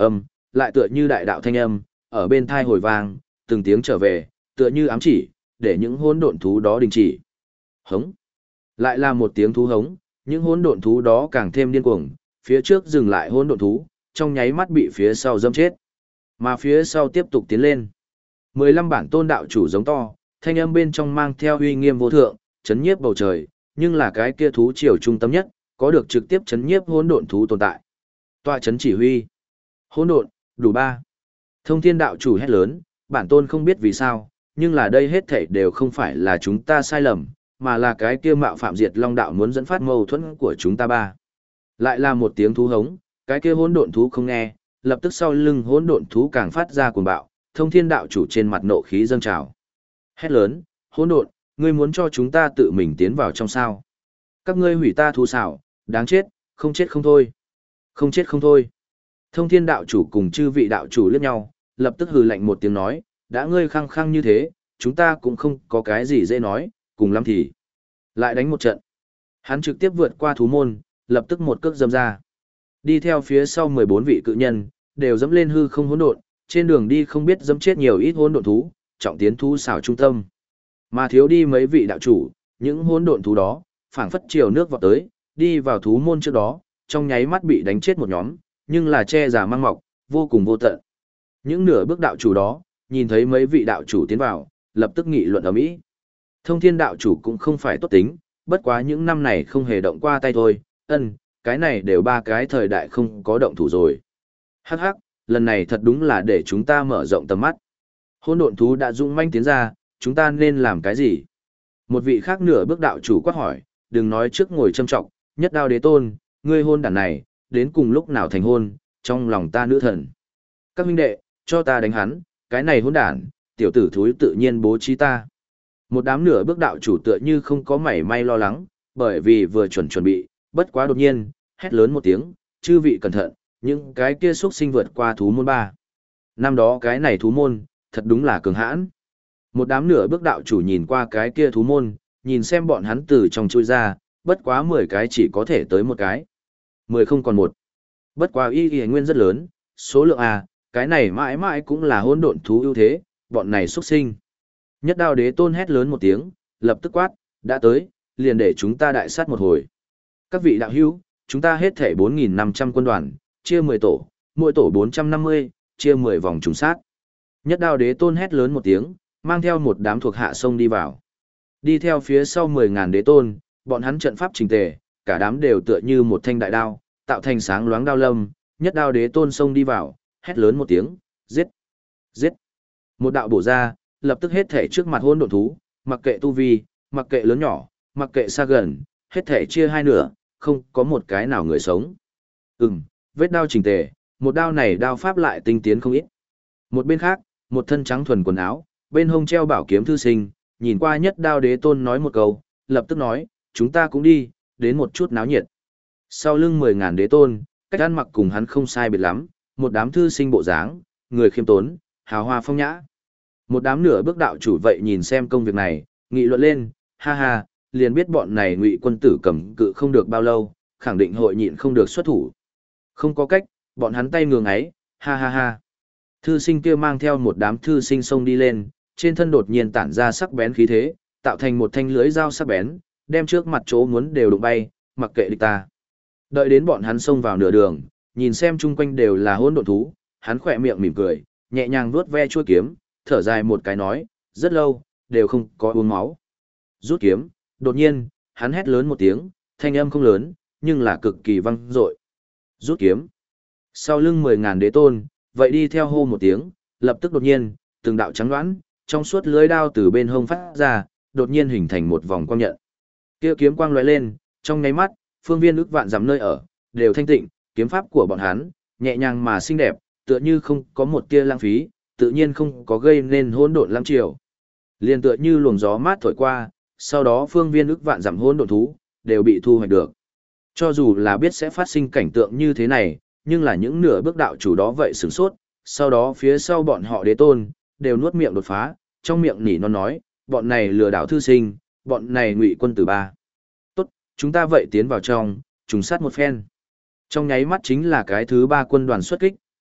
lại tựa như đại đạo thanh âm, ở bên thai hồi vang, từng tiếng trở về, tựa như ám chỉ, để những hỗn độn thú đó đình chỉ. Hống. Lại là một tiếng thú hống, những hỗn độn thú đó càng thêm điên cuồng, phía trước dừng lại hỗn độn thú, trong nháy mắt bị phía sau dâm chết. Mà phía sau tiếp tục tiến lên. mười lăm bản tôn đạo chủ giống to, thanh âm bên trong mang theo uy nghiêm vô thượng, chấn nhiếp bầu trời, nhưng là cái kia thú triều trung tâm nhất, có được trực tiếp chấn nhiếp hỗn độn thú tồn tại. Tọa chấn chỉ huy. Hỗn độn, đủ ba. Thông thiên đạo chủ hét lớn, bản tôn không biết vì sao, nhưng là đây hết thảy đều không phải là chúng ta sai lầm, mà là cái kia mạo phạm diệt long đạo muốn dẫn phát mâu thuẫn của chúng ta ba. Lại là một tiếng thú hống, cái kia hỗn độn thú không nghe, lập tức sau lưng hỗn độn thú càng phát ra cuồng bạo, thông thiên đạo chủ trên mặt nộ khí dâng trào. Hét lớn, hỗn độn, ngươi muốn cho chúng ta tự mình tiến vào trong sao? Các ngươi hủy ta thú xảo, đáng chết, không chết không thôi. Không chết không thôi. Thông thiên đạo chủ cùng chư vị đạo chủ liếc nhau, lập tức hừ lạnh một tiếng nói, đã ngươi khăng khăng như thế, chúng ta cũng không có cái gì dễ nói, cùng lắm thì lại đánh một trận. Hắn trực tiếp vượt qua thú môn, lập tức một cước dâm ra. Đi theo phía sau mười bốn vị cự nhân, đều dẫm lên hư không hỗn độn, trên đường đi không biết dẫm chết nhiều ít hỗn độn thú, trọng tiến thú xảo trung tâm. Mà thiếu đi mấy vị đạo chủ, những hỗn độn thú đó, phảng phất chiều nước vọt tới, đi vào thú môn trước đó, trong nháy mắt bị đánh chết một nhóm, nhưng là che giả mang mọc, vô cùng vô tận. Những nửa bước đạo chủ đó, nhìn thấy mấy vị đạo chủ tiến vào, lập tức nghị luận ầm ĩ. Thông thiên đạo chủ cũng không phải tốt tính, bất quá những năm này không hề động qua tay thôi, ân, cái này đều ba cái thời đại không có động thủ rồi. Hắc hắc, lần này thật đúng là để chúng ta mở rộng tầm mắt. Hỗn độn thú đã dũng manh tiến ra, chúng ta nên làm cái gì? Một vị khác nửa bước đạo chủ quát hỏi, đừng nói trước ngồi châm trọng, nhất đao đế tôn, ngươi hôn đản này, đến cùng lúc nào thành hôn, trong lòng ta nữ thần. Các huynh đệ, cho ta đánh hắn, cái này hôn đản, tiểu tử thúi tự nhiên bố trí ta. Một đám nửa bước đạo chủ tựa như không có mảy may lo lắng, bởi vì vừa chuẩn chuẩn bị, bất quá đột nhiên, hét lớn một tiếng, chư vị cẩn thận, những cái kia xuất sinh vượt qua thú môn ba. Năm đó cái này thú môn, thật đúng là cường hãn. Một đám nửa bước đạo chủ nhìn qua cái kia thú môn, nhìn xem bọn hắn từ trong chui ra, bất quá mười cái chỉ có thể tới một cái. Mười không còn một. Bất quá y y nguyên rất lớn, số lượng A, cái này mãi mãi cũng là hỗn độn thú ưu thế, bọn này xuất sinh. Nhất đao đế tôn hét lớn một tiếng, lập tức quát, đã tới, liền để chúng ta đại sát một hồi. Các vị đạo hữu, chúng ta hết thể bốn nghìn năm trăm quân đoàn, chia mười tổ, mỗi tổ bốn trăm năm mươi, chia mười vòng trùng sát. Nhất đao đế tôn hét lớn một tiếng, mang theo một đám thuộc hạ sông đi vào. Đi theo phía sau mười ngàn đế tôn, bọn hắn trận pháp trình tề, cả đám đều tựa như một thanh đại đao, tạo thành sáng loáng đao lâm, nhất đao đế tôn sông đi vào, hét lớn một tiếng, giết, giết. Một đạo bổ ra, lập tức hết thể trước mặt hỗn độn thú, mặc kệ tu vi, mặc kệ lớn nhỏ, mặc kệ xa gần, hết thể chia hai nửa, không có một cái nào người sống. Ừm, vết đao chỉnh tề, một đao này đao pháp lại tinh tiến không ít. Một bên khác, một thân trắng thuần quần áo, bên hông treo bảo kiếm thư sinh, nhìn qua nhất đao đế tôn nói một câu, lập tức nói, chúng ta cũng đi, đến một chút náo nhiệt. Sau lưng mười ngàn đế tôn, cách ăn mặc cùng hắn không sai biệt lắm, một đám thư sinh bộ dáng, người khiêm tốn, hào hoa phong nhã. Một đám nửa bước đạo chủ vậy nhìn xem công việc này, nghị luận lên, ha ha, liền biết bọn này ngụy quân tử cầm cự không được bao lâu, khẳng định hội nhịn không được xuất thủ. Không có cách, bọn hắn tay ngường ấy, ha ha ha. Thư sinh kia mang theo một đám thư sinh xông đi lên, trên thân đột nhiên tản ra sắc bén khí thế, tạo thành một thanh lưới dao sắc bén, đem trước mặt chỗ muốn đều đụng bay, mặc kệ địch ta. Đợi đến bọn hắn xông vào nửa đường, nhìn xem chung quanh đều là hỗn độn thú, hắn khỏe miệng mỉm cười, nhẹ nhàng vuốt ve chuôi kiếm, thở dài một cái nói, rất lâu, đều không có uống máu. Rút kiếm, đột nhiên, hắn hét lớn một tiếng, thanh âm không lớn, nhưng là cực kỳ vang dội. Rút kiếm. Sau lưng mười ngàn đế tôn, vậy đi theo hô một tiếng, lập tức đột nhiên, từng đạo trắng đoán, trong suốt lưới đao từ bên hông phát ra, đột nhiên hình thành một vòng quang nhận. Kia kiếm quang lóe lên, trong nháy mắt, phương viên ức vạn dặm nơi ở, đều thanh tịnh, kiếm pháp của bọn hắn, nhẹ nhàng mà xinh đẹp, tựa như không có một tia lãng phí, tự nhiên không có gây nên hỗn độn lăng triều. Liên tựa như luồng gió mát thổi qua, sau đó phương viên ức vạn dặm hỗn độn thú, đều bị thu hoạch được. Cho dù là biết sẽ phát sinh cảnh tượng như thế này, nhưng là những nửa bước đạo chủ đó vậy sửng sốt, sau đó phía sau bọn họ đế tôn, đều nuốt miệng đột phá, trong miệng nỉ non nói, bọn này lừa đảo thư sinh, bọn này ngụy quân tử ba. Tốt, chúng ta vậy tiến vào trong, trùng sát một phen. Trong nháy mắt chính là cái thứ ba quân đoàn xuất kích,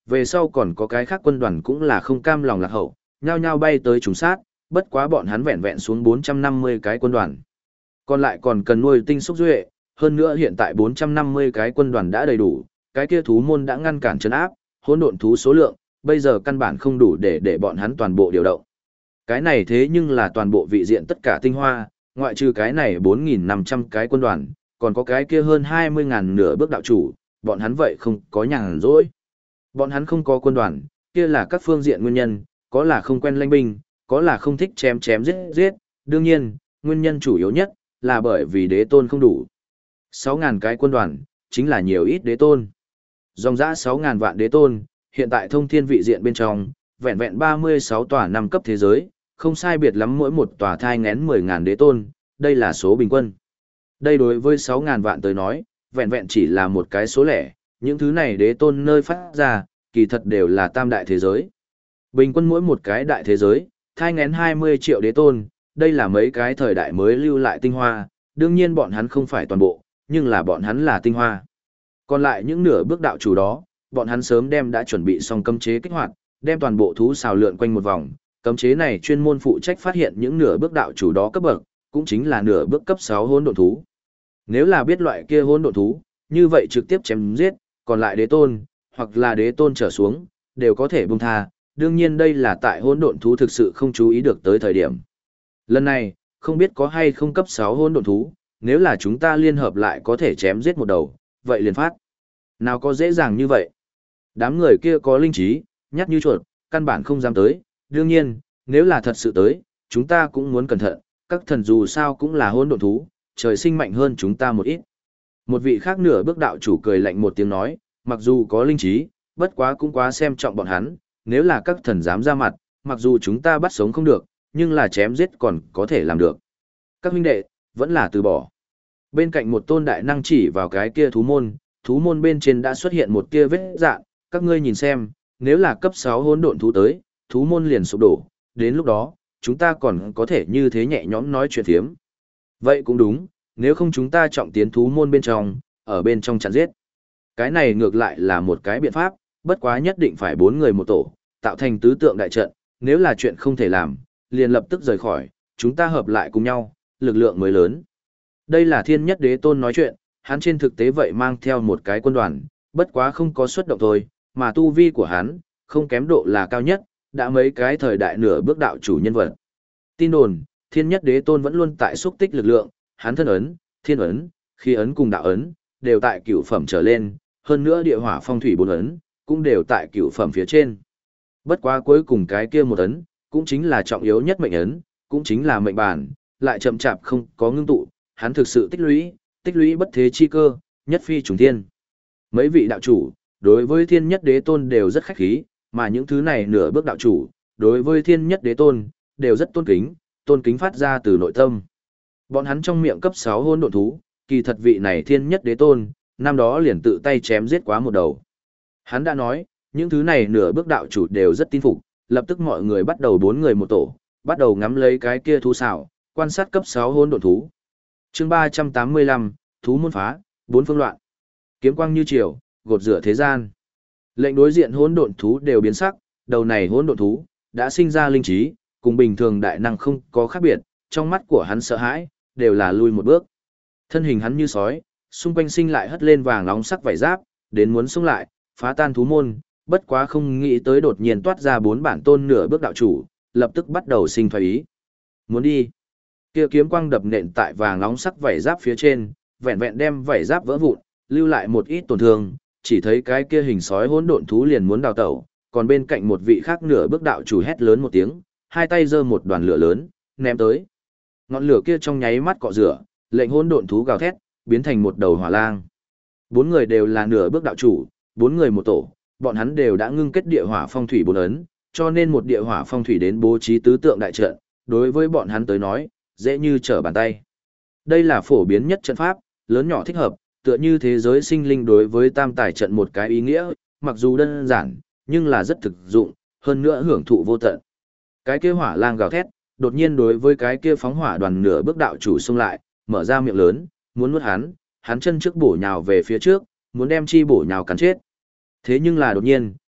Về sau còn có cái khác quân đoàn cũng là không cam lòng lạc hậu, nhao nhao bay tới trùng sát, bất quá bọn hắn vẹn vẹn xuống bốn trăm năm mươi cái quân đoàn. Còn lại còn cần nuôi tinh xúc duệ, hơn nữa hiện tại bốn trăm năm mươi cái quân đoàn đã đầy đủ, cái kia thú môn đã ngăn cản trấn áp, hỗn độn thú số lượng, bây giờ căn bản không đủ để để bọn hắn toàn bộ điều động. Cái này thế nhưng là toàn bộ vị diện tất cả tinh hoa, ngoại trừ cái này bốn nghìn năm trăm cái quân đoàn, còn có cái kia hơn hai mươi ngàn nửa bước đạo chủ, bọn hắn vậy không có nhàn rỗi. Bọn hắn không có quân đoàn, kia là các phương diện nguyên nhân, có là không quen lãnh binh, có là không thích chém chém giết giết, đương nhiên, nguyên nhân chủ yếu nhất là bởi vì đế tôn không đủ. sáu ngàn cái quân đoàn, chính là nhiều ít đế tôn. Dòng dã sáu ngàn vạn đế tôn, hiện tại thông thiên vị diện bên trong, vẹn vẹn ba mươi sáu tòa năm cấp thế giới, không sai biệt lắm mỗi một tòa thai ngén mười ngàn đế tôn, đây là số bình quân. Đây đối với sáu ngàn vạn tới nói, vẹn vẹn chỉ là một cái số lẻ, những thứ này đế tôn nơi phát ra, kỳ thật đều là tam đại thế giới. Bình quân mỗi một cái đại thế giới, thai ngén hai mươi triệu đế tôn, đây là mấy cái thời đại mới lưu lại tinh hoa, đương nhiên bọn hắn không phải toàn bộ, nhưng là bọn hắn là tinh hoa. Còn lại những nửa bước đạo chủ đó, bọn hắn sớm đem đã chuẩn bị xong cấm chế kích hoạt, đem toàn bộ thú xào lượn quanh một vòng, cấm chế này chuyên môn phụ trách phát hiện những nửa bước đạo chủ đó cấp bậc, cũng chính là nửa bước cấp sáu hỗn độn thú. Nếu là biết loại kia hỗn độn thú, như vậy trực tiếp chém giết, còn lại đế tôn, hoặc là đế tôn trở xuống, đều có thể buông tha, đương nhiên đây là tại hỗn độn thú thực sự không chú ý được tới thời điểm. Lần này, không biết có hay không cấp sáu hỗn độn thú, nếu là chúng ta liên hợp lại có thể chém giết một đầu, vậy liền phát. Nào có dễ dàng như vậy. Đám người kia có linh trí, nhát như chuột, căn bản không dám tới, đương nhiên, nếu là thật sự tới, chúng ta cũng muốn cẩn thận, các thần dù sao cũng là hỗn độn thú, trời sinh mạnh hơn chúng ta một ít. Một vị khác nửa bước đạo chủ cười lạnh một tiếng nói, mặc dù có linh trí, bất quá cũng quá xem trọng bọn hắn, nếu là các thần dám ra mặt, mặc dù chúng ta bắt sống không được, nhưng là chém giết còn có thể làm được. Các huynh đệ, vẫn là từ bỏ. Bên cạnh một tôn đại năng chỉ vào cái kia thú môn, thú môn bên trên đã xuất hiện một kia vết dạn, các ngươi nhìn xem, nếu là cấp sáu hỗn độn thú tới, thú môn liền sụp đổ, đến lúc đó, chúng ta còn có thể như thế nhẹ nhõm nói chuyện thiếm. Vậy cũng đúng, nếu không chúng ta trọng tiến thú môn bên trong, ở bên trong chặn giết. Cái này ngược lại là một cái biện pháp, bất quá nhất định phải bốn người một tổ, tạo thành tứ tượng đại trận, nếu là chuyện không thể làm, liền lập tức rời khỏi, chúng ta hợp lại cùng nhau, lực lượng mới lớn. Đây là thiên nhất đế tôn nói chuyện, hắn trên thực tế vậy mang theo một cái quân đoàn, bất quá không có xuất động thôi, mà tu vi của hắn, không kém độ là cao nhất, đã mấy cái thời đại nửa bước đạo chủ nhân vật. Tin đồn, thiên nhất đế tôn vẫn luôn tại xúc tích lực lượng, hắn thân ấn, thiên ấn, khí ấn cùng đạo ấn, đều tại cửu phẩm trở lên, hơn nữa địa hỏa phong thủy bốn ấn, cũng đều tại cửu phẩm phía trên. Bất quá cuối cùng cái kia một ấn, cũng chính là trọng yếu nhất mệnh ấn, cũng chính là mệnh bản, lại chậm chạp không có ngưng tụ, hắn thực sự tích lũy, tích lũy bất thế chi cơ, nhất phi trùng thiên. Mấy vị đạo chủ, đối với thiên nhất đế tôn đều rất khách khí, mà những thứ này nửa bước đạo chủ, đối với thiên nhất đế tôn, đều rất tôn kính, tôn kính phát ra từ nội tâm. Bọn hắn trong miệng cấp sáu hôn độn thú, kỳ thật vị này thiên nhất đế tôn, năm đó liền tự tay chém giết quá một đầu. Hắn đã nói, những thứ này nửa bước đạo chủ đều rất tin phục, lập tức mọi người bắt đầu bốn người một tổ, bắt đầu ngắm lấy cái kia thú xảo, quan sát cấp sáu hôn độn thú. Chương ba trăm tám mươi lăm, thú môn phá, bốn phương loạn. Kiếm quang như chiều, gột rửa thế gian. Lệnh đối diện hỗn độn thú đều biến sắc, đầu này hỗn độn thú đã sinh ra linh trí, cùng bình thường đại năng không có khác biệt, trong mắt của hắn sợ hãi, đều là lui một bước. Thân hình hắn như sói, xung quanh sinh lại hất lên vàng nóng sắc vảy giáp, đến muốn xông lại, phá tan thú môn, bất quá không nghĩ tới đột nhiên toát ra bốn bản tôn nửa bước đạo chủ, lập tức bắt đầu sinh thoái ý. Muốn đi. Kia kiếm quang đập nện tại vàng nóng sắc vảy giáp phía trên, vẹn vẹn đem vảy giáp vỡ vụn, lưu lại một ít tổn thương, chỉ thấy cái kia hình sói hỗn độn thú liền muốn đào tẩu, còn bên cạnh một vị khác nửa bước đạo chủ hét lớn một tiếng, hai tay giơ một đoàn lửa lớn, ném tới. Ngọn lửa kia trong nháy mắt cọ rửa, lệnh hỗn độn thú gào thét, biến thành một đầu hỏa lang. Bốn người đều là nửa bước đạo chủ, bốn người một tổ, bọn hắn đều đã ngưng kết địa hỏa phong thủy bốn ấn, cho nên một địa hỏa phong thủy đến bố trí tứ tượng đại trận, đối với bọn hắn tới nói, dễ như trở bàn tay. Đây là phổ biến nhất trận pháp, lớn nhỏ thích hợp, tựa như thế giới sinh linh đối với tam tài trận một cái ý nghĩa, mặc dù đơn giản, nhưng là rất thực dụng, hơn nữa hưởng thụ vô tận. Cái kia hỏa lang gào thét, đột nhiên đối với cái kia phóng hỏa đoàn nửa bước đạo chủ xông lại, mở ra miệng lớn, muốn nuốt hắn, hắn chân trước bổ nhào về phía trước, muốn đem chi bổ nhào cắn chết. Thế nhưng là đột nhiên,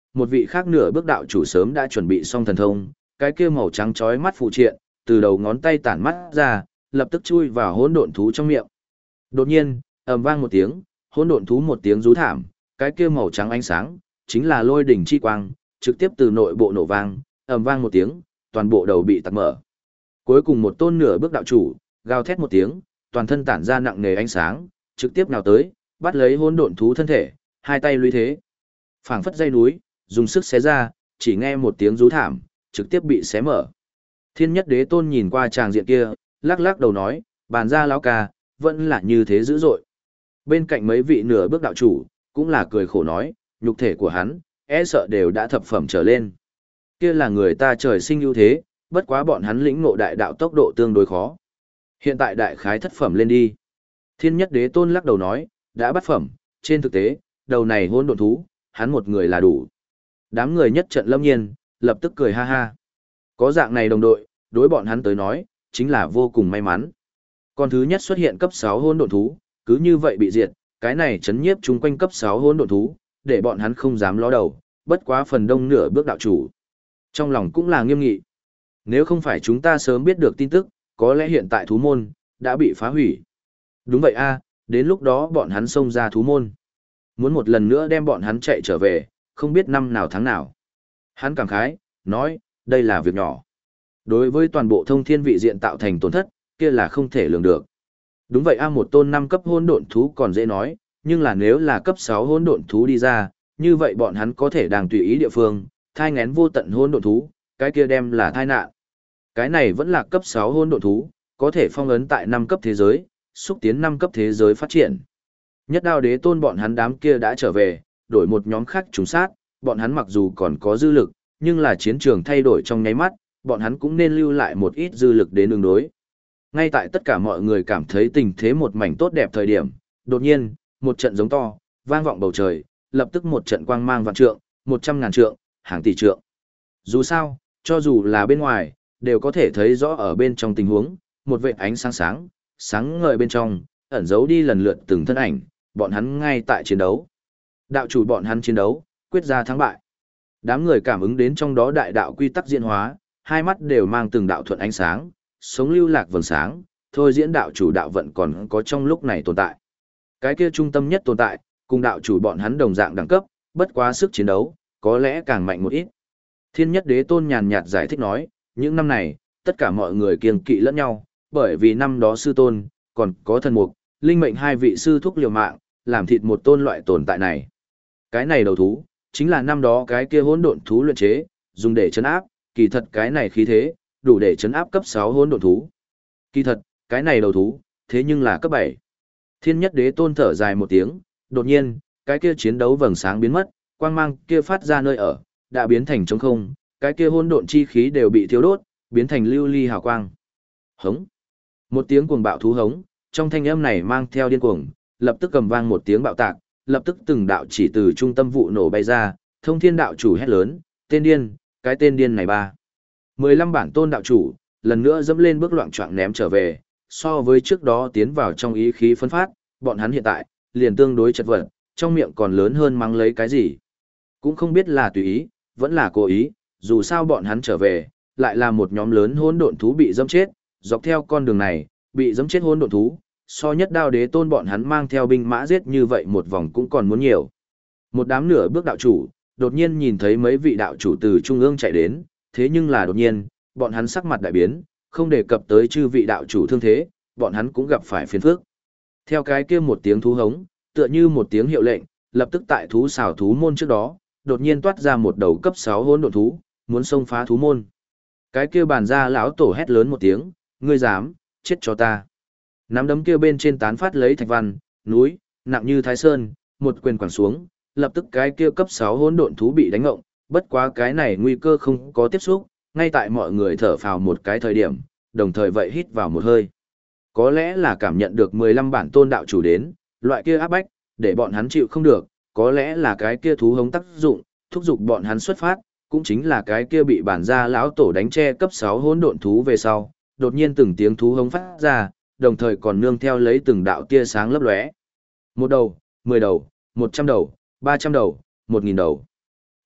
một vị khác nửa bước đạo chủ sớm đã chuẩn bị xong thần thông, cái kia màu trắng chói mắt phụ triện, từ đầu ngón tay tản mắt ra, lập tức chui vào hỗn độn thú trong miệng. Đột nhiên, ầm vang một tiếng, hỗn độn thú một tiếng rú thảm, cái kia màu trắng ánh sáng, chính là lôi đỉnh chi quang, trực tiếp từ nội bộ nổ vang, ầm vang một tiếng, toàn bộ đầu bị tạc mở. Cuối cùng một tôn nửa bước đạo chủ, gào thét một tiếng, toàn thân tản ra nặng nề ánh sáng, trực tiếp nào tới, bắt lấy hỗn độn thú thân thể, hai tay lùi thế. Phảng phất dây núi, dùng sức xé ra, chỉ nghe một tiếng rú thảm, trực tiếp bị xé mở. Thiên Nhất Đế Tôn nhìn qua tràng diện kia, lắc lắc đầu nói, bàn ra lão ca, vẫn là như thế dữ dội. Bên cạnh mấy vị nửa bước đạo chủ, cũng là cười khổ nói, nhục thể của hắn, e sợ đều đã thập phẩm trở lên. Kia là người ta trời sinh ưu thế, bất quá bọn hắn lĩnh ngộ đại đạo tốc độ tương đối khó. Hiện tại đại khái thất phẩm lên đi. Thiên Nhất Đế Tôn lắc đầu nói, đã bắt phẩm, trên thực tế, đầu này hỗn độn thú, hắn một người là đủ. Đám người nhất trận lâm nhiên, lập tức cười ha ha. Có dạng này đồng đội, đối bọn hắn tới nói, chính là vô cùng may mắn. Con thứ nhất xuất hiện cấp sáu hỗn độn thú, cứ như vậy bị diệt, cái này chấn nhiếp chúng quanh cấp sáu hỗn độn thú, để bọn hắn không dám ló đầu, bất quá phần đông nửa bước đạo chủ. Trong lòng cũng là nghiêm nghị. Nếu không phải chúng ta sớm biết được tin tức, có lẽ hiện tại thú môn đã bị phá hủy. Đúng vậy a, đến lúc đó bọn hắn xông ra thú môn. Muốn một lần nữa đem bọn hắn chạy trở về, không biết năm nào tháng nào. Hắn cảm khái, nói, đây là việc nhỏ. Đối với toàn bộ thông thiên vị diện tạo thành tổn thất, kia là không thể lường được. Đúng vậy a, một tôn năm cấp hỗn độn thú còn dễ nói, nhưng là nếu là cấp sáu hỗn độn thú đi ra, như vậy bọn hắn có thể đang tùy ý địa phương, thai ngén vô tận hỗn độn thú, cái kia đem là tai nạn. Cái này vẫn là cấp sáu hỗn độn thú, có thể phong ấn tại năm cấp thế giới, xúc tiến năm cấp thế giới phát triển. Nhất Đao Đế Tôn bọn hắn đám kia đã trở về, đổi một nhóm khác trùng sát, bọn hắn mặc dù còn có dư lực, nhưng là chiến trường thay đổi trong nháy mắt, bọn hắn cũng nên lưu lại một ít dư lực đến ứng đối. Ngay tại tất cả mọi người cảm thấy tình thế một mảnh tốt đẹp thời điểm, đột nhiên, một trận giống to, vang vọng bầu trời, lập tức một trận quang mang vạn trượng, một trăm ngàn trượng, hàng tỷ trượng. Dù sao, cho dù là bên ngoài, đều có thể thấy rõ ở bên trong tình huống, một vệt ánh sáng sáng, sáng ngời bên trong, ẩn giấu đi lần lượt từng thân ảnh, bọn hắn ngay tại chiến đấu. Đạo chủ bọn hắn chiến đấu, quyết ra thắng bại. Đám người cảm ứng đến trong đó đại đạo quy tắc diễn hóa, hai mắt đều mang từng đạo thuận ánh sáng, sống lưu lạc vầng sáng, thôi diễn đạo chủ đạo vận còn có trong lúc này tồn tại. Cái kia trung tâm nhất tồn tại, cùng đạo chủ bọn hắn đồng dạng đẳng cấp, bất quá sức chiến đấu, có lẽ càng mạnh một ít. Thiên Nhất Đế Tôn nhàn nhạt giải thích nói, những năm này, tất cả mọi người kiêng kỵ lẫn nhau, bởi vì năm đó sư tôn, còn có thần mục, linh mệnh hai vị sư thúc liều mạng, làm thịt một tôn loại tồn tại này. Cái này đầu thú, chính là năm đó cái kia hỗn độn thú luyện chế, dùng để chấn áp, kỳ thật cái này khí thế, đủ để chấn áp cấp sáu hỗn độn thú. Kỳ thật, cái này đầu thú, thế nhưng là cấp bảy. Thiên Nhất Đế Tôn thở dài một tiếng, đột nhiên, cái kia chiến đấu vầng sáng biến mất, quang mang kia phát ra nơi ở, đã biến thành trống không, cái kia hỗn độn chi khí đều bị thiêu đốt, biến thành lưu ly hào quang. Hống. Một tiếng cuồng bạo thú hống, trong thanh âm này mang theo điên cuồng, lập tức cầm vang một tiếng bạo tạc, lập tức từng đạo chỉ từ trung tâm vụ nổ bay ra, Thông Thiên đạo chủ hét lớn, tên điên, cái tên điên này ba. mười lăm bản tôn đạo chủ, lần nữa dẫm lên bước loạn choạng ném trở về, so với trước đó tiến vào trong ý khí phân phát, bọn hắn hiện tại, liền tương đối chật vật, trong miệng còn lớn hơn mắng lấy cái gì. Cũng không biết là tùy ý, vẫn là cố ý, dù sao bọn hắn trở về, lại là một nhóm lớn hỗn độn thú bị dẫm chết, dọc theo con đường này, bị dẫm chết hỗn độn thú, so Nhất Đao Đế Tôn bọn hắn mang theo binh mã giết như vậy một vòng cũng còn muốn nhiều. Một đám nửa bước đạo chủ, đột nhiên nhìn thấy mấy vị đạo chủ từ trung ương chạy đến, thế nhưng là đột nhiên, bọn hắn sắc mặt đại biến, không đề cập tới chư vị đạo chủ thương thế, bọn hắn cũng gặp phải phiền phức. Theo cái kia một tiếng thú hống, tựa như một tiếng hiệu lệnh, lập tức tại thú xảo thú môn trước đó, đột nhiên toát ra một đầu cấp sáu hỗn độn thú, muốn xông phá thú môn. Cái kia bàn ra lão tổ hét lớn một tiếng, ngươi dám, chết cho ta. Nắm đấm kia bên trên tán phát lấy thạch văn, núi, nặng như thái sơn, một quyền quẳng xuống, lập tức cái kia cấp sáu hỗn độn thú bị đánh ngộng, bất quá cái này nguy cơ không có tiếp xúc, ngay tại mọi người thở phào một cái thời điểm, đồng thời vậy hít vào một hơi. Có lẽ là cảm nhận được mười lăm bản tôn đạo chủ đến, loại kia áp bách, để bọn hắn chịu không được, có lẽ là cái kia thú hống tác dụng, thúc giục bọn hắn xuất phát, cũng chính là cái kia bị bản gia lão tổ đánh che cấp sáu hỗn độn thú về sau, đột nhiên từng tiếng thú hống phát ra, đồng thời còn nương theo lấy từng đạo tia sáng lấp lóe. Một đầu, mười đầu, một trăm đầu, ba trăm đầu, một nghìn đầu.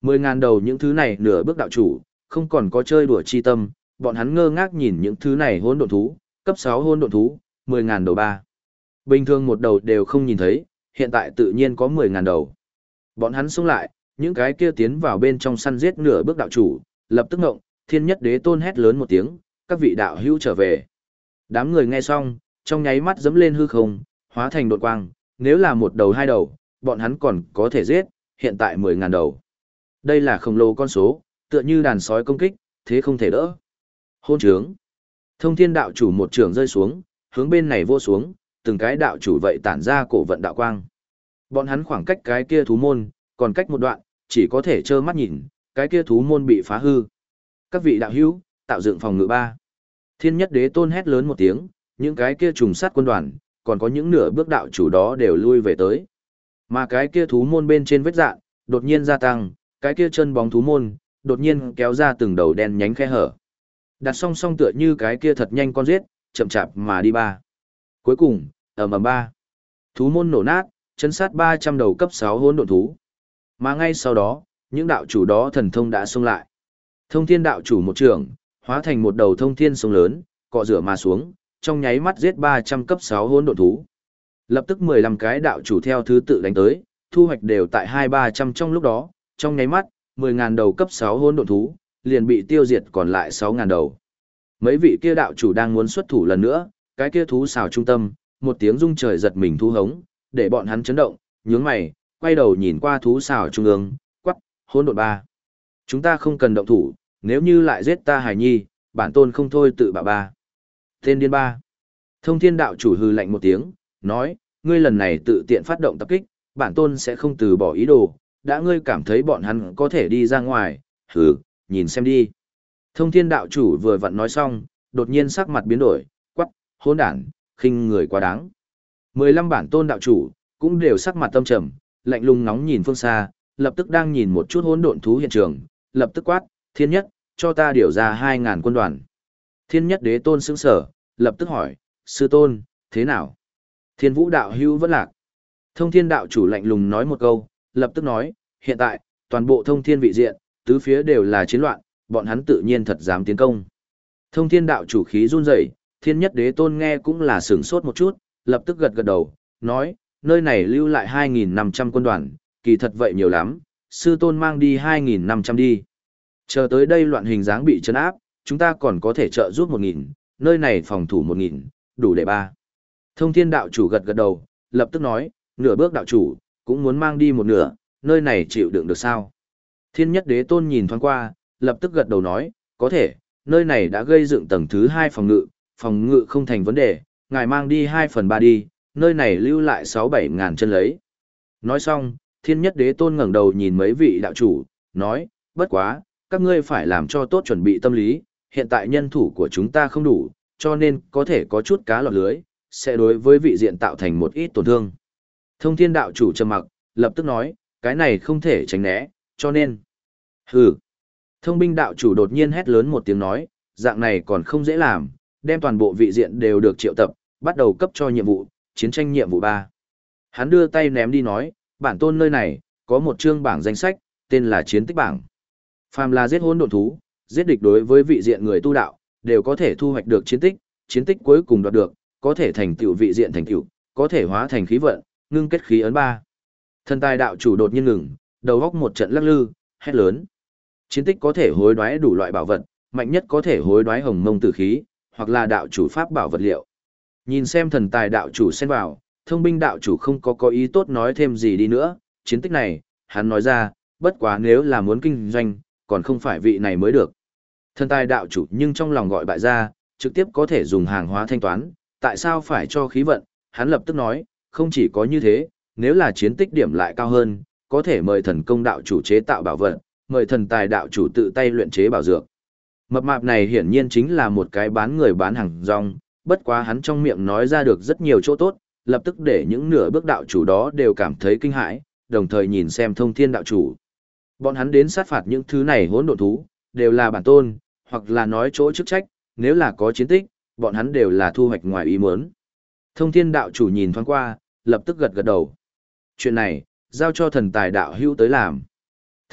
Mười ngàn đầu những thứ này nửa bước đạo chủ, không còn có chơi đùa chi tâm, bọn hắn ngơ ngác nhìn những thứ này hỗn độn thú, cấp sáu hỗn độn thú, mười ngàn đầu ba. Bình thường một đầu đều không nhìn thấy, hiện tại tự nhiên có mười ngàn đầu. Bọn hắn xông lại, những cái kia tiến vào bên trong săn giết nửa bước đạo chủ, lập tức ngộng, Thiên Nhất Đế Tôn hét lớn một tiếng, các vị đạo hữu trở về. Đám người nghe xong, trong nháy mắt dẫm lên hư không, hóa thành đột quang, nếu là một đầu hai đầu, bọn hắn còn có thể giết, hiện tại mười ngàn đầu. Đây là khổng lồ con số, tựa như đàn sói công kích, thế không thể đỡ. Hôn trướng. Thông Thiên đạo chủ một trường rơi xuống, hướng bên này vô xuống, từng cái đạo chủ vậy tản ra cổ vận đạo quang. Bọn hắn khoảng cách cái kia thú môn, còn cách một đoạn, chỉ có thể trơ mắt nhìn, cái kia thú môn bị phá hư. Các vị đạo hữu, tạo dựng phòng ngự ba. Thiên Nhất Đế Tôn hét lớn một tiếng, những cái kia trùng sát quân đoàn, còn có những nửa bước đạo chủ đó đều lui về tới. Mà cái kia thú môn bên trên vết dạn, đột nhiên gia tăng, cái kia chân bóng thú môn, đột nhiên kéo ra từng đầu đen nhánh khe hở. Đặt song song tựa như cái kia thật nhanh con giết, chậm chạp mà đi ba. Cuối cùng, ầm ầm ba. Thú môn nổ nát, chấn sát ba trăm đầu cấp sáu hỗn độn thú. Mà ngay sau đó, những đạo chủ đó thần thông đã xông lại. Thông Thiên đạo chủ một trường, hóa thành một đầu thông thiên sông lớn, cọ rửa mà xuống, trong nháy mắt giết ba trăm cấp sáu hỗn độn thú. Lập tức mười lăm cái đạo chủ theo thứ tự đánh tới, thu hoạch đều tại hai ba trăm trong lúc đó, trong nháy mắt, mười ngàn đầu cấp sáu hỗn độn thú, liền bị tiêu diệt còn lại sáu ngàn đầu. Mấy vị kia đạo chủ đang muốn xuất thủ lần nữa, cái kia thú xào trung tâm, một tiếng rung trời giật mình thú hống, để bọn hắn chấn động, nhướng mày, quay đầu nhìn qua thú xào trung ương, quắc, hỗn độn ba. Chúng ta không cần động thủ, nếu như lại giết ta hài nhi, bản tôn không thôi tự bạo ba. Tên điên ba. Thông Thiên đạo chủ hừ lạnh một tiếng, nói, ngươi lần này tự tiện phát động tập kích, bản tôn sẽ không từ bỏ ý đồ, đã ngươi cảm thấy bọn hắn có thể đi ra ngoài, hừ, nhìn xem đi. Thông Thiên đạo chủ vừa vặn nói xong, đột nhiên sắc mặt biến đổi, quắc, hỗn đản, khinh người quá đáng. Mười lăm bản tôn đạo chủ, cũng đều sắc mặt tâm trầm, lạnh lùng ngóng nhìn phương xa, lập tức đang nhìn một chút hỗn độn thú hiện trường, lập tức quát, Thiên Nhất, cho ta điều ra hai ngàn quân đoàn. Thiên Nhất Đế Tôn sững sở, lập tức hỏi, sư tôn, thế nào? Thiên Vũ đạo hữu vẫn lạc. Thông Thiên đạo chủ lạnh lùng nói một câu, lập tức nói, hiện tại, toàn bộ thông thiên vị diện, tứ phía đều là chiến loạn, bọn hắn tự nhiên thật dám tiến công. Thông Thiên đạo chủ khí run rẩy, Thiên Nhất Đế Tôn nghe cũng là sửng sốt một chút, lập tức gật gật đầu, nói, nơi này lưu lại hai nghìn năm trăm quân đoàn, kỳ thật vậy nhiều lắm, sư tôn mang đi hai nghìn năm trăm đi. Chờ tới đây loạn hình dáng bị trấn áp, chúng ta còn có thể trợ giúp một nghìn, nơi này phòng thủ một nghìn, đủ để ba. Thông Thiên đạo chủ gật gật đầu, lập tức nói, nửa bước đạo chủ, cũng muốn mang đi một nửa, nơi này chịu đựng được sao? Thiên Nhất Đế Tôn nhìn thoáng qua, lập tức gật đầu nói, có thể, nơi này đã gây dựng tầng thứ hai phòng ngự, phòng ngự không thành vấn đề, ngài mang đi hai phần ba đi, nơi này lưu lại sáu bảy ngàn chân lấy. Nói xong, Thiên Nhất Đế Tôn ngẩng đầu nhìn mấy vị đạo chủ, nói, bất quá, các ngươi phải làm cho tốt chuẩn bị tâm lý, hiện tại nhân thủ của chúng ta không đủ, cho nên có thể có chút cá lọt lưới, sẽ đối với vị diện tạo thành một ít tổn thương. Thông Thiên đạo chủ trầm mặc, lập tức nói, cái này không thể tránh né, cho nên. Hừ. Thông Binh đạo chủ đột nhiên hét lớn một tiếng nói, dạng này còn không dễ làm, đem toàn bộ vị diện đều được triệu tập, bắt đầu cấp cho nhiệm vụ, chiến tranh nhiệm vụ ba. Hắn đưa tay ném đi nói, bản tôn nơi này, có một chương bảng danh sách, tên là chiến tích bảng. Phàm là giết hỗn độn thú, giết địch đối với vị diện người tu đạo, đều có thể thu hoạch được chiến tích, chiến tích cuối cùng đoạt được, có thể thành tựu vị diện thành tựu, có thể hóa thành khí vận, ngưng kết khí ấn ba. Thần tài đạo chủ đột nhiên ngừng, đầu góc một trận lắc lư, hét lớn. Chiến tích có thể hối đoái đủ loại bảo vật, mạnh nhất có thể hối đoái hồng mông tử khí, hoặc là đạo chủ pháp bảo vật liệu. Nhìn xem thần tài đạo chủ xen vào, thông binh đạo chủ không có có ý tốt nói thêm gì đi nữa, chiến tích này, hắn nói ra, bất quá nếu là muốn kinh doanh, còn không phải vị này mới được. Thần tài đạo chủ nhưng trong lòng gọi bại ra, trực tiếp có thể dùng hàng hóa thanh toán, tại sao phải cho khí vận, hắn lập tức nói, không chỉ có như thế, nếu là chiến tích điểm lại cao hơn, có thể mời thần công đạo chủ chế tạo bảo vật, mời thần tài đạo chủ tự tay luyện chế bảo dược. Mập mạp này hiển nhiên chính là một cái bán người bán hàng rong, bất quá hắn trong miệng nói ra được rất nhiều chỗ tốt, lập tức để những nửa bước đạo chủ đó đều cảm thấy kinh hãi, đồng thời nhìn xem Thông Thiên đạo chủ. Bọn hắn đến sát phạt những thứ này hỗn độn thú, đều là bản tôn, hoặc là nói chỗ chức trách, nếu là có chiến tích, bọn hắn đều là thu hoạch ngoài ý muốn. Thông Thiên đạo chủ nhìn thoáng qua, lập tức gật gật đầu. Chuyện này, giao cho thần tài đạo hữu tới làm.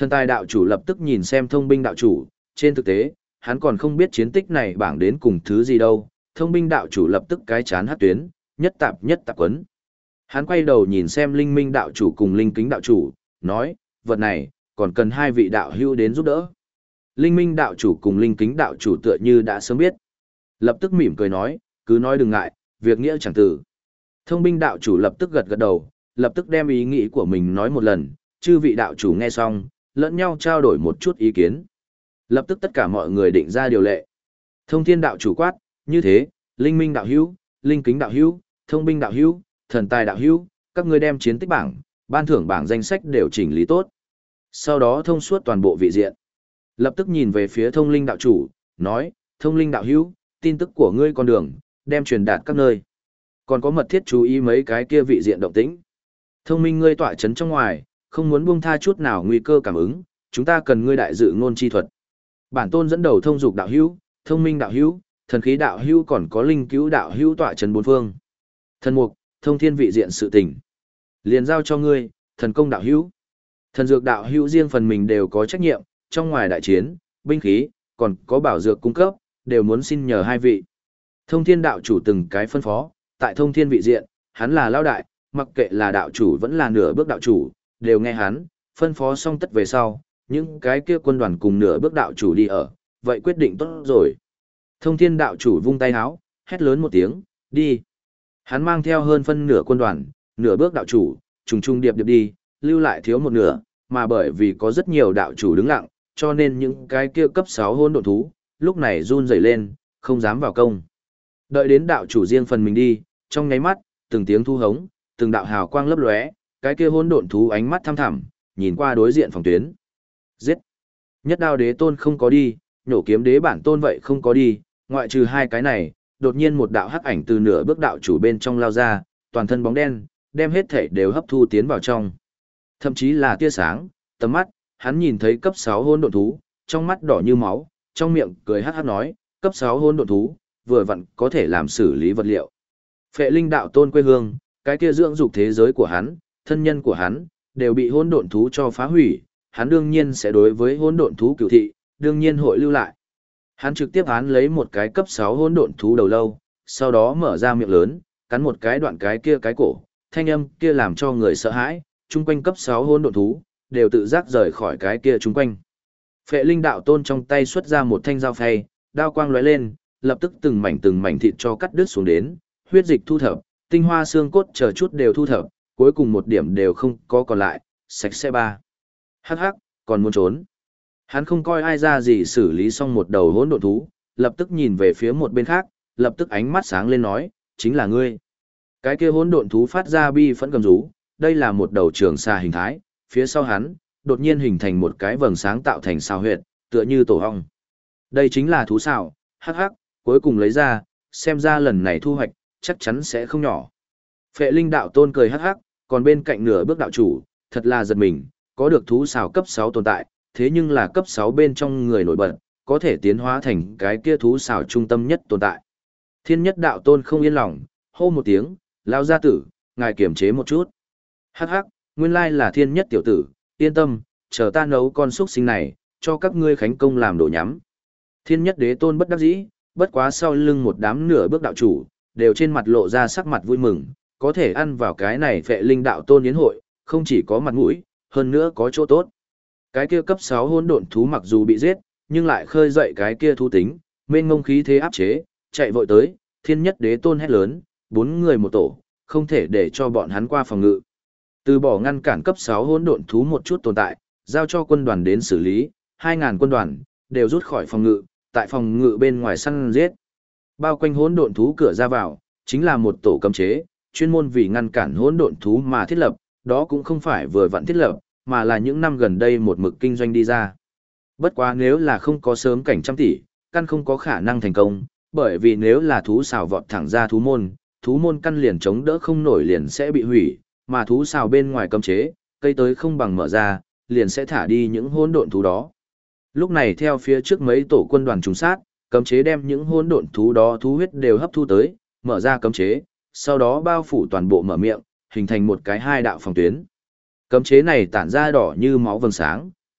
Thần tài đạo chủ lập tức nhìn xem thông binh đạo chủ, trên thực tế, hắn còn không biết chiến tích này bảng đến cùng thứ gì đâu, thông binh đạo chủ lập tức cái chán hát tuyến, nhất tạp nhất tạp quấn. Hắn quay đầu nhìn xem linh minh đạo chủ cùng linh kính đạo chủ, nói, vật này, còn cần hai vị đạo hữu đến giúp đỡ. Linh minh đạo chủ cùng linh kính đạo chủ tựa như đã sớm biết. Lập tức mỉm cười nói, cứ nói đừng ngại, việc nghĩa chẳng tử. Thông binh đạo chủ lập tức gật gật đầu, lập tức đem ý nghĩ của mình nói một lần, chư vị đạo chủ nghe xong, lẫn nhau trao đổi một chút ý kiến. Lập tức tất cả mọi người định ra điều lệ. Thông thiên đạo chủ quát, như thế, linh minh đạo hữu, linh kính đạo hữu, thông binh đạo hữu, thần tài đạo hữu, các ngươi đem chiến tích bảng, ban thưởng bảng danh sách đều chỉnh lý tốt. Sau đó thông suốt toàn bộ vị diện. Lập tức nhìn về phía thông linh đạo chủ, nói, thông linh đạo hữu, tin tức của ngươi con đường, đem truyền đạt các nơi. Còn có mật thiết chú ý mấy cái kia vị diện động tĩnh. Thông minh ngươi tỏa chấn trong ngoài, không muốn buông tha chút nào nguy cơ cảm ứng, chúng ta cần ngươi đại dự ngôn chi thuật. Bản tôn dẫn đầu thông dục đạo hữu, thông minh đạo hữu, thần khí đạo hữu còn có linh cứu đạo hữu tỏa chấn bốn phương. Thần mục, thông thiên vị diện sự tình. Liền giao cho ngươi, thần công đạo hữu. Thần dược đạo hữu riêng phần mình đều có trách nhiệm, trong ngoài đại chiến, binh khí, còn có bảo dược cung cấp, đều muốn xin nhờ hai vị. Thông thiên đạo chủ từng cái phân phó, tại thông thiên vị diện, hắn là lao đại, mặc kệ là đạo chủ vẫn là nửa bước đạo chủ, đều nghe hắn, phân phó xong tất về sau, những cái kia quân đoàn cùng nửa bước đạo chủ đi ở, vậy quyết định tốt rồi. Thông thiên đạo chủ vung tay háo, hét lớn một tiếng, đi. Hắn mang theo hơn phân nửa quân đoàn, nửa bước đạo chủ, trùng trùng điệp điệp đi, lưu lại thiếu một nửa, mà bởi vì có rất nhiều đạo chủ đứng lặng, cho nên những cái kia cấp sáu hôn độn thú, lúc này run rẩy lên, không dám vào công. Đợi đến đạo chủ riêng phần mình đi, trong nháy mắt, từng tiếng thu hống, từng đạo hào quang lấp lóe, cái kia hôn độn thú ánh mắt thăm thẳm, nhìn qua đối diện phòng tuyến. Giết! Nhất đao đế tôn không có đi, nhổ kiếm đế bản tôn vậy không có đi, ngoại trừ hai cái này, đột nhiên một đạo hắc ảnh từ nửa bước đạo chủ bên trong lao ra, toàn thân bóng đen, đem hết thể đều hấp thu tiến vào trong. Thậm chí là tia sáng, tầm mắt, hắn nhìn thấy cấp sáu hôn độn thú, trong mắt đỏ như máu, trong miệng cười hắc hắc nói, cấp sáu hôn độn thú, vừa vặn có thể làm xử lý vật liệu. Phệ linh đạo tôn quê hương, cái kia dưỡng dục thế giới của hắn, thân nhân của hắn, đều bị hôn độn thú cho phá hủy, hắn đương nhiên sẽ đối với hôn độn thú cửu thị, đương nhiên hội lưu lại. Hắn trực tiếp án lấy một cái cấp sáu hôn độn thú đầu lâu, sau đó mở ra miệng lớn, cắn một cái đoạn cái kia cái cổ, thanh âm kia làm cho người sợ hãi, chung quanh cấp sáu hôn độn thú, đều tự giác rời khỏi cái kia chung quanh. Phệ linh đạo tôn trong tay xuất ra một thanh dao phay, đao quang lóe lên, lập tức từng mảnh từng mảnh thịt cho cắt đứt xuống đến, huyết dịch thu thập, tinh hoa xương cốt chờ chút đều thu thập, cuối cùng một điểm đều không có còn lại, sạch sẽ ba. Hắc hắc, còn muốn trốn. Hắn không coi ai ra gì xử lý xong một đầu hỗn độn thú, lập tức nhìn về phía một bên khác, lập tức ánh mắt sáng lên nói, chính là ngươi. Cái kia hỗn độn thú phát ra bi phẫn gầm rú, đây là một đầu trường xà hình thái, phía sau hắn, đột nhiên hình thành một cái vầng sáng tạo thành sao huyệt, tựa như tổ ong. Đây chính là thú xào, hắc hắc, cuối cùng lấy ra, xem ra lần này thu hoạch, chắc chắn sẽ không nhỏ. Phệ linh đạo tôn cười hắc hắc, còn bên cạnh nửa bước đạo chủ, thật là giật mình, có được thú xào cấp sáu tồn tại, thế nhưng là cấp sáu bên trong người nổi bật, có thể tiến hóa thành cái kia thú xào trung tâm nhất tồn tại. Thiên nhất đạo tôn không yên lòng, hô một tiếng, lao gia tử, ngài kiềm chế một chút. Hắc hắc, nguyên lai là thiên nhất tiểu tử, yên tâm, chờ ta nấu con xúc sinh này, cho các ngươi khánh công làm đồ nhắm. Thiên nhất đế tôn bất đắc dĩ, bất quá sau lưng một đám nửa bước đạo chủ, đều trên mặt lộ ra sắc mặt vui mừng, có thể ăn vào cái này phệ linh đạo tôn yến hội, không chỉ có mặt mũi, hơn nữa có chỗ tốt. Cái kia cấp sáu hỗn độn thú mặc dù bị giết, nhưng lại khơi dậy cái kia thú tính, mênh ngông khí thế áp chế, chạy vội tới, thiên nhất đế tôn hét lớn, bốn người một tổ, không thể để cho bọn hắn qua phòng ngự. Từ bỏ ngăn cản cấp sáu hỗn độn thú một chút tồn tại, giao cho quân đoàn đến xử lý, hai ngàn quân đoàn đều rút khỏi phòng ngự, tại phòng ngự bên ngoài săn giết. Bao quanh hỗn độn thú cửa ra vào, chính là một tổ cấm chế, chuyên môn vì ngăn cản hỗn độn thú mà thiết lập, đó cũng không phải vừa vặn thiết lập, mà là những năm gần đây một mực kinh doanh đi ra. Bất quá nếu là không có sớm cảnh trăm tỷ, căn không có khả năng thành công, bởi vì nếu là thú xào vọt thẳng ra thú môn, thú môn căn liền chống đỡ không nổi liền sẽ bị hủy, mà thú xào bên ngoài cấm chế, cây tới không bằng mở ra, liền sẽ thả đi những hỗn độn thú đó. Lúc này theo phía trước mấy tổ quân đoàn trùng sát, cấm chế đem những hỗn độn thú đó thú huyết đều hấp thu tới, mở ra cấm chế, sau đó bao phủ toàn bộ mở miệng, hình thành một cái hai đạo phòng tuyến. Cấm chế này tản ra đỏ như máu vầng sáng,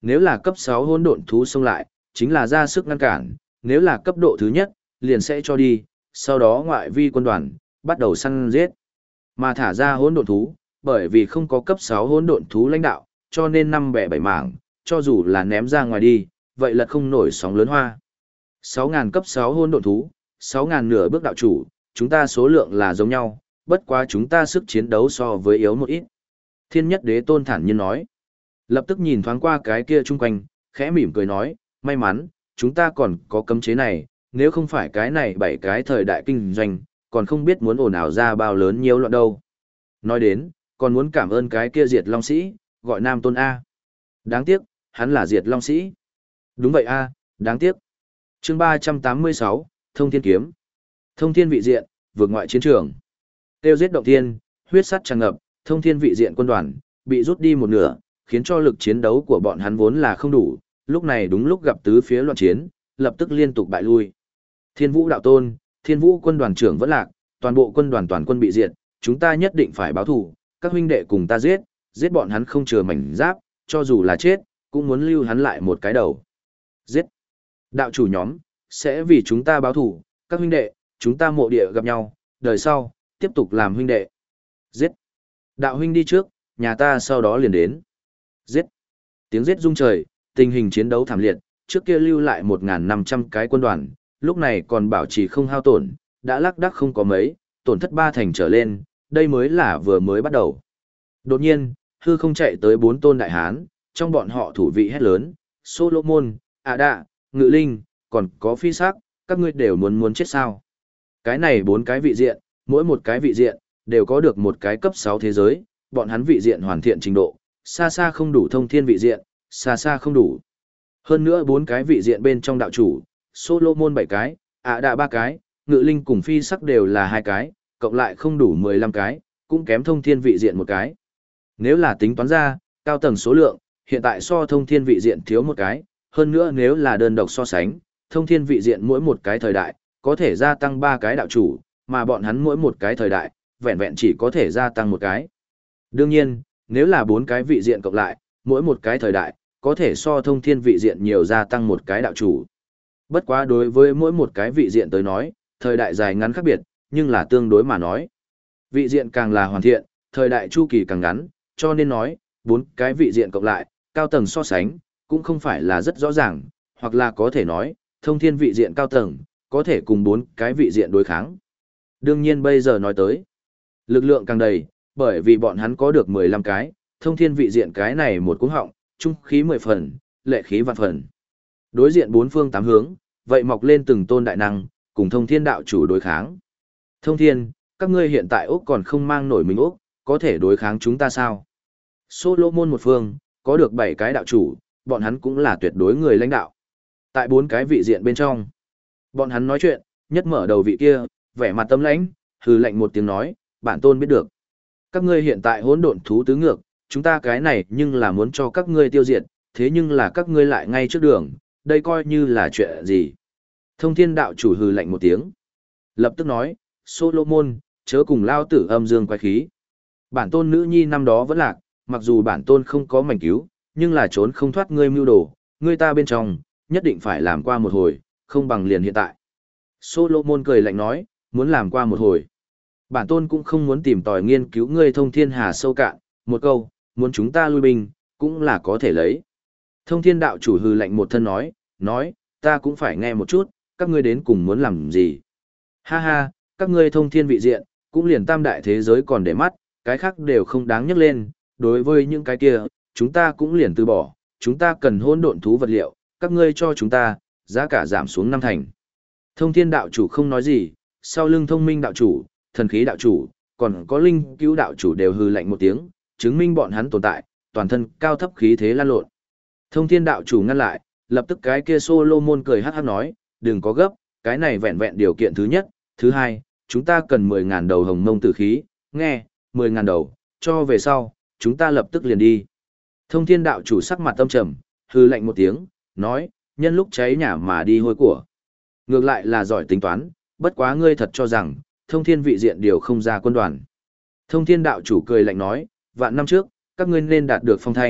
Nếu là cấp sáu hỗn độn thú xông lại, chính là ra sức ngăn cản, nếu là cấp độ thứ nhất, liền sẽ cho đi, sau đó ngoại vi quân đoàn, bắt đầu săn giết. Mà thả ra hỗn độn thú, bởi vì không có cấp sáu hỗn độn thú lãnh đạo, cho nên năm bẻ bảy mảng, cho dù là ném ra ngoài đi, vậy là không nổi sóng lớn hoa. sáu nghìn cấp sáu hỗn độn thú, sáu nghìn nửa bước đạo chủ, chúng ta số lượng là giống nhau, bất quá chúng ta sức chiến đấu so với yếu một ít. Thiên nhất đế tôn thản nhiên nói. Lập tức nhìn thoáng qua cái kia chung quanh, khẽ mỉm cười nói, may mắn, chúng ta còn có cấm chế này, nếu không phải cái này bảy cái thời đại kinh doanh, còn không biết muốn ồn ào ra bao lớn nhiều loạn đâu. Nói đến, còn muốn cảm ơn cái kia diệt long sĩ, gọi Nam Tôn A. Đáng tiếc, hắn là diệt long sĩ. Đúng vậy A, đáng tiếc. chương ba trăm tám mươi sáu, Thông Thiên Kiếm. Thông Thiên vị diện, vượt ngoại chiến trường. Tiêu giết động thiên, huyết sắt tràn ngập, Thông Thiên vị diện quân đoàn, bị rút đi một nửa, khiến cho lực chiến đấu của bọn hắn vốn là không đủ, lúc này đúng lúc gặp tứ phía loạn chiến, lập tức liên tục bại lui. Thiên Vũ đạo tôn, Thiên Vũ quân đoàn trưởng vẫn lạc, toàn bộ quân đoàn toàn quân bị diệt, chúng ta nhất định phải báo thù, các huynh đệ cùng ta giết, giết bọn hắn không chừa mảnh giáp, cho dù là chết, cũng muốn lưu hắn lại một cái đầu. Giết. Đạo chủ nhóm, sẽ vì chúng ta báo thù, các huynh đệ, chúng ta mộ địa gặp nhau, đời sau, tiếp tục làm huynh đệ. Giết. Đạo huynh đi trước, nhà ta sau đó liền đến. Giết. Tiếng giết rung trời, tình hình chiến đấu thảm liệt, trước kia lưu lại một nghìn năm trăm cái quân đoàn, lúc này còn bảo trì không hao tổn, đã lác đác không có mấy, tổn thất ba thành trở lên, đây mới là vừa mới bắt đầu. Đột nhiên, hư không chạy tới bốn tôn đại hán, trong bọn họ thủ vị hét lớn, Solomon, À Đạ, Ngự Linh, còn có Phi Sắc, các ngươi đều muốn muốn chết sao. Cái này bốn cái vị diện, mỗi một cái vị diện, đều có được một cái cấp sáu thế giới, bọn hắn vị diện hoàn thiện trình độ, xa xa không đủ thông thiên vị diện, xa xa không đủ. Hơn nữa bốn cái vị diện bên trong đạo chủ, Solomon bảy cái, ạ đạ ba cái, Ngự Linh cùng Phi Sắc đều là hai cái, cộng lại không đủ mười lăm cái, cũng kém thông thiên vị diện một cái. Nếu là tính toán ra, cao tầng số lượng, hiện tại so thông thiên vị diện thiếu một cái, hơn nữa nếu là đơn độc so sánh, thông thiên vị diện mỗi một cái thời đại, có thể gia tăng ba cái đạo chủ, mà bọn hắn mỗi một cái thời đại, vẹn vẹn chỉ có thể gia tăng một cái. Đương nhiên, nếu là bốn cái vị diện cộng lại, mỗi một cái thời đại, có thể so thông thiên vị diện nhiều gia tăng một cái đạo chủ. Bất quá đối với mỗi một cái vị diện tới nói, thời đại dài ngắn khác biệt, nhưng là tương đối mà nói. Vị diện càng là hoàn thiện, thời đại chu kỳ càng ngắn, cho nên nói, bốn cái vị diện cộng lại, cao tầng so sánh, cũng không phải là rất rõ ràng, hoặc là có thể nói, thông thiên vị diện cao tầng, có thể cùng bốn cái vị diện đối kháng. Đương nhiên bây giờ nói tới, lực lượng càng đầy, bởi vì bọn hắn có được mười lăm cái, thông thiên vị diện cái này một cuống họng, trung khí mười phần, lệ khí vạn phần. Đối diện bốn phương tám hướng, vậy mọc lên từng tôn đại năng, cùng thông thiên đạo chủ đối kháng. Thông thiên, các ngươi hiện tại Úc còn không mang nổi mình Úc, có thể đối kháng chúng ta sao? Solomon một phương, có được bảy cái đạo chủ, bọn hắn cũng là tuyệt đối người lãnh đạo. Tại bốn cái vị diện bên trong, bọn hắn nói chuyện, nhất mở đầu vị kia, vẻ mặt tâm lãnh, hừ lạnh một tiếng nói, bản tôn biết được. Các ngươi hiện tại hỗn độn thú tứ ngược, chúng ta cái này nhưng là muốn cho các ngươi tiêu diệt, thế nhưng là các ngươi lại ngay trước đường, đây coi như là chuyện gì. Thông thiên đạo chủ hừ lạnh một tiếng. Lập tức nói, Solomon, chớ cùng lao tử âm dương quái khí. Bản tôn nữ nhi năm đó vẫn lạc, mặc dù bản tôn không có mảnh cứu, nhưng là trốn không thoát ngươi mưu đồ, ngươi ta bên trong, nhất định phải làm qua một hồi, không bằng liền hiện tại. Solomon cười lạnh nói, muốn làm qua một hồi. Bản tôn cũng không muốn tìm tòi nghiên cứu ngươi thông thiên hà sâu cạn, một câu, muốn chúng ta lui binh, cũng là có thể lấy. Thông thiên đạo chủ hừ lạnh một thân nói, nói, ta cũng phải nghe một chút, các ngươi đến cùng muốn làm gì. Ha ha, các ngươi thông thiên vị diện, cũng liền tam đại thế giới còn để mắt, cái khác đều không đáng nhắc lên, đối với những cái kia, chúng ta cũng liền từ bỏ, chúng ta cần hỗn độn thú vật liệu, các ngươi cho chúng ta, giá cả giảm xuống năm thành. Thông thiên đạo chủ không nói gì, sau lưng thông minh đạo chủ, thần khí đạo chủ, còn có linh cứu đạo chủ đều hừ lạnh một tiếng, chứng minh bọn hắn tồn tại, toàn thân cao thấp khí thế lan lộn. Thông thiên đạo chủ ngăn lại, lập tức cái kia Solomon cười hát hát nói, đừng có gấp, cái này vẹn vẹn điều kiện thứ nhất, thứ hai, chúng ta cần mười ngàn đầu hồng mông tử khí, nghe, mười ngàn đầu, cho về sau, chúng ta lập tức liền đi. Thông thiên đạo chủ sắc mặt tâm trầm, hư lạnh một tiếng, nói, nhân lúc cháy nhà mà đi hôi của. Ngược lại là giỏi tính toán, bất quá ngươi thật cho rằng, thông thiên vị diện điều không ra quân đoàn. Thông thiên đạo chủ cười lạnh nói, vạn năm trước, các ngươi nên đạt được phong thanh,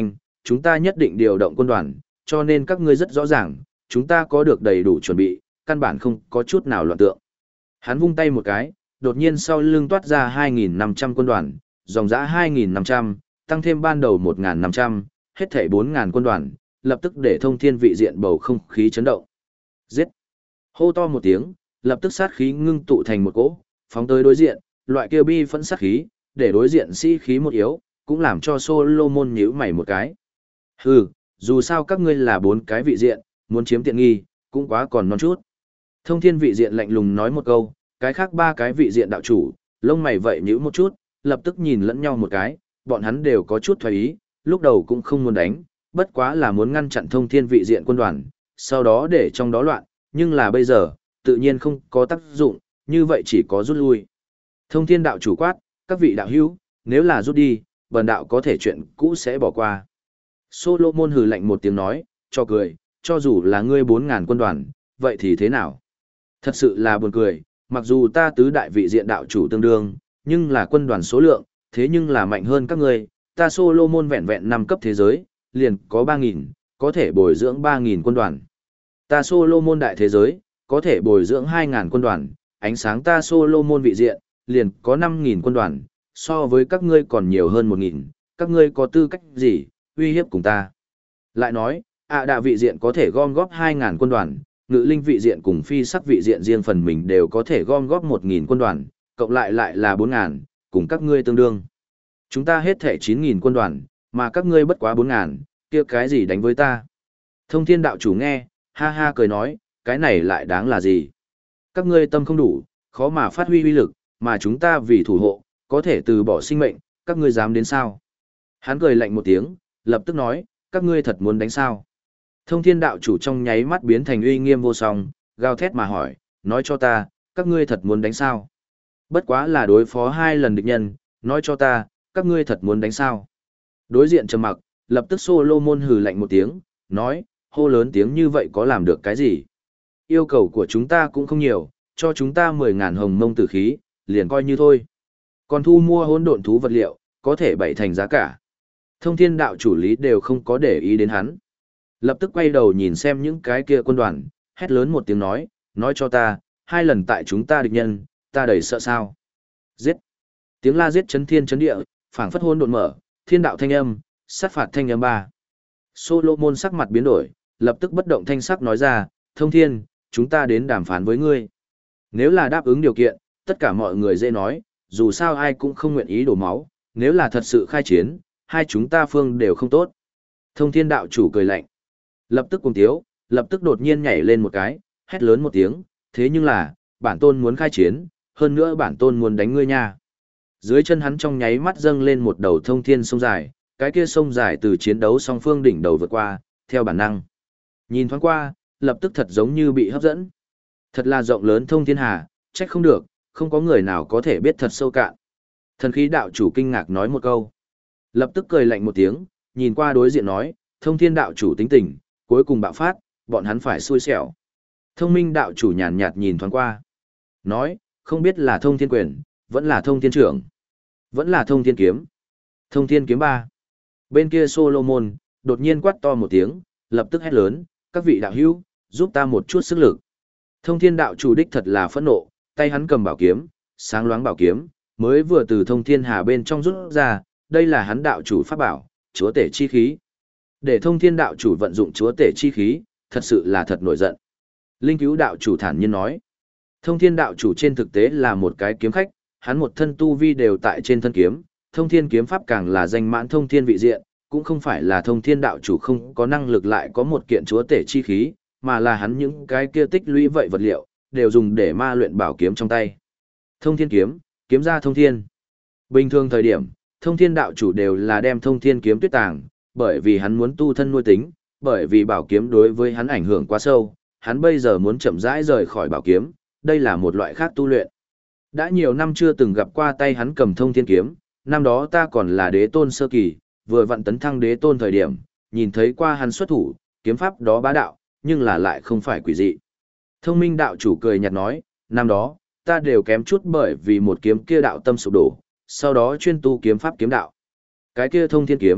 chúng ta nhất định điều động quân đoàn, cho nên các ngươi rất rõ ràng, chúng ta có được đầy đủ chuẩn bị, căn bản không có chút nào loạn tượng. Hắn vung tay một cái, đột nhiên sau lưng toát ra hai nghìn năm trăm quân đoàn, dòng dã hai nghìn năm trăm, tăng thêm ban đầu một nghìn năm trăm, hết thảy bốn nghìn quân đoàn, lập tức để thông thiên vị diện bầu không khí chấn động. Giết! Hô to một tiếng, lập tức sát khí ngưng tụ thành một cỗ, phóng tới đối diện, loại kia bi phẫn sát khí, để đối diện sĩ khí một yếu, cũng làm cho Solomon nhíu mày một cái. Hừ, dù sao các ngươi là bốn cái vị diện, muốn chiếm tiện nghi, cũng quá còn non chút. Thông thiên vị diện lạnh lùng nói một câu, cái khác ba cái vị diện đạo chủ, lông mày vậy nhíu một chút, lập tức nhìn lẫn nhau một cái, bọn hắn đều có chút thoái ý, lúc đầu cũng không muốn đánh, bất quá là muốn ngăn chặn thông thiên vị diện quân đoàn, sau đó để trong đó loạn, nhưng là bây giờ, tự nhiên không có tác dụng, như vậy chỉ có rút lui. Thông thiên đạo chủ quát, các vị đạo hữu, nếu là rút đi, bần đạo có thể chuyện cũ sẽ bỏ qua. Solomon hừ lạnh một tiếng nói, cho cười, cho dù là ngươi bốn ngàn quân đoàn, vậy thì thế nào? Thật sự là buồn cười, mặc dù ta tứ đại vị diện đạo chủ tương đương, nhưng là quân đoàn số lượng, thế nhưng là mạnh hơn các ngươi, ta Solomon vẹn vẹn năm cấp thế giới, liền có ba nghìn, có thể bồi dưỡng ba nghìn quân đoàn. Ta Solomon đại thế giới, có thể bồi dưỡng hai nghìn quân đoàn, ánh sáng ta Solomon vị diện, liền có năm nghìn quân đoàn, so với các ngươi còn nhiều hơn một nghìn, các ngươi có tư cách gì, uy hiếp cùng ta. Lại nói, ạ đạ vị diện có thể gom góp hai nghìn quân đoàn, ngự linh vị diện cùng phi sắc vị diện riêng phần mình đều có thể gom góp một nghìn quân đoàn, cộng lại lại là bốn nghìn, cùng các ngươi tương đương. Chúng ta hết thể chín nghìn quân đoàn, mà các ngươi bất quá bốn nghìn, kia cái gì đánh với ta. Thông thiên đạo chủ nghe, ha ha cười nói, cái này lại đáng là gì? Các ngươi tâm không đủ, khó mà phát huy uy lực, mà chúng ta vì thủ hộ, có thể từ bỏ sinh mệnh, các ngươi dám đến sao? Hắn cười lạnh một tiếng, lập tức nói, các ngươi thật muốn đánh sao? Thông thiên đạo chủ trong nháy mắt biến thành uy nghiêm vô song, gào thét mà hỏi, nói cho ta, các ngươi thật muốn đánh sao? Bất quá là đối phó hai lần địch nhân, nói cho ta, các ngươi thật muốn đánh sao? Đối diện trầm mặc, lập tức Solomon hừ lạnh một tiếng, nói, hô lớn tiếng như vậy có làm được cái gì? Yêu cầu của chúng ta cũng không nhiều, cho chúng ta mười ngàn hồng mông tử khí, liền coi như thôi. Còn thu mua hỗn độn thú vật liệu, có thể bảy thành giá cả. Thông thiên đạo chủ lý đều không có để ý đến hắn. Lập tức quay đầu nhìn xem những cái kia quân đoàn, hét lớn một tiếng nói, nói cho ta, hai lần tại chúng ta địch nhân, ta đầy sợ sao. Giết. Tiếng la giết chấn thiên chấn địa, phảng phất hỗn độn mở, thiên đạo thanh âm, sát phạt thanh âm ba. Solomon sắc mặt biến đổi, lập tức bất động thanh sắc nói ra, thông thiên, chúng ta đến đàm phán với ngươi. Nếu là đáp ứng điều kiện, tất cả mọi người dễ nói, dù sao ai cũng không nguyện ý đổ máu, nếu là thật sự khai chiến, hai chúng ta phương đều không tốt. Thông thiên đạo chủ cười lạnh. Lập tức cùng tiếu, lập tức đột nhiên nhảy lên một cái, hét lớn một tiếng, thế nhưng là, bản tôn muốn khai chiến, hơn nữa bản tôn muốn đánh ngươi nha. Dưới chân hắn trong nháy mắt dâng lên một đầu thông thiên sông dài, cái kia sông dài từ chiến đấu song phương đỉnh đầu vượt qua, theo bản năng. Nhìn thoáng qua, lập tức thật giống như bị hấp dẫn. Thật là rộng lớn thông thiên hà, trách không được, không có người nào có thể biết thật sâu cạn. Thần khí đạo chủ kinh ngạc nói một câu. Lập tức cười lạnh một tiếng, nhìn qua đối diện nói, thông thiên đạo chủ tính tình, cuối cùng bạo phát, bọn hắn phải xui xẻo. Thông minh đạo chủ nhàn nhạt nhìn thoáng qua. Nói, không biết là thông thiên quyền, vẫn là thông thiên trưởng, vẫn là thông thiên kiếm. Thông thiên kiếm ba. Bên kia Solomon, đột nhiên quát to một tiếng, lập tức hét lớn, các vị đạo hữu, giúp ta một chút sức lực. Thông thiên đạo chủ đích thật là phẫn nộ, tay hắn cầm bảo kiếm, sáng loáng bảo kiếm, mới vừa từ thông thiên hà bên trong rút ra, đây là hắn đạo chủ pháp bảo, chúa tể chi khí. Để thông thiên đạo chủ vận dụng chúa tể chi khí, thật sự là thật nổi giận. Linh cứu đạo chủ thản nhiên nói, thông thiên đạo chủ trên thực tế là một cái kiếm khách, hắn một thân tu vi đều tại trên thân kiếm, thông thiên kiếm pháp càng là danh mãn thông thiên vị diện, cũng không phải là thông thiên đạo chủ không có năng lực lại có một kiện chúa tể chi khí, mà là hắn những cái kia tích lũy vậy vật liệu, đều dùng để ma luyện bảo kiếm trong tay. Thông thiên kiếm, kiếm ra thông thiên. Bình thường thời điểm, thông thiên đạo chủ đều là đem thông thiên kiếm tuyết tàng, bởi vì hắn muốn tu thân nuôi tính, bởi vì bảo kiếm đối với hắn ảnh hưởng quá sâu, hắn bây giờ muốn chậm rãi rời khỏi bảo kiếm, đây là một loại khác tu luyện. Đã nhiều năm chưa từng gặp qua tay hắn cầm thông thiên kiếm, năm đó ta còn là đế tôn sơ kỳ, vừa vặn tấn thăng đế tôn thời điểm, nhìn thấy qua hắn xuất thủ, kiếm pháp đó bá đạo, nhưng là lại không phải quỷ dị. Thông minh đạo chủ cười nhạt nói, năm đó, ta đều kém chút bởi vì một kiếm kia đạo tâm sụp đổ, sau đó chuyên tu kiếm pháp kiếm đạo. Cái kia thông thiên kiếm,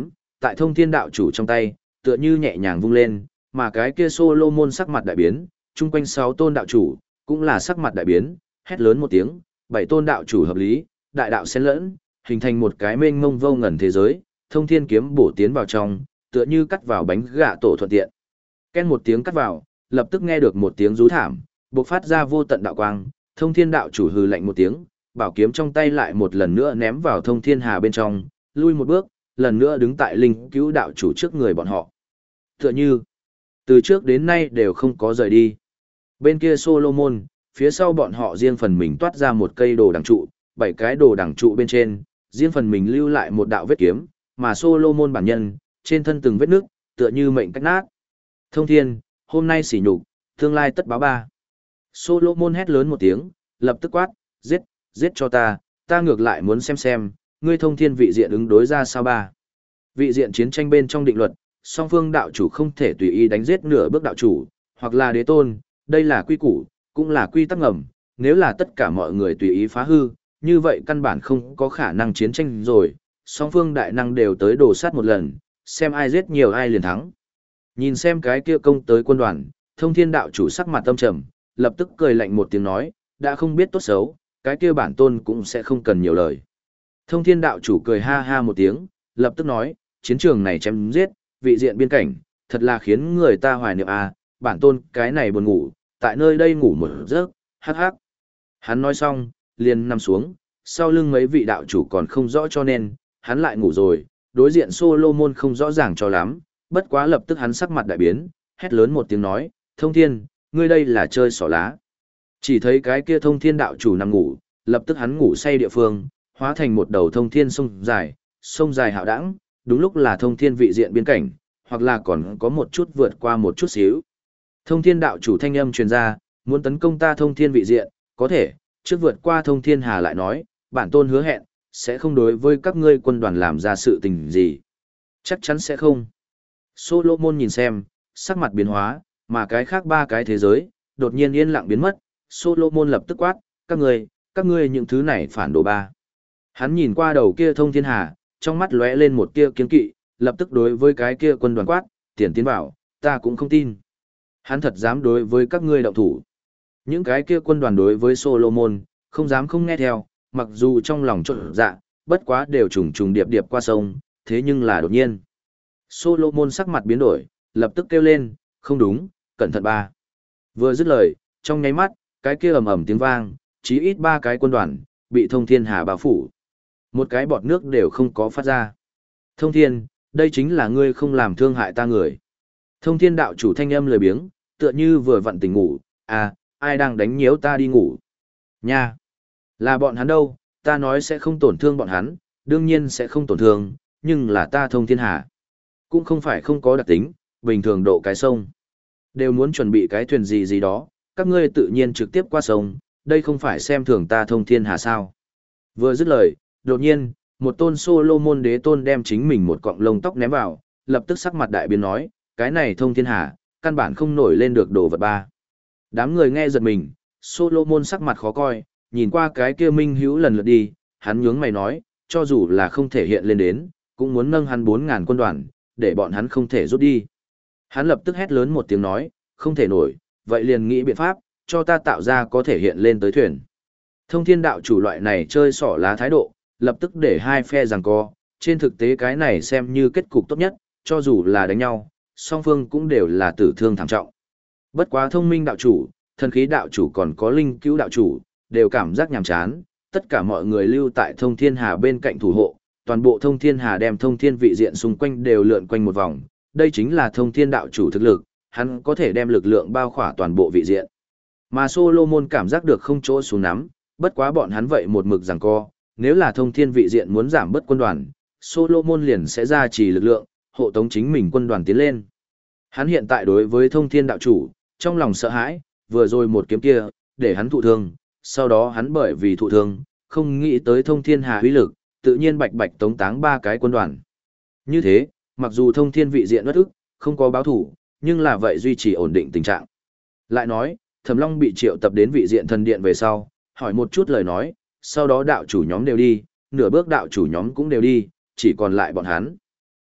tại thông thiên đạo chủ trong tay, tựa như nhẹ nhàng vung lên, mà cái kia Solomon sắc mặt đại biến, chung quanh sáu tôn đạo chủ, cũng là sắc mặt đại biến, hét lớn một tiếng, bảy tôn đạo chủ hợp lý, đại đạo xen lẫn, hình thành một cái mênh mông vô ngần thế giới, thông thiên kiếm bổ tiến vào trong, tựa như cắt vào bánh gạ tổ thuận tiện. Ken một tiếng cắt vào, lập tức nghe được một tiếng rú thảm, bộc phát ra vô tận đạo quang, thông thiên đạo chủ hừ lạnh một tiếng, bảo kiếm trong tay lại một lần nữa ném vào thông thiên hà bên trong, lui một bước, lần nữa đứng tại linh cứu đạo chủ trước người bọn họ. Tựa như, từ trước đến nay đều không có rời đi. Bên kia Solomon, phía sau bọn họ riêng phần mình toát ra một cây đồ đằng trụ, bảy cái đồ đằng trụ bên trên, riêng phần mình lưu lại một đạo vết kiếm, mà Solomon bản nhân, trên thân từng vết nước, tựa như mệnh cách nát. Thông thiên, hôm nay sỉ nhục, tương lai tất báo ba. Solomon hét lớn một tiếng, lập tức quát, giết, giết cho ta, ta ngược lại muốn xem xem, ngươi thông thiên vị diện ứng đối ra sao ba. Vị diện chiến tranh bên trong định luật, song phương đạo chủ không thể tùy ý đánh giết nửa bước đạo chủ, hoặc là đế tôn, đây là quy củ, cũng là quy tắc ngầm, nếu là tất cả mọi người tùy ý phá hư, như vậy căn bản không có khả năng chiến tranh rồi, song phương đại năng đều tới đổ sát một lần, xem ai giết nhiều ai liền thắng. Nhìn xem cái kia công tới quân đoàn, thông thiên đạo chủ sắc mặt tâm trầm, lập tức cười lạnh một tiếng nói, đã không biết tốt xấu, cái kia bản tôn cũng sẽ không cần nhiều lời. Thông thiên đạo chủ cười ha ha một tiếng, lập tức nói, chiến trường này chém giết, vị diện biên cảnh, thật là khiến người ta hoài niệm à, bản tôn cái này buồn ngủ, tại nơi đây ngủ một giấc, hắc hắc. Hắn nói xong, liền nằm xuống, sau lưng mấy vị đạo chủ còn không rõ cho nên, hắn lại ngủ rồi, đối diện Solomon không rõ ràng cho lắm, bất quá lập tức hắn sắc mặt đại biến, hét lớn một tiếng nói, thông thiên, ngươi đây là chơi xỏ lá. Chỉ thấy cái kia thông thiên đạo chủ nằm ngủ, lập tức hắn ngủ say địa phương, hóa thành một đầu thông thiên sông dài, sông dài hạo đẳng, đúng lúc là thông thiên vị diện biên cảnh, hoặc là còn có một chút vượt qua một chút xíu. Thông thiên đạo chủ thanh âm truyền ra, muốn tấn công ta thông thiên vị diện, có thể, trước vượt qua thông thiên hà lại nói, bản tôn hứa hẹn, sẽ không đối với các ngươi quân đoàn làm ra sự tình gì. Chắc chắn sẽ không. Solomon nhìn xem, sắc mặt biến hóa, mà cái khác ba cái thế giới, đột nhiên yên lặng biến mất, Solomon lập tức quát, các ngươi, các ngươi những thứ này phản đồ ba. Hắn nhìn qua đầu kia thông thiên hà, trong mắt lóe lên một tia kiên kỵ, lập tức đối với cái kia quân đoàn quát, tiền tiến vào, ta cũng không tin. Hắn thật dám đối với các ngươi động thủ. Những cái kia quân đoàn đối với Solomon, không dám không nghe theo, mặc dù trong lòng trộn dạ, bất quá đều trùng trùng điệp điệp qua sông, thế nhưng là đột nhiên. Solomon sắc mặt biến đổi, lập tức kêu lên, không đúng, cẩn thận ba. Vừa dứt lời, trong nháy mắt, cái kia ầm ầm tiếng vang, chí ít ba cái quân đoàn, bị thông thiên hà bao phủ. Một cái bọt nước đều không có phát ra. Thông thiên, đây chính là ngươi không làm thương hại ta người. Thông thiên đạo chủ thanh âm lười biếng, tựa như vừa vặn tỉnh ngủ, à, ai đang đánh nhiễu ta đi ngủ. Nha, là bọn hắn đâu, ta nói sẽ không tổn thương bọn hắn, đương nhiên sẽ không tổn thương, nhưng là ta thông thiên hà. Cũng không phải không có đặc tính, bình thường độ cái sông. Đều muốn chuẩn bị cái thuyền gì gì đó, các ngươi tự nhiên trực tiếp qua sông, đây không phải xem thường ta thông thiên hà sao. Vừa dứt lời, đột nhiên, một tôn Solomon đế tôn đem chính mình một cọng lông tóc ném vào, lập tức sắc mặt đại biến nói, cái này thông thiên hà, căn bản không nổi lên được đồ vật ba. Đám người nghe giật mình, Solomon sắc mặt khó coi, nhìn qua cái kia minh hữu lần lượt đi, hắn nhướng mày nói, cho dù là không thể hiện lên đến, cũng muốn nâng hắn bốn ngàn quân đoàn, để bọn hắn không thể rút đi. Hắn lập tức hét lớn một tiếng nói, không thể nổi, vậy liền nghĩ biện pháp, cho ta tạo ra có thể hiện lên tới thuyền. Thông thiên đạo chủ loại này chơi xỏ lá thái độ, lập tức để hai phe giằng co, trên thực tế cái này xem như kết cục tốt nhất, cho dù là đánh nhau, song phương cũng đều là tử thương thảm trọng. Bất quá thông minh đạo chủ, thần khí đạo chủ còn có linh cứu đạo chủ, đều cảm giác nhàm chán, tất cả mọi người lưu tại thông thiên hà bên cạnh thủ hộ, toàn bộ thông thiên hà đem thông thiên vị diện xung quanh đều lượn quanh một vòng, đây chính là thông thiên đạo chủ thực lực, hắn có thể đem lực lượng bao khỏa toàn bộ vị diện. Mà Solomon cảm giác được không chỗ xuống nắm, bất quá bọn hắn vậy một mực giằng co, nếu là thông thiên vị diện muốn giảm bớt quân đoàn, Solomon liền sẽ ra trì lực lượng, hộ tống chính mình quân đoàn tiến lên. Hắn hiện tại đối với thông thiên đạo chủ, trong lòng sợ hãi, vừa rồi một kiếm kia, để hắn thụ thương, sau đó hắn bởi vì thụ thương, không nghĩ tới thông thiên hà uy lực, tự nhiên bạch bạch tống táng ba cái quân đoàn. Như thế, mặc dù thông thiên vị diện bất ức, không có báo thủ, nhưng là vậy duy trì ổn định tình trạng. Lại nói, Thẩm Long bị triệu tập đến vị diện thần điện về sau, hỏi một chút lời nói, sau đó đạo chủ nhóm đều đi, nửa bước đạo chủ nhóm cũng đều đi, chỉ còn lại bọn hắn.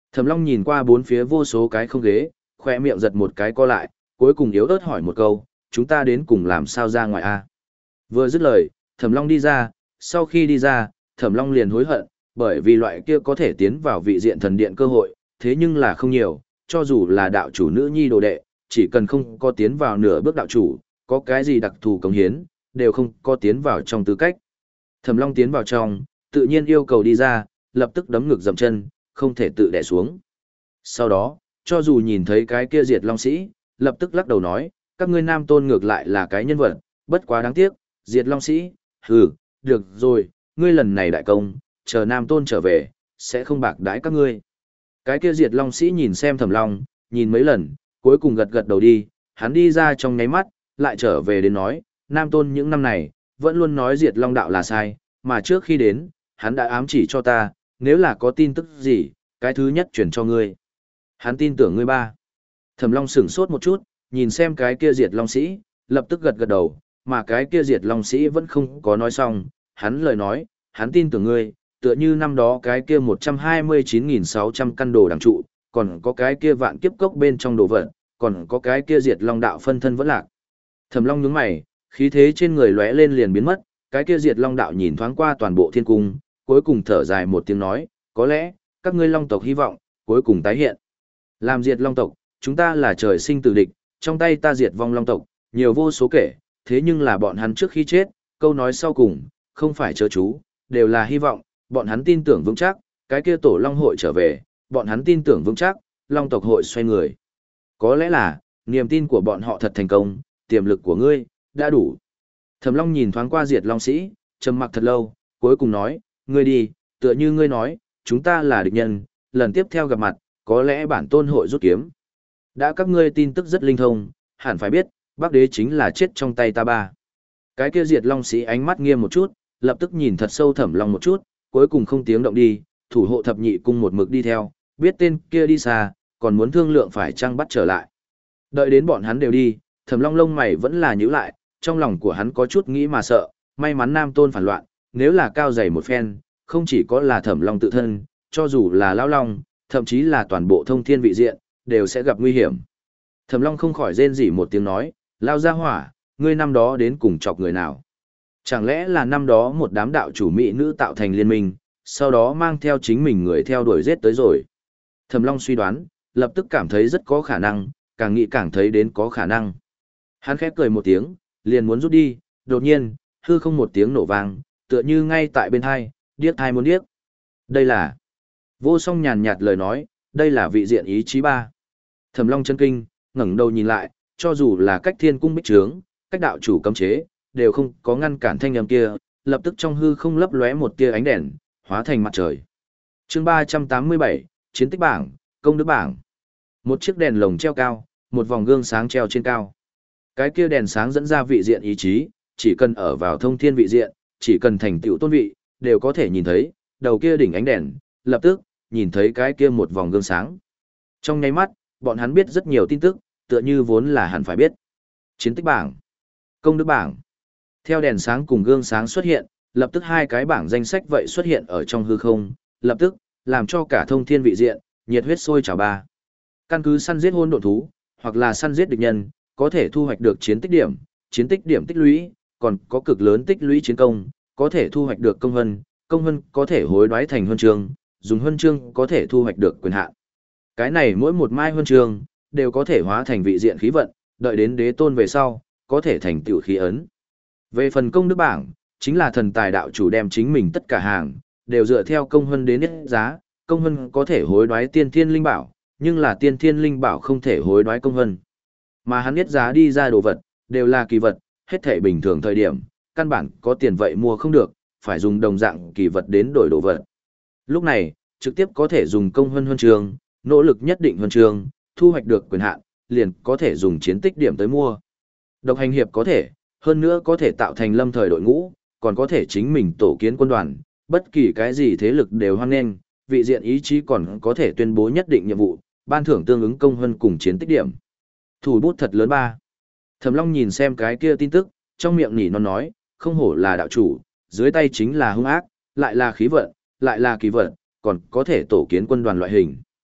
Thẩm Long nhìn qua bốn phía vô số cái không ghế, khoe miệng giật một cái co lại, cuối cùng yếu ớt hỏi một câu, chúng ta đến cùng làm sao ra ngoài a? Vừa dứt lời, Thẩm Long đi ra, sau khi đi ra, Thẩm Long liền hối hận, bởi vì loại kia có thể tiến vào vị diện thần điện cơ hội, thế nhưng là không nhiều, cho dù là đạo chủ nữ nhi đồ đệ, chỉ cần không có tiến vào nửa bước đạo chủ, có cái gì đặc thù cống hiến, đều không có tiến vào trong tư cách. Thẩm Long tiến vào trong, tự nhiên yêu cầu đi ra, lập tức đấm ngực dậm chân, không thể tự đè xuống. Sau đó, cho dù nhìn thấy cái kia diệt long sĩ, lập tức lắc đầu nói, các ngươi nam tôn ngược lại là cái nhân vật, bất quá đáng tiếc, diệt long sĩ, hừ, được rồi, ngươi lần này đại công, chờ nam tôn trở về, sẽ không bạc đãi các ngươi. Cái kia diệt long sĩ nhìn xem Thẩm Long, nhìn mấy lần, cuối cùng gật gật đầu đi, hắn đi ra trong nháy mắt, lại trở về đến nói, nam tôn những năm này, vẫn luôn nói diệt long đạo là sai, mà trước khi đến, hắn đã ám chỉ cho ta, nếu là có tin tức gì, cái thứ nhất chuyển cho ngươi. Hắn tin tưởng ngươi ba. Thẩm Long sửng sốt một chút, nhìn xem cái kia diệt long sĩ, lập tức gật gật đầu, mà cái kia diệt long sĩ vẫn không có nói xong, hắn lời nói, hắn tin tưởng ngươi, tựa như năm đó cái kia một trăm hai mươi chín nghìn sáu trăm căn đồ đằng trụ, còn có cái kia vạn kiếp cốc bên trong đồ vật, còn có cái kia diệt long đạo phân thân vẫn lạc. Thẩm Long nhướng mày, khí thế trên người lóe lên liền biến mất, cái kia diệt long đạo nhìn thoáng qua toàn bộ thiên cung, cuối cùng thở dài một tiếng nói, có lẽ, các ngươi long tộc hy vọng, cuối cùng tái hiện. Làm diệt long tộc, chúng ta là trời sinh tử địch, trong tay ta diệt vong long tộc, nhiều vô số kể, thế nhưng là bọn hắn trước khi chết, câu nói sau cùng, không phải chớ chú, đều là hy vọng, bọn hắn tin tưởng vững chắc, cái kia tổ long hội trở về, bọn hắn tin tưởng vững chắc, long tộc hội xoay người. Có lẽ là, niềm tin của bọn họ thật thành công, tiềm lực của ngươi, đã đủ. Thẩm Long nhìn thoáng qua diệt long sĩ, trầm mặc thật lâu, cuối cùng nói, ngươi đi, tựa như ngươi nói, chúng ta là địch nhân, lần tiếp theo gặp mặt, có lẽ bản tôn hội rút kiếm. Đã các ngươi tin tức rất linh thông, hẳn phải biết, Bắc Đế chính là chết trong tay ta ba. Cái kia diệt long sĩ ánh mắt nghiêm một chút, lập tức nhìn thật sâu Thẩm Long một chút, cuối cùng không tiếng động đi, thủ hộ thập nhị cung một mực đi theo, biết tên kia đi xa, còn muốn thương lượng phải chăng bắt trở lại. Đợi đến bọn hắn đều đi, Thẩm Long lông mày vẫn là nhíu lại, trong lòng của hắn có chút nghĩ mà sợ, may mắn Nam Tôn phản loạn, nếu là cao dày một phen, không chỉ có là Thẩm Long tự thân, cho dù là Lão Long, thậm chí là toàn bộ thông thiên vị diện, đều sẽ gặp nguy hiểm. Thẩm Long không khỏi rên rỉ một tiếng nói, lao ra hỏa, ngươi năm đó đến cùng chọc người nào? Chẳng lẽ là năm đó một đám đạo chủ mỹ nữ tạo thành liên minh, sau đó mang theo chính mình người theo đuổi giết tới rồi. Thẩm Long suy đoán, lập tức cảm thấy rất có khả năng, càng nghĩ càng thấy đến có khả năng. Hắn khép cười một tiếng, liền muốn rút đi, đột nhiên, hư không một tiếng nổ vang, tựa như ngay tại bên hai, điếc thai muốn điếc. Đây là Vô Song nhàn nhạt lời nói, đây là vị diện ý chí ba. Thẩm Long chân kinh, ngẩng đầu nhìn lại, cho dù là cách thiên cung bích trướng, cách đạo chủ cấm chế, đều không có ngăn cản thanh âm kia, lập tức trong hư không lấp lóe một tia ánh đèn, hóa thành mặt trời. Chương ba trăm tám mươi bảy, chiến tích bảng, công đức bảng. Một chiếc đèn lồng treo cao, một vòng gương sáng treo trên cao. Cái kia đèn sáng dẫn ra vị diện ý chí, chỉ cần ở vào thông thiên vị diện, chỉ cần thành tựu tôn vị, đều có thể nhìn thấy, đầu kia đỉnh ánh đèn, lập tức, nhìn thấy cái kia một vòng gương sáng. Trong nháy mắt, bọn hắn biết rất nhiều tin tức, tựa như vốn là hẳn phải biết. Chiến tích bảng, công đức bảng. Theo đèn sáng cùng gương sáng xuất hiện, lập tức hai cái bảng danh sách vậy xuất hiện ở trong hư không, lập tức, làm cho cả thông thiên vị diện, nhiệt huyết sôi trào ba. Căn cứ săn giết hôn độn thú, hoặc là săn giết địch nhân, có thể thu hoạch được chiến tích điểm, chiến tích điểm tích lũy, còn có cực lớn tích lũy chiến công, có thể thu hoạch được công hân, công hân có thể hối đoái thành huân chương, dùng huân chương có thể thu hoạch được quyền hạn. Cái này mỗi một mai huân chương đều có thể hóa thành vị diện khí vận, đợi đến đế tôn về sau, có thể thành tựu khí ấn. Về phần công đức bảng, chính là thần tài đạo chủ đem chính mình tất cả hàng, đều dựa theo công hân đến nhất giá, công hân có thể hối đoái tiên thiên linh bảo, nhưng là tiên thiên linh bảo không thể hối đoái công hân. Mà hắn nhất giá đi ra đồ vật, đều là kỳ vật, hết thể bình thường thời điểm, căn bản có tiền vậy mua không được, phải dùng đồng dạng kỳ vật đến đổi đồ vật. Lúc này, trực tiếp có thể dùng công hân huân trường, nỗ lực nhất định huân trường, thu hoạch được quyền hạn, liền có thể dùng chiến tích điểm tới mua. Độc hành hiệp có thể, hơn nữa có thể tạo thành lâm thời đội ngũ, còn có thể chính mình tổ kiến quân đoàn, bất kỳ cái gì thế lực đều hoan nghênh, vị diện ý chí còn có thể tuyên bố nhất định nhiệm vụ, ban thưởng tương ứng công hân cùng chiến tích điểm. Thủ bút thật lớn ba. Thẩm Long nhìn xem cái kia tin tức, trong miệng nỉ non nói, không hổ là đạo chủ, dưới tay chính là hung ác, lại là khí vận, lại là kỳ vận, còn có thể tổ kiến quân đoàn loại hình.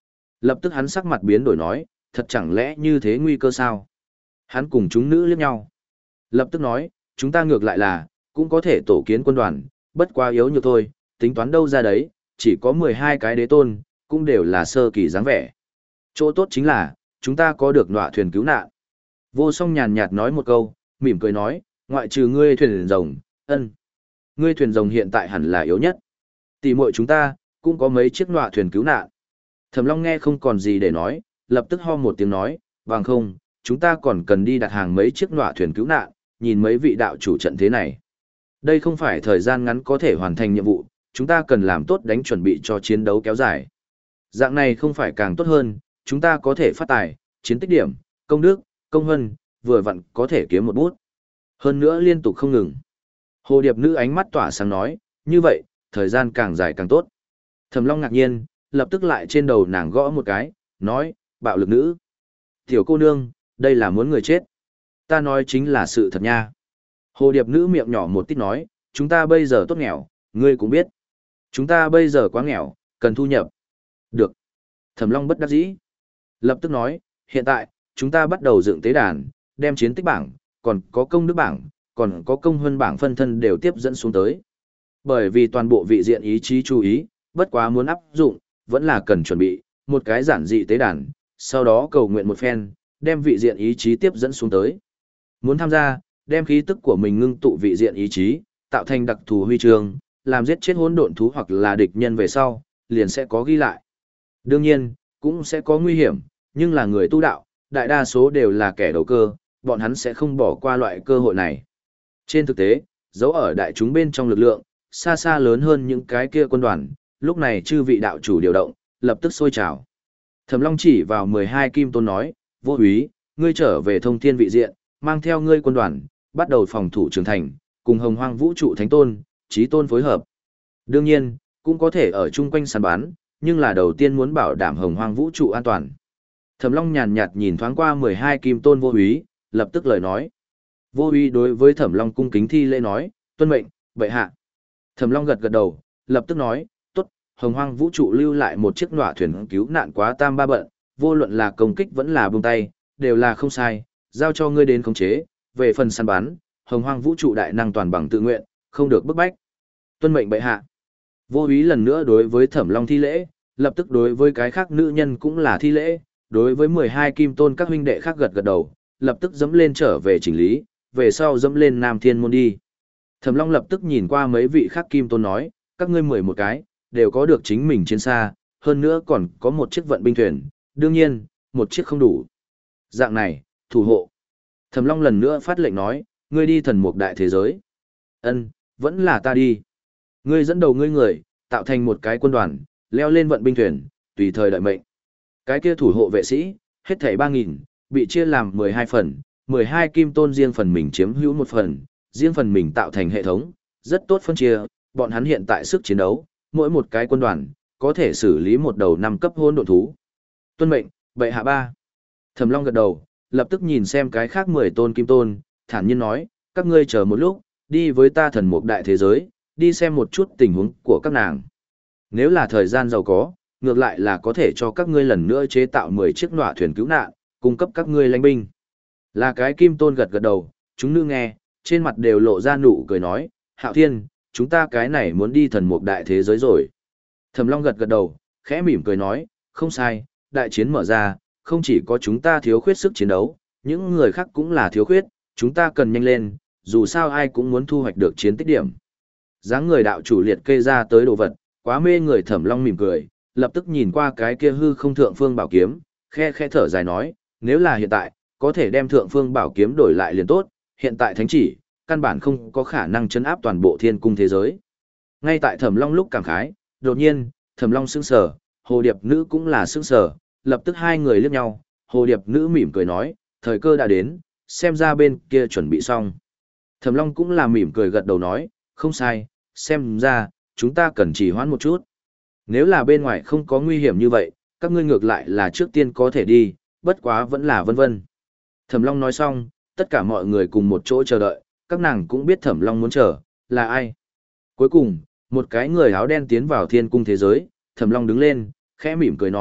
Lập tức hắn sắc mặt biến đổi nói, thật chẳng lẽ như thế nguy cơ sao? Hắn cùng chúng nữ liếc nhau. Lập tức nói, chúng ta ngược lại là, cũng có thể tổ kiến quân đoàn, bất quá yếu nhược thôi, tính toán đâu ra đấy, chỉ có mười hai cái đế tôn, cũng đều là sơ kỳ dáng vẻ. Chỗ tốt chính là, chúng ta có được nọa thuyền cứu nạn. Vô Song nhàn nhạt nói một câu, mỉm cười nói, ngoại trừ ngươi thuyền rồng, ân. Ngươi thuyền rồng hiện tại hẳn là yếu nhất. Tỷ muội chúng ta, cũng có mấy chiếc nọa thuyền cứu nạn. Thẩm Long nghe không còn gì để nói, lập tức ho một tiếng nói, vàng không, chúng ta còn cần đi đặt hàng mấy chiếc nọa thuyền cứu nạn, nhìn mấy vị đạo chủ trận thế này. Đây không phải thời gian ngắn có thể hoàn thành nhiệm vụ, chúng ta cần làm tốt đánh chuẩn bị cho chiến đấu kéo dài. Dạng này không phải càng tốt hơn, chúng ta có thể phát tài, chiến tích điểm, công đức, công hân, vừa vặn có thể kiếm một bút. Hơn nữa liên tục không ngừng. Hồ Điệp nữ ánh mắt tỏa sáng nói, như vậy, thời gian càng dài càng tốt. Thẩm Long ngạc nhiên, lập tức lại trên đầu nàng gõ một cái, nói, bạo lực nữ. Tiểu cô nương, đây là muốn người chết. Ta nói chính là sự thật nha. Hồ Điệp nữ miệng nhỏ một tít nói, chúng ta bây giờ tốt nghèo, ngươi cũng biết. Chúng ta bây giờ quá nghèo, cần thu nhập. Được. Thẩm Long bất đắc dĩ. Lập tức nói, hiện tại, chúng ta bắt đầu dựng tế đàn, đem chiến tích bảng, còn có công đức bảng, còn có công huân bảng phân thân đều tiếp dẫn xuống tới. Bởi vì toàn bộ vị diện ý chí chú ý, bất quá muốn áp dụng, vẫn là cần chuẩn bị, một cái giản dị tế đàn, sau đó cầu nguyện một phen, đem vị diện ý chí tiếp dẫn xuống tới. Muốn tham gia, đem khí tức của mình ngưng tụ vị diện ý chí, tạo thành đặc thù huy chương, làm giết chết hỗn độn thú hoặc là địch nhân về sau, liền sẽ có ghi lại. Đương nhiên, cũng sẽ có nguy hiểm, nhưng là người tu đạo, đại đa số đều là kẻ đầu cơ, bọn hắn sẽ không bỏ qua loại cơ hội này. Trên thực tế, dấu ở đại chúng bên trong lực lượng, xa xa lớn hơn những cái kia quân đoàn, lúc này chư vị đạo chủ điều động, lập tức sôi trào. Thẩm Long chỉ vào mười hai kim tôn nói, vô úy, ngươi trở về thông thiên vị diện, mang theo ngươi quân đoàn, bắt đầu phòng thủ trường thành, cùng hồng hoang vũ trụ thánh tôn, chí tôn phối hợp. Đương nhiên, cũng có thể ở chung quanh săn bán, nhưng là đầu tiên muốn bảo đảm hồng hoang vũ trụ an toàn. Thẩm Long nhàn nhạt nhìn thoáng qua mười hai kim tôn vô úy, lập tức lời nói. Vô úy đối với Thẩm Long cung kính thi lễ nói, tuân mệnh, bệ hạ. Thẩm Long gật gật đầu, lập tức nói, tốt, hồng hoang vũ trụ lưu lại một chiếc nọa thuyền cứu nạn quá tam ba bận, vô luận là công kích vẫn là buông tay, đều là không sai, giao cho ngươi đến khống chế, về phần săn bắn, hồng hoang vũ trụ đại năng toàn bằng tự nguyện, không được bức bách. Tuân mệnh bệ hạ. Vô úy lần nữa đối với Thẩm Long thi lễ, lập tức đối với cái khác nữ nhân cũng là thi lễ, đối với mười hai kim tôn các huynh đệ khác gật gật đầu, lập tức dẫm lên trở về chỉnh lý, về sau dẫm lên Nam Thiên môn đi. Thẩm Long lập tức nhìn qua mấy vị khác kim tôn nói, các ngươi mười một cái, đều có được chính mình trên xa, hơn nữa còn có một chiếc vận binh thuyền, đương nhiên, một chiếc không đủ. Dạng này, thủ hộ. Thẩm Long lần nữa phát lệnh nói, ngươi đi thần mục đại thế giới. Ân, vẫn là ta đi. Ngươi dẫn đầu ngươi người, tạo thành một cái quân đoàn, leo lên vận binh thuyền, tùy thời đợi mệnh. Cái kia thủ hộ vệ sĩ, hết thảy ba nghìn, bị chia làm mười hai phần, mười hai kim tôn riêng phần mình chiếm hữu một phần, riêng phần mình tạo thành hệ thống, rất tốt phân chia, bọn hắn hiện tại sức chiến đấu, mỗi một cái quân đoàn, có thể xử lý một đầu năm cấp hỗn độn thú. Tuân mệnh, bệ hạ ba. Thẩm Long gật đầu, lập tức nhìn xem cái khác mười tôn kim tôn, thản nhiên nói, các ngươi chờ một lúc, đi với ta thần mục đại thế giới, đi xem một chút tình huống của các nàng. Nếu là thời gian giàu có, ngược lại là có thể cho các ngươi lần nữa chế tạo mười chiếc nọa thuyền cứu nạn, cung cấp các ngươi lãnh binh. Là cái kim tôn gật gật đầu, chúng nữ nghe, trên mặt đều lộ ra nụ cười nói, Hạo Thiên, chúng ta cái này muốn đi thần mục đại thế giới rồi. Thẩm Long gật gật đầu, khẽ mỉm cười nói, không sai, đại chiến mở ra, không chỉ có chúng ta thiếu khuyết sức chiến đấu, những người khác cũng là thiếu khuyết, chúng ta cần nhanh lên, dù sao ai cũng muốn thu hoạch được chiến tích điểm. Dáng người đạo chủ liệt kê ra tới đồ vật, quá mê người. Thẩm Long mỉm cười, lập tức nhìn qua cái kia hư không thượng phương bảo kiếm, khe khe thở dài nói, nếu là hiện tại, có thể đem thượng phương bảo kiếm đổi lại liền tốt, hiện tại thánh chỉ, căn bản không có khả năng chấn áp toàn bộ thiên cung thế giới. Ngay tại Thẩm Long lúc cảm khái, đột nhiên, Thẩm Long sững sờ, Hồ Điệp nữ cũng là sững sờ, lập tức hai người liếc nhau, Hồ Điệp nữ mỉm cười nói, thời cơ đã đến, xem ra bên kia chuẩn bị xong. Thẩm Long cũng là mỉm cười gật đầu nói, không sai, xem ra, chúng ta cần trì hoãn một chút. Nếu là bên ngoài không có nguy hiểm như vậy, các ngươi ngược lại là trước tiên có thể đi, bất quá vẫn là vân vân. Thẩm Long nói xong, tất cả mọi người cùng một chỗ chờ đợi, các nàng cũng biết Thẩm Long muốn chờ, là ai. Cuối cùng, một cái người áo đen tiến vào thiên cung thế giới, Thẩm Long đứng lên, khẽ mỉm cười nói,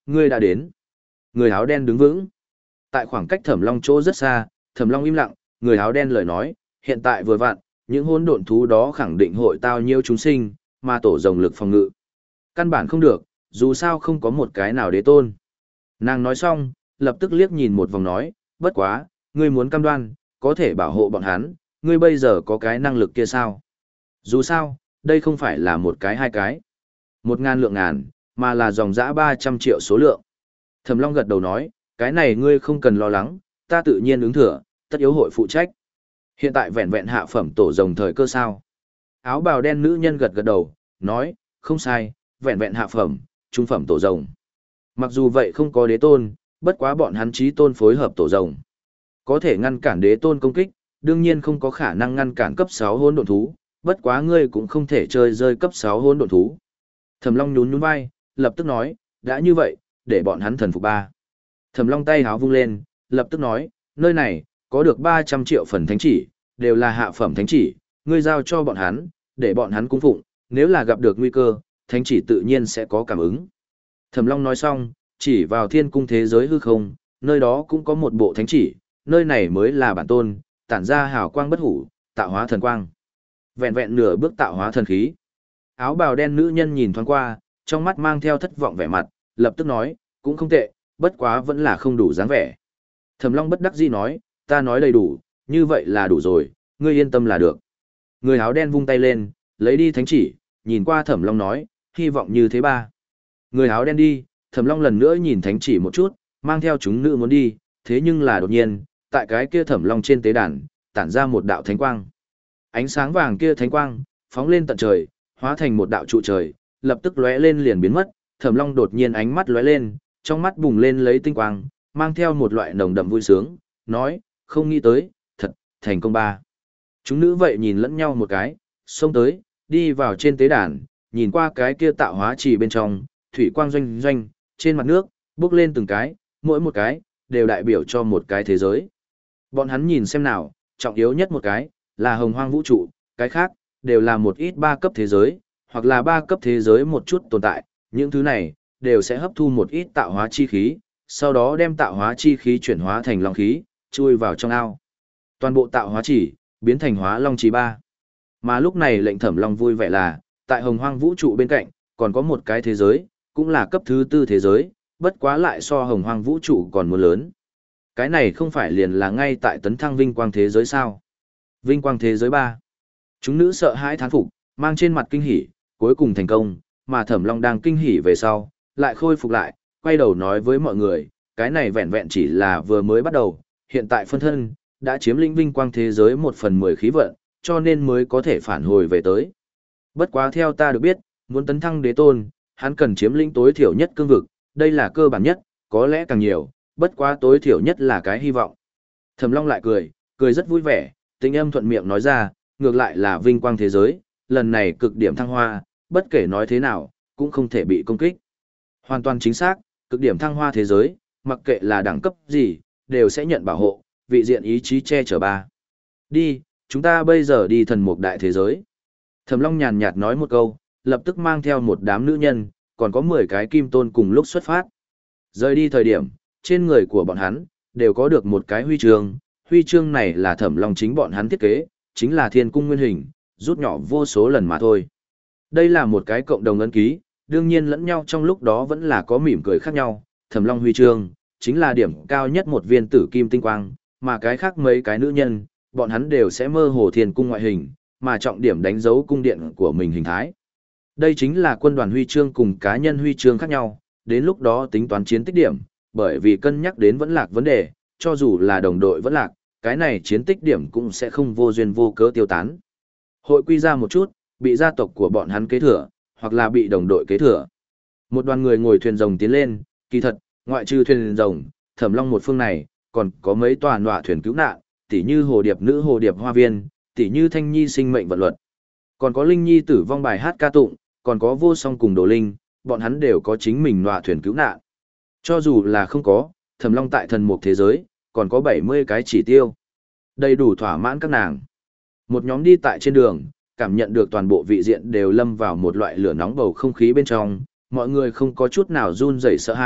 ngươi đã đến. Người áo đen đứng vững. Tại khoảng cách Thẩm Long chỗ rất xa, Thẩm Long im lặng, người áo đen lời nói, hiện tại vừa vặn, những hỗn độn thú đó khẳng định hội tao nhiêu chúng sinh, mà tổ rồng lực phòng ngự. Căn bản không được, dù sao không có một cái nào đế tôn. Nàng nói xong, lập tức liếc nhìn một vòng nói, bất quá, ngươi muốn cam đoan, có thể bảo hộ bọn hắn, ngươi bây giờ có cái năng lực kia sao? Dù sao, đây không phải là một cái hai cái. Một ngàn lượng ngàn, mà là dòng dã ba trăm triệu số lượng. Thẩm Long gật đầu nói, cái này ngươi không cần lo lắng, ta tự nhiên ứng thừa, tất yếu hội phụ trách. Hiện tại vẹn vẹn hạ phẩm tổ rồng thời cơ sao? Áo bào đen nữ nhân gật gật đầu, nói, không sai, vẹn vẹn hạ phẩm, trung phẩm tổ rồng. Mặc dù vậy không có đế tôn, bất quá bọn hắn chí tôn phối hợp tổ rồng. Có thể ngăn cản đế tôn công kích, đương nhiên không có khả năng ngăn cản cấp sáu hỗn độn thú, bất quá ngươi cũng không thể chơi rơi cấp sáu hỗn độn thú. Thẩm Long nhún nhún vai, lập tức nói, đã như vậy, để bọn hắn thần phục ba. Thẩm Long tay háo vung lên, lập tức nói, nơi này, có được ba trăm triệu phần thánh chỉ, đều là hạ phẩm thánh chỉ, ngươi giao cho bọn hắn, để bọn hắn cung phụng, nếu là gặp được nguy cơ, thánh chỉ tự nhiên sẽ có cảm ứng. Thẩm Long nói xong, chỉ vào thiên cung thế giới hư không, nơi đó cũng có một bộ thánh chỉ, nơi này mới là bản tôn, tản ra hào quang bất hủ, tạo hóa thần quang. Vẹn vẹn nửa bước tạo hóa thần khí. Áo bào đen nữ nhân nhìn thoáng qua, trong mắt mang theo thất vọng vẻ mặt, lập tức nói, cũng không tệ, bất quá vẫn là không đủ dáng vẻ. Thẩm Long bất đắc dĩ nói, ta nói đầy đủ, như vậy là đủ rồi, ngươi yên tâm là được. Người áo đen vung tay lên, lấy đi thánh chỉ, nhìn qua Thẩm Long nói, hy vọng như thế ba. Người áo đen đi, Thẩm Long lần nữa nhìn thánh chỉ một chút, mang theo chúng nữ muốn đi, thế nhưng là đột nhiên, tại cái kia Thẩm Long trên tế đàn, tản ra một đạo thánh quang. Ánh sáng vàng kia thánh quang, phóng lên tận trời, hóa thành một đạo trụ trời, lập tức lóe lên liền biến mất, Thẩm Long đột nhiên ánh mắt lóe lên, trong mắt bùng lên lấy tinh quang, mang theo một loại nồng đậm vui sướng, nói, không nghĩ tới, thật, thành công ba. Chúng nữ vậy nhìn lẫn nhau một cái, xông tới, đi vào trên tế đàn, nhìn qua cái kia tạo hóa trì bên trong, thủy quang doanh doanh, trên mặt nước, bước lên từng cái, mỗi một cái, đều đại biểu cho một cái thế giới. Bọn hắn nhìn xem nào, trọng yếu nhất một cái, là hồng hoang vũ trụ, cái khác, đều là một ít ba cấp thế giới, hoặc là ba cấp thế giới một chút tồn tại, những thứ này, đều sẽ hấp thu một ít tạo hóa chi khí, sau đó đem tạo hóa chi khí chuyển hóa thành long khí, chui vào trong ao. Toàn bộ tạo hóa chỉ, biến thành hóa long chỉ ba. Mà lúc này lệnh Thẩm Long vui vẻ là, tại hồng hoang vũ trụ bên cạnh, còn có một cái thế giới, cũng là cấp thứ tư thế giới, bất quá lại so hồng hoang vũ trụ còn muốn lớn. Cái này không phải liền là ngay tại tấn thăng vinh quang thế giới sao? Vinh quang thế giới ba. Chúng nữ sợ hãi thán phục, mang trên mặt kinh hỉ, cuối cùng thành công, mà Thẩm Long đang kinh hỉ về sau, lại khôi phục lại, quay đầu nói với mọi người, cái này vẹn vẹn chỉ là vừa mới bắt đầu, hiện tại phân thân, đã chiếm lĩnh vinh quang thế giới một phần mười khí vận, cho nên mới có thể phản hồi về tới. Bất quá theo ta được biết, muốn tấn thăng đế tôn, hắn cần chiếm lĩnh tối thiểu nhất cương vực, đây là cơ bản nhất, có lẽ càng nhiều, bất quá tối thiểu nhất là cái hy vọng. Thẩm Long lại cười, cười rất vui vẻ, tình âm thuận miệng nói ra, ngược lại là vinh quang thế giới, lần này cực điểm thăng hoa, bất kể nói thế nào, cũng không thể bị công kích. Hoàn toàn chính xác, cực điểm thăng hoa thế giới, mặc kệ là đẳng cấp gì, đều sẽ nhận bảo hộ, vị diện ý chí che chở ba. Đi, chúng ta bây giờ đi thần mục đại thế giới. Thẩm Long nhàn nhạt nói một câu, lập tức mang theo một đám nữ nhân, còn có mười cái kim tôn cùng lúc xuất phát. Rời đi thời điểm, trên người của bọn hắn, đều có được một cái huy chương, huy chương này là Thẩm Long chính bọn hắn thiết kế, chính là thiên cung nguyên hình, rút nhỏ vô số lần mà thôi. Đây là một cái cộng đồng ấn ký, đương nhiên lẫn nhau trong lúc đó vẫn là có mỉm cười khác nhau, Thẩm Long huy chương, chính là điểm cao nhất một viên tử kim tinh quang, mà cái khác mấy cái nữ nhân, bọn hắn đều sẽ mơ hồ thiên cung ngoại hình, mà trọng điểm đánh dấu cung điện của mình hình thái. Đây chính là quân đoàn huy chương cùng cá nhân huy chương khác nhau, đến lúc đó tính toán chiến tích điểm, bởi vì cân nhắc đến vẫn lạc vấn đề, cho dù là đồng đội vẫn lạc, cái này chiến tích điểm cũng sẽ không vô duyên vô cớ tiêu tán. Hội quy ra một chút, bị gia tộc của bọn hắn kế thừa, hoặc là bị đồng đội kế thừa. Một đoàn người ngồi thuyền rồng tiến lên, kỳ thật, ngoại trừ thuyền rồng, Thẩm Long một phương này, còn có mấy tòa nọa thuyền cứu nạn, tỉ như hồ điệp nữ hồ điệp hoa viên, tỉ như thanh nhi sinh mệnh vận luật. Còn có linh nhi tử vong bài hát ca tụng, còn có vô song cùng đồ linh, bọn hắn đều có chính mình nọa thuyền cứu nạn. Cho dù là không có, Thẩm Long tại thần mục thế giới, còn có bảy mươi cái chỉ tiêu. Đầy đủ thỏa mãn các nàng. Một nhóm đi tại trên đường, cảm nhận được toàn bộ vị diện đều lâm vào một loại lửa nóng bầu không khí bên trong, mọi người không có chút nào run rẩy sợ hãi,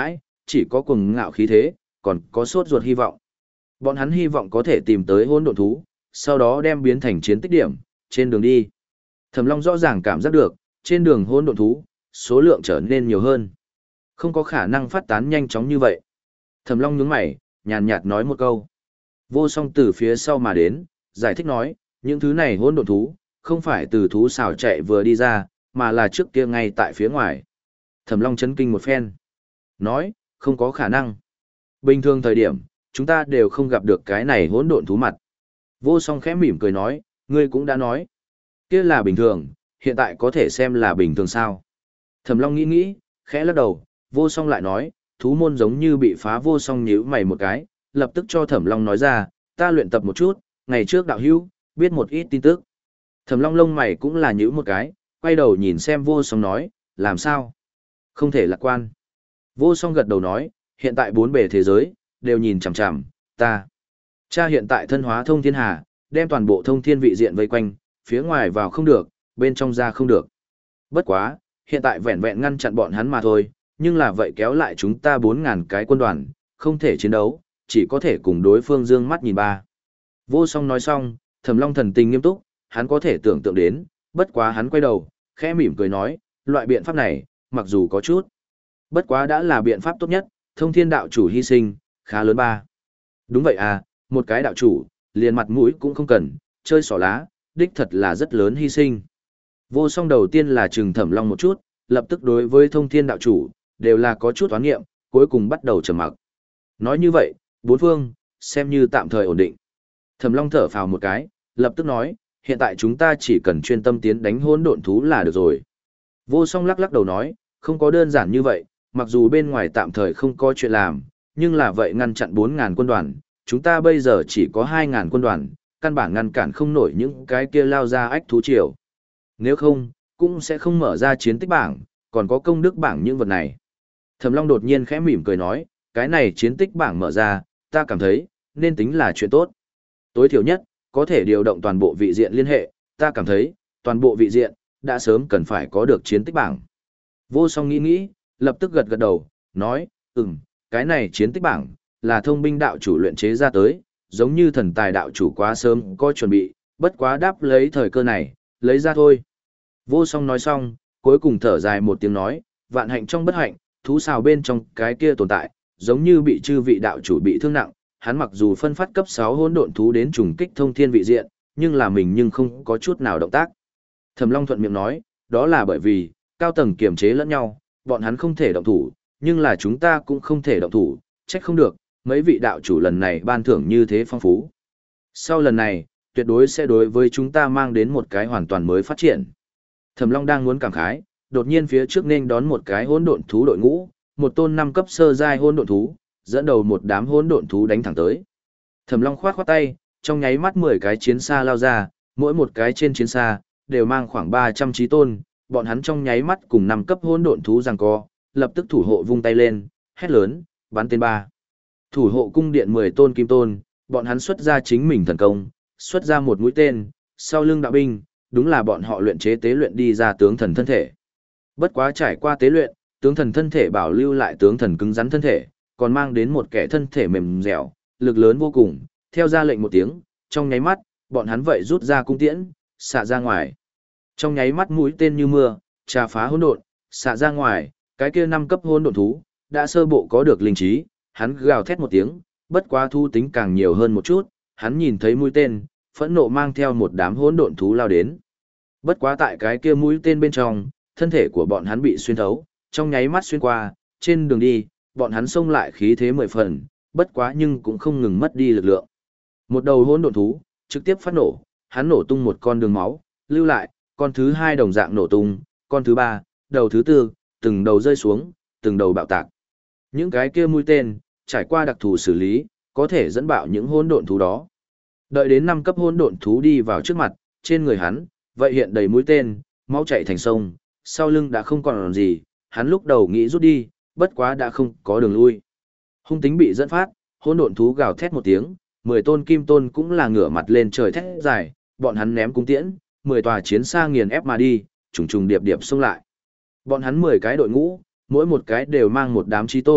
chỉ có cuồng ngạo khí thế, còn có sốt ruột hy vọng. Bọn hắn hy vọng có thể tìm tới hỗn độn thú, sau đó đem biến thành chiến tích điểm, trên đường đi. Thẩm Long rõ ràng cảm giác được, trên đường hỗn độn thú, số lượng trở nên nhiều hơn. Không có khả năng phát tán nhanh chóng như vậy. Thẩm Long nhướng mày, nhàn nhạt nói một câu. Vô Song từ phía sau mà đến, giải thích nói, những thứ này hỗn độn thú, không phải từ thú xào chạy vừa đi ra, mà là trước kia ngay tại phía ngoài. Thẩm Long chấn kinh một phen. Nói, không có khả năng. Bình thường thời điểm, chúng ta đều không gặp được cái này hỗn độn thú mặt. Vô Song khẽ mỉm cười nói, ngươi cũng đã nói. Kia là bình thường, hiện tại có thể xem là bình thường sao. Thẩm Long nghĩ nghĩ, khẽ lắc đầu, Vô Song lại nói, thú môn giống như bị phá. Vô Song nhíu mày một cái, lập tức cho Thẩm Long nói ra, ta luyện tập một chút, ngày trước đạo hữu, biết một ít tin tức. Thẩm Long lông mày cũng là nhíu một cái, quay đầu nhìn xem Vô Song nói, làm sao? Không thể lạc quan. Vô Song gật đầu nói, hiện tại bốn bề thế giới, đều nhìn chằm chằm, ta. Cha hiện tại thân hóa thông thiên hà, đem toàn bộ thông thiên vị diện vây quanh, phía ngoài vào không được, bên trong ra không được. Bất quá, hiện tại vẹn vẹn ngăn chặn bọn hắn mà thôi, nhưng là vậy kéo lại chúng ta bốn ngàn cái quân đoàn, không thể chiến đấu, chỉ có thể cùng đối phương dương mắt nhìn ba. Vô Song nói xong, Thẩm Long thần tình nghiêm túc, hắn có thể tưởng tượng đến, bất quá hắn quay đầu, khẽ mỉm cười nói, loại biện pháp này, mặc dù có chút, bất quá đã là biện pháp tốt nhất, thông thiên đạo chủ hy sinh, khá lớn ba. Đúng vậy à, một cái đạo chủ, liền mặt mũi cũng không cần, chơi xỏ lá, đích thật là rất lớn hy sinh. Vô Song đầu tiên là trừng Thẩm Long một chút, lập tức đối với thông thiên đạo chủ, đều là có chút oán nghiệm, cuối cùng bắt đầu trầm mặc. Nói như vậy, bốn phương, xem như tạm thời ổn định. Thẩm Long thở phào một cái, lập tức nói, hiện tại chúng ta chỉ cần chuyên tâm tiến đánh hỗn độn thú là được rồi. Vô Song lắc lắc đầu nói, không có đơn giản như vậy, mặc dù bên ngoài tạm thời không có chuyện làm, nhưng là vậy ngăn chặn bốn ngàn quân đoàn, chúng ta bây giờ chỉ có hai ngàn quân đoàn, căn bản ngăn cản không nổi những cái kia lao ra ách thú triều. Nếu không, cũng sẽ không mở ra chiến tích bảng, còn có công đức bảng những vật này. Thẩm Long đột nhiên khẽ mỉm cười nói, cái này chiến tích bảng mở ra, ta cảm thấy, nên tính là chuyện tốt. Tối thiểu nhất, có thể điều động toàn bộ vị diện liên hệ, ta cảm thấy, toàn bộ vị diện, đã sớm cần phải có được chiến tích bảng. Vô Song nghĩ nghĩ, lập tức gật gật đầu, nói, ừm, cái này chiến tích bảng, là thông binh đạo chủ luyện chế ra tới, giống như thần tài đạo chủ quá sớm có chuẩn bị, bất quá đáp lấy thời cơ này, lấy ra thôi. Vô Song nói xong, cuối cùng thở dài một tiếng nói, vạn hạnh trong bất hạnh, thú xào bên trong cái kia tồn tại, giống như bị chư vị đạo chủ bị thương nặng, hắn mặc dù phân phát cấp sáu hỗn độn thú đến trùng kích thông thiên vị diện, nhưng là mình nhưng không có chút nào động tác. Thẩm Long thuận miệng nói, đó là bởi vì, cao tầng kiềm chế lẫn nhau, bọn hắn không thể động thủ, nhưng là chúng ta cũng không thể động thủ, trách không được, mấy vị đạo chủ lần này ban thưởng như thế phong phú. Sau lần này, tuyệt đối sẽ đối với chúng ta mang đến một cái hoàn toàn mới phát triển. Thẩm Long đang muốn cảm khái, đột nhiên phía trước nên đón một cái hỗn độn thú đội ngũ, một tôn năm cấp sơ giai hỗn độn thú, dẫn đầu một đám hỗn độn thú đánh thẳng tới. Thẩm Long khoát khoát tay, trong nháy mắt mười cái chiến xa lao ra, mỗi một cái trên chiến xa đều mang khoảng ba trăm chí tôn, bọn hắn trong nháy mắt cùng năm cấp hỗn độn thú giằng co, lập tức thủ hộ vung tay lên, hét lớn, bắn tên ba. Thủ hộ cung điện mười tôn kim tôn, bọn hắn xuất ra chính mình thần công, xuất ra một mũi tên, sau lưng đạo binh, đúng là bọn họ luyện chế tế luyện đi ra tướng thần thân thể. Bất quá trải qua tế luyện, tướng thần thân thể bảo lưu lại tướng thần cứng rắn thân thể, còn mang đến một kẻ thân thể mềm dẻo, lực lớn vô cùng, theo ra lệnh một tiếng, trong nháy mắt, bọn hắn vậy rút ra cung tiễn, xạ ra ngoài. Trong nháy mắt mũi tên như mưa, trà phá hỗn độn, xạ ra ngoài, cái kia năm cấp hỗn độn thú, đã sơ bộ có được linh trí, hắn gào thét một tiếng, bất quá thu tính càng nhiều hơn một chút, hắn nhìn thấy mũi tên, phẫn nộ mang theo một đám hỗn độn thú lao đến. Bất quá tại cái kia mũi tên bên trong, thân thể của bọn hắn bị xuyên thấu, trong nháy mắt xuyên qua, trên đường đi, bọn hắn xông lại khí thế mười phần, bất quá nhưng cũng không ngừng mất đi lực lượng. Một đầu hỗn độn thú, trực tiếp phát nổ, hắn nổ tung một con đường máu, lưu lại, con thứ hai đồng dạng nổ tung, con thứ ba, đầu thứ tư, từng đầu rơi xuống, từng đầu bạo tạc. Những cái kia mũi tên, trải qua đặc thù xử lý, có thể dẫn bạo những hỗn độn thú đó. Đợi đến năm cấp hỗn độn thú đi vào trước mặt, trên người hắn, vậy hiện đầy mũi tên, máu chảy thành sông, sau lưng đã không còn gì, hắn lúc đầu nghĩ rút đi, bất quá đã không có đường lui. Hung tính bị dẫn phát, hỗn độn thú gào thét một tiếng, mười tôn kim tôn cũng là ngửa mặt lên trời thét dài, bọn hắn ném cung tiễn, mười tòa chiến xa nghiền ép mà đi, trùng trùng điệp điệp xông lại. Bọn hắn mười cái đội ngũ, mỗi một cái đều mang một đám chí tôn,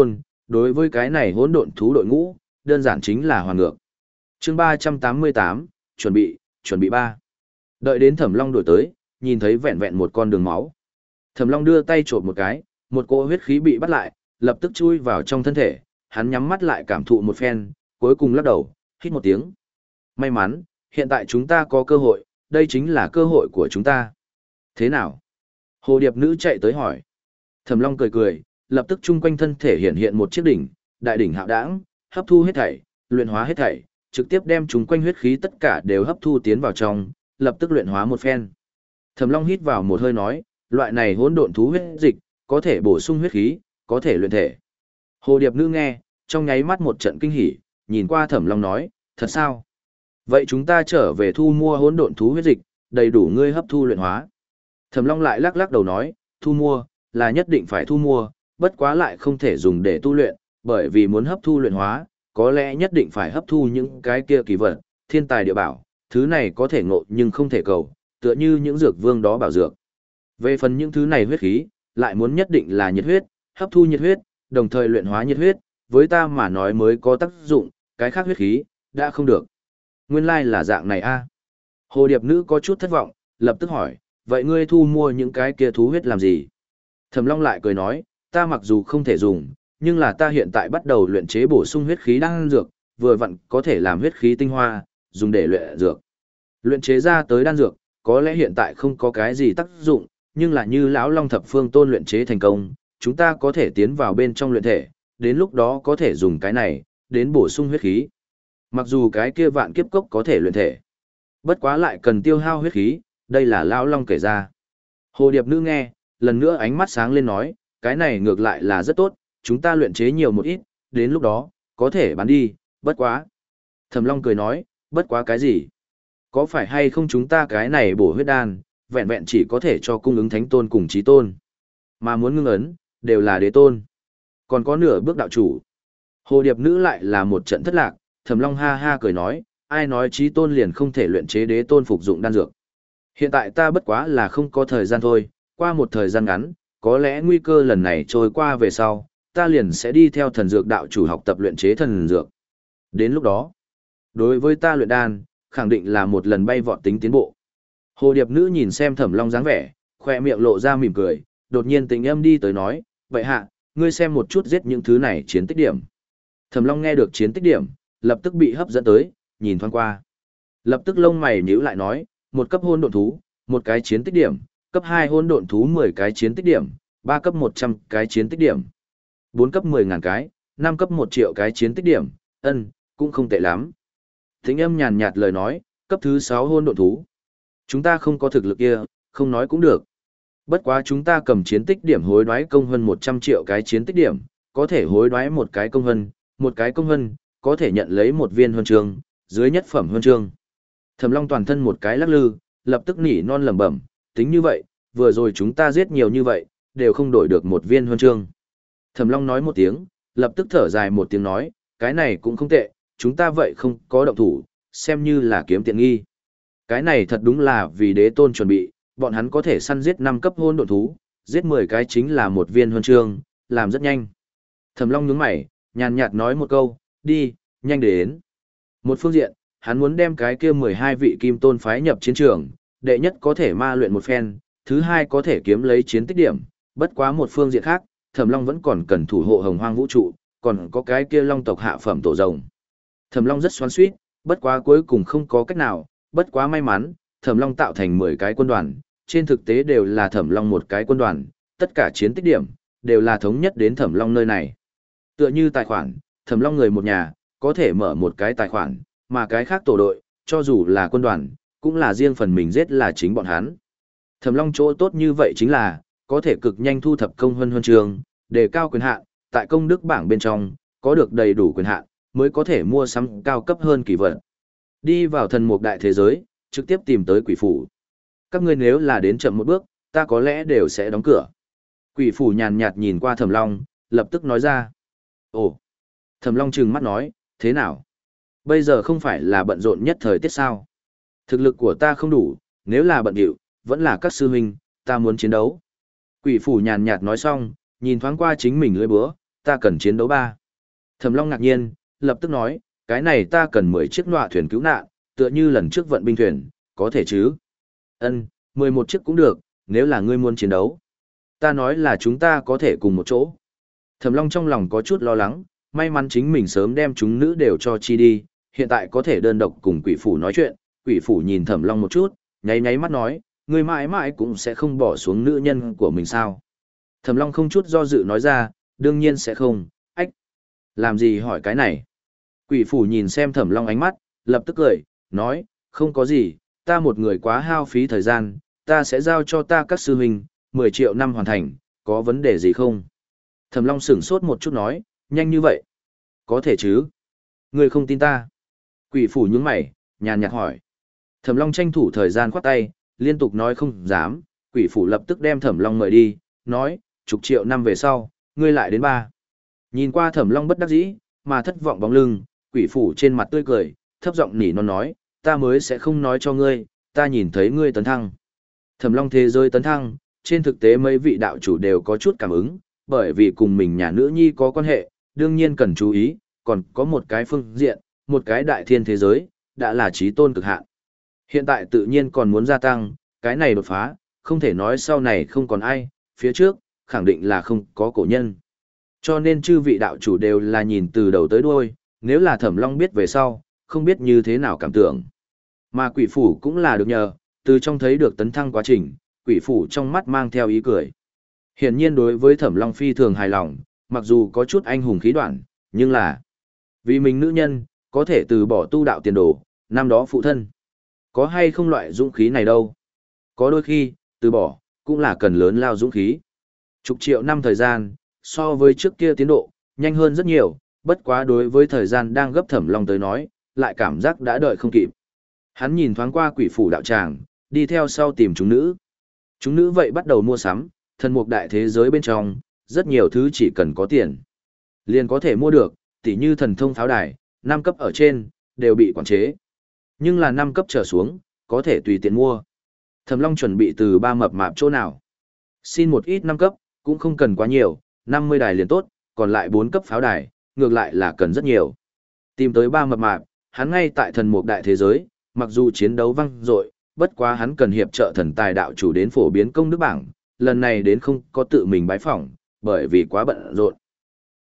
đối với cái này hỗn độn thú đội ngũ, đơn giản chính là hoàn ngược. Chương ba trăm tám mươi tám, chuẩn bị, chuẩn bị ba. Đợi đến Thẩm Long đuổi tới, nhìn thấy vẹn vẹn một con đường máu. Thẩm Long đưa tay chộp một cái, một cỗ huyết khí bị bắt lại, lập tức chui vào trong thân thể, hắn nhắm mắt lại cảm thụ một phen, cuối cùng lắc đầu, hít một tiếng. May mắn, hiện tại chúng ta có cơ hội, đây chính là cơ hội của chúng ta. Thế nào? Hồ điệp nữ chạy tới hỏi. Thẩm Long cười cười, lập tức chung quanh thân thể hiện hiện một chiếc đỉnh, đại đỉnh hạo đãng, hấp thu hết thảy, luyện hóa hết thảy, trực tiếp đem chúng quanh huyết khí tất cả đều hấp thu tiến vào trong, lập tức luyện hóa một phen. Thẩm Long hít vào một hơi nói, loại này hỗn độn thú huyết dịch, có thể bổ sung huyết khí, có thể luyện thể. Hồ điệp nữ nghe, trong nháy mắt một trận kinh hỉ, nhìn qua Thẩm Long nói, thật sao? Vậy chúng ta trở về thu mua hỗn độn thú huyết dịch, đầy đủ ngươi hấp thu luyện hóa. Thẩm Long lại lắc lắc đầu nói, thu mua, là nhất định phải thu mua, bất quá lại không thể dùng để tu luyện, bởi vì muốn hấp thu luyện hóa, có lẽ nhất định phải hấp thu những cái kia kỳ vật, thiên tài địa bảo, thứ này có thể ngộ nhưng không thể cầu, tựa như những dược vương đó bảo dược. Về phần những thứ này huyết khí, lại muốn nhất định là nhiệt huyết, hấp thu nhiệt huyết, đồng thời luyện hóa nhiệt huyết, với ta mà nói mới có tác dụng, cái khác huyết khí, đã không được. Nguyên lai là dạng này a. Hồ điệp nữ có chút thất vọng, lập tức hỏi, vậy ngươi thu mua những cái kia thú huyết làm gì? Thẩm Long lại cười nói, ta mặc dù không thể dùng, nhưng là ta hiện tại bắt đầu luyện chế bổ sung huyết khí đan dược, vừa vặn có thể làm huyết khí tinh hoa, dùng để luyện dược. Luyện chế ra tới đan dược, có lẽ hiện tại không có cái gì tác dụng, nhưng là như lão Long thập phương tôn luyện chế thành công, chúng ta có thể tiến vào bên trong luyện thể, đến lúc đó có thể dùng cái này, đến bổ sung huyết khí. Mặc dù cái kia vạn kiếp cốc có thể luyện thể, bất quá lại cần tiêu hao huyết khí, đây là lão Long kể ra. Hồ điệp nữ nghe, lần nữa ánh mắt sáng lên nói, cái này ngược lại là rất tốt, chúng ta luyện chế nhiều một ít, đến lúc đó, có thể bán đi, bất quá. Thẩm Long cười nói, bất quá cái gì? Có phải hay không chúng ta cái này bổ huyết đan, vẹn vẹn chỉ có thể cho cung ứng thánh tôn cùng chí tôn. Mà muốn ngưng ấn, đều là đế tôn. Còn có nửa bước đạo chủ. Hồ điệp nữ lại là một trận thất lạc, Thẩm Long ha ha cười nói, ai nói chí tôn liền không thể luyện chế đế tôn phục dụng đan dược. Hiện tại ta bất quá là không có thời gian thôi, qua một thời gian ngắn, có lẽ nguy cơ lần này trôi qua về sau, ta liền sẽ đi theo thần dược đạo chủ học tập luyện chế thần dược. Đến lúc đó, đối với ta luyện đan, khẳng định là một lần bay vọt tính tiến bộ. Hồ điệp nữ nhìn xem Thẩm Long dáng vẻ, khoe miệng lộ ra mỉm cười, đột nhiên tình âm đi tới nói, vậy hạ, ngươi xem một chút giết những thứ này chiến tích điểm. Thẩm Long nghe được chiến tích điểm, lập tức bị hấp dẫn tới, nhìn thoáng qua. Lập tức lông mày nhíu lại nói, một cấp hôn độn thú, một cái chiến tích điểm, cấp hai hôn độn thú mười cái chiến tích điểm, ba cấp một trăm cái chiến tích điểm, bốn cấp mười ngàn cái, năm cấp một triệu cái chiến tích điểm, ân, cũng không tệ lắm. Thính âm nhàn nhạt lời nói, cấp thứ sáu hôn độn thú. Chúng ta không có thực lực kia, không nói cũng được. Bất quá chúng ta cầm chiến tích điểm hối đoái công hơn một trăm triệu cái chiến tích điểm, có thể hối đoái một cái công hân, một cái công hân, có thể nhận lấy một viên huân chương, dưới nhất phẩm huân chương. Thẩm Long toàn thân một cái lắc lư, lập tức nỉ non lẩm bẩm, tính như vậy, vừa rồi chúng ta giết nhiều như vậy, đều không đổi được một viên huân chương. Thẩm Long nói một tiếng, lập tức thở dài một tiếng nói, cái này cũng không tệ, chúng ta vậy không có động thủ, xem như là kiếm tiện nghi. Cái này thật đúng là vì đế tôn chuẩn bị, bọn hắn có thể săn giết năm cấp hôn độn thú, giết mười cái chính là một viên huân chương, làm rất nhanh. Thẩm Long nhướng mày, nhàn nhạt nói một câu, đi, nhanh đến. Một phương diện, hắn muốn đem cái kia mười hai vị kim tôn phái nhập chiến trường, đệ nhất có thể ma luyện một phen, thứ hai có thể kiếm lấy chiến tích điểm, bất quá một phương diện khác, Thẩm Long vẫn còn cần thủ hộ hồng hoang vũ trụ, còn có cái kia long tộc hạ phẩm tổ rồng. Thẩm Long rất xoắn xuýt, bất quá cuối cùng không có cách nào, bất quá may mắn, Thẩm Long tạo thành mười cái quân đoàn, trên thực tế đều là Thẩm Long một cái quân đoàn, tất cả chiến tích điểm đều là thống nhất đến Thẩm Long nơi này. Tựa như tài khoản, Thẩm Long người một nhà có thể mở một cái tài khoản, mà cái khác tổ đội, cho dù là quân đoàn, cũng là riêng phần mình giết là chính bọn hắn. Thẩm Long chỗ tốt như vậy chính là có thể cực nhanh thu thập công huân huân chương, đề cao quyền hạn, tại công đức bảng bên trong có được đầy đủ quyền hạn, mới có thể mua sắm cao cấp hơn kỳ vật. Đi vào thần mục đại thế giới, trực tiếp tìm tới quỷ phủ. Các ngươi nếu là đến chậm một bước, ta có lẽ đều sẽ đóng cửa. Quỷ phủ nhàn nhạt nhìn qua Thẩm Long, lập tức nói ra. Ồ! Thẩm Long trừng mắt nói, thế nào? Bây giờ không phải là bận rộn nhất thời tiết sao? Thực lực của ta không đủ, nếu là bận điệu, vẫn là các sư huynh, ta muốn chiến đấu. Quỷ phủ nhàn nhạt nói xong, nhìn thoáng qua chính mình lưỡi búa, ta cần chiến đấu ba. Thẩm Long ngạc nhiên, lập tức nói, cái này ta cần mười chiếc nọa thuyền cứu nạn, tựa như lần trước vận binh thuyền, có thể chứ? Ân, mười một chiếc cũng được, nếu là ngươi muốn chiến đấu. Ta nói là chúng ta có thể cùng một chỗ. Thẩm Long trong lòng có chút lo lắng, may mắn chính mình sớm đem chúng nữ đều cho chi đi, hiện tại có thể đơn độc cùng quỷ phủ nói chuyện. Quỷ phủ nhìn Thẩm Long một chút, nháy nháy mắt nói, ngươi mãi mãi cũng sẽ không bỏ xuống nữ nhân của mình sao? Thẩm Long không chút do dự nói ra, đương nhiên sẽ không, ách. Làm gì hỏi cái này? Quỷ phủ nhìn xem Thẩm Long ánh mắt, lập tức cười, nói, không có gì, ta một người quá hao phí thời gian, ta sẽ giao cho ta các sư huynh, mười triệu năm hoàn thành, có vấn đề gì không? Thẩm Long sửng sốt một chút nói, nhanh như vậy. Có thể chứ? Ngươi không tin ta? Quỷ phủ nhướng mày, nhàn nhạt hỏi. Thẩm Long tranh thủ thời gian khoát tay, liên tục nói không dám, quỷ phủ lập tức đem Thẩm Long mời đi, nói, chục triệu năm về sau, ngươi lại đến ba. Nhìn qua Thẩm Long bất đắc dĩ, mà thất vọng bóng lưng, quỷ phủ trên mặt tươi cười, thấp giọng nỉ non nói, ta mới sẽ không nói cho ngươi, ta nhìn thấy ngươi tấn thăng. Thẩm Long thế giới tấn thăng, trên thực tế mấy vị đạo chủ đều có chút cảm ứng, bởi vì cùng mình nhà nữ nhi có quan hệ, đương nhiên cần chú ý, còn có một cái phương diện, một cái đại thiên thế giới, đã là trí tôn cực hạn. Hiện tại tự nhiên còn muốn gia tăng, cái này đột phá, không thể nói sau này không còn ai, phía trước, khẳng định là không có cổ nhân. Cho nên chư vị đạo chủ đều là nhìn từ đầu tới đuôi, nếu là Thẩm Long biết về sau, không biết như thế nào cảm tưởng. Mà quỷ phủ cũng là được nhờ, từ trong thấy được tấn thăng quá trình, quỷ phủ trong mắt mang theo ý cười. Hiển nhiên đối với Thẩm Long phi thường hài lòng, mặc dù có chút anh hùng khí đoạn, nhưng là vì mình nữ nhân, có thể từ bỏ tu đạo tiền đồ, năm đó phụ thân. Có hay không loại dũng khí này đâu. Có đôi khi, từ bỏ, cũng là cần lớn lao dũng khí. Chục triệu năm thời gian, so với trước kia tiến độ, nhanh hơn rất nhiều, bất quá đối với thời gian đang gấp Thẩm Long tới nói, lại cảm giác đã đợi không kịp. Hắn nhìn thoáng qua quỷ phủ đạo tràng, đi theo sau tìm chúng nữ. Chúng nữ vậy bắt đầu mua sắm, thần mục đại thế giới bên trong, rất nhiều thứ chỉ cần có tiền. Liền có thể mua được, tỉ như thần thông pháo đài, năm cấp ở trên, đều bị quản chế. Nhưng là năm cấp trở xuống, có thể tùy tiện mua. Thẩm Long chuẩn bị từ ba mập mạp chỗ nào. Xin một ít năm cấp, cũng không cần quá nhiều, năm mươi đài liền tốt, còn lại bốn cấp pháo đài, ngược lại là cần rất nhiều. Tìm tới ba mập mạp, hắn ngay tại thần mục đại thế giới, mặc dù chiến đấu văng dội, bất quá hắn cần hiệp trợ thần tài đạo chủ đến phổ biến công đức bảng, lần này đến không có tự mình bái phỏng, bởi vì quá bận rộn.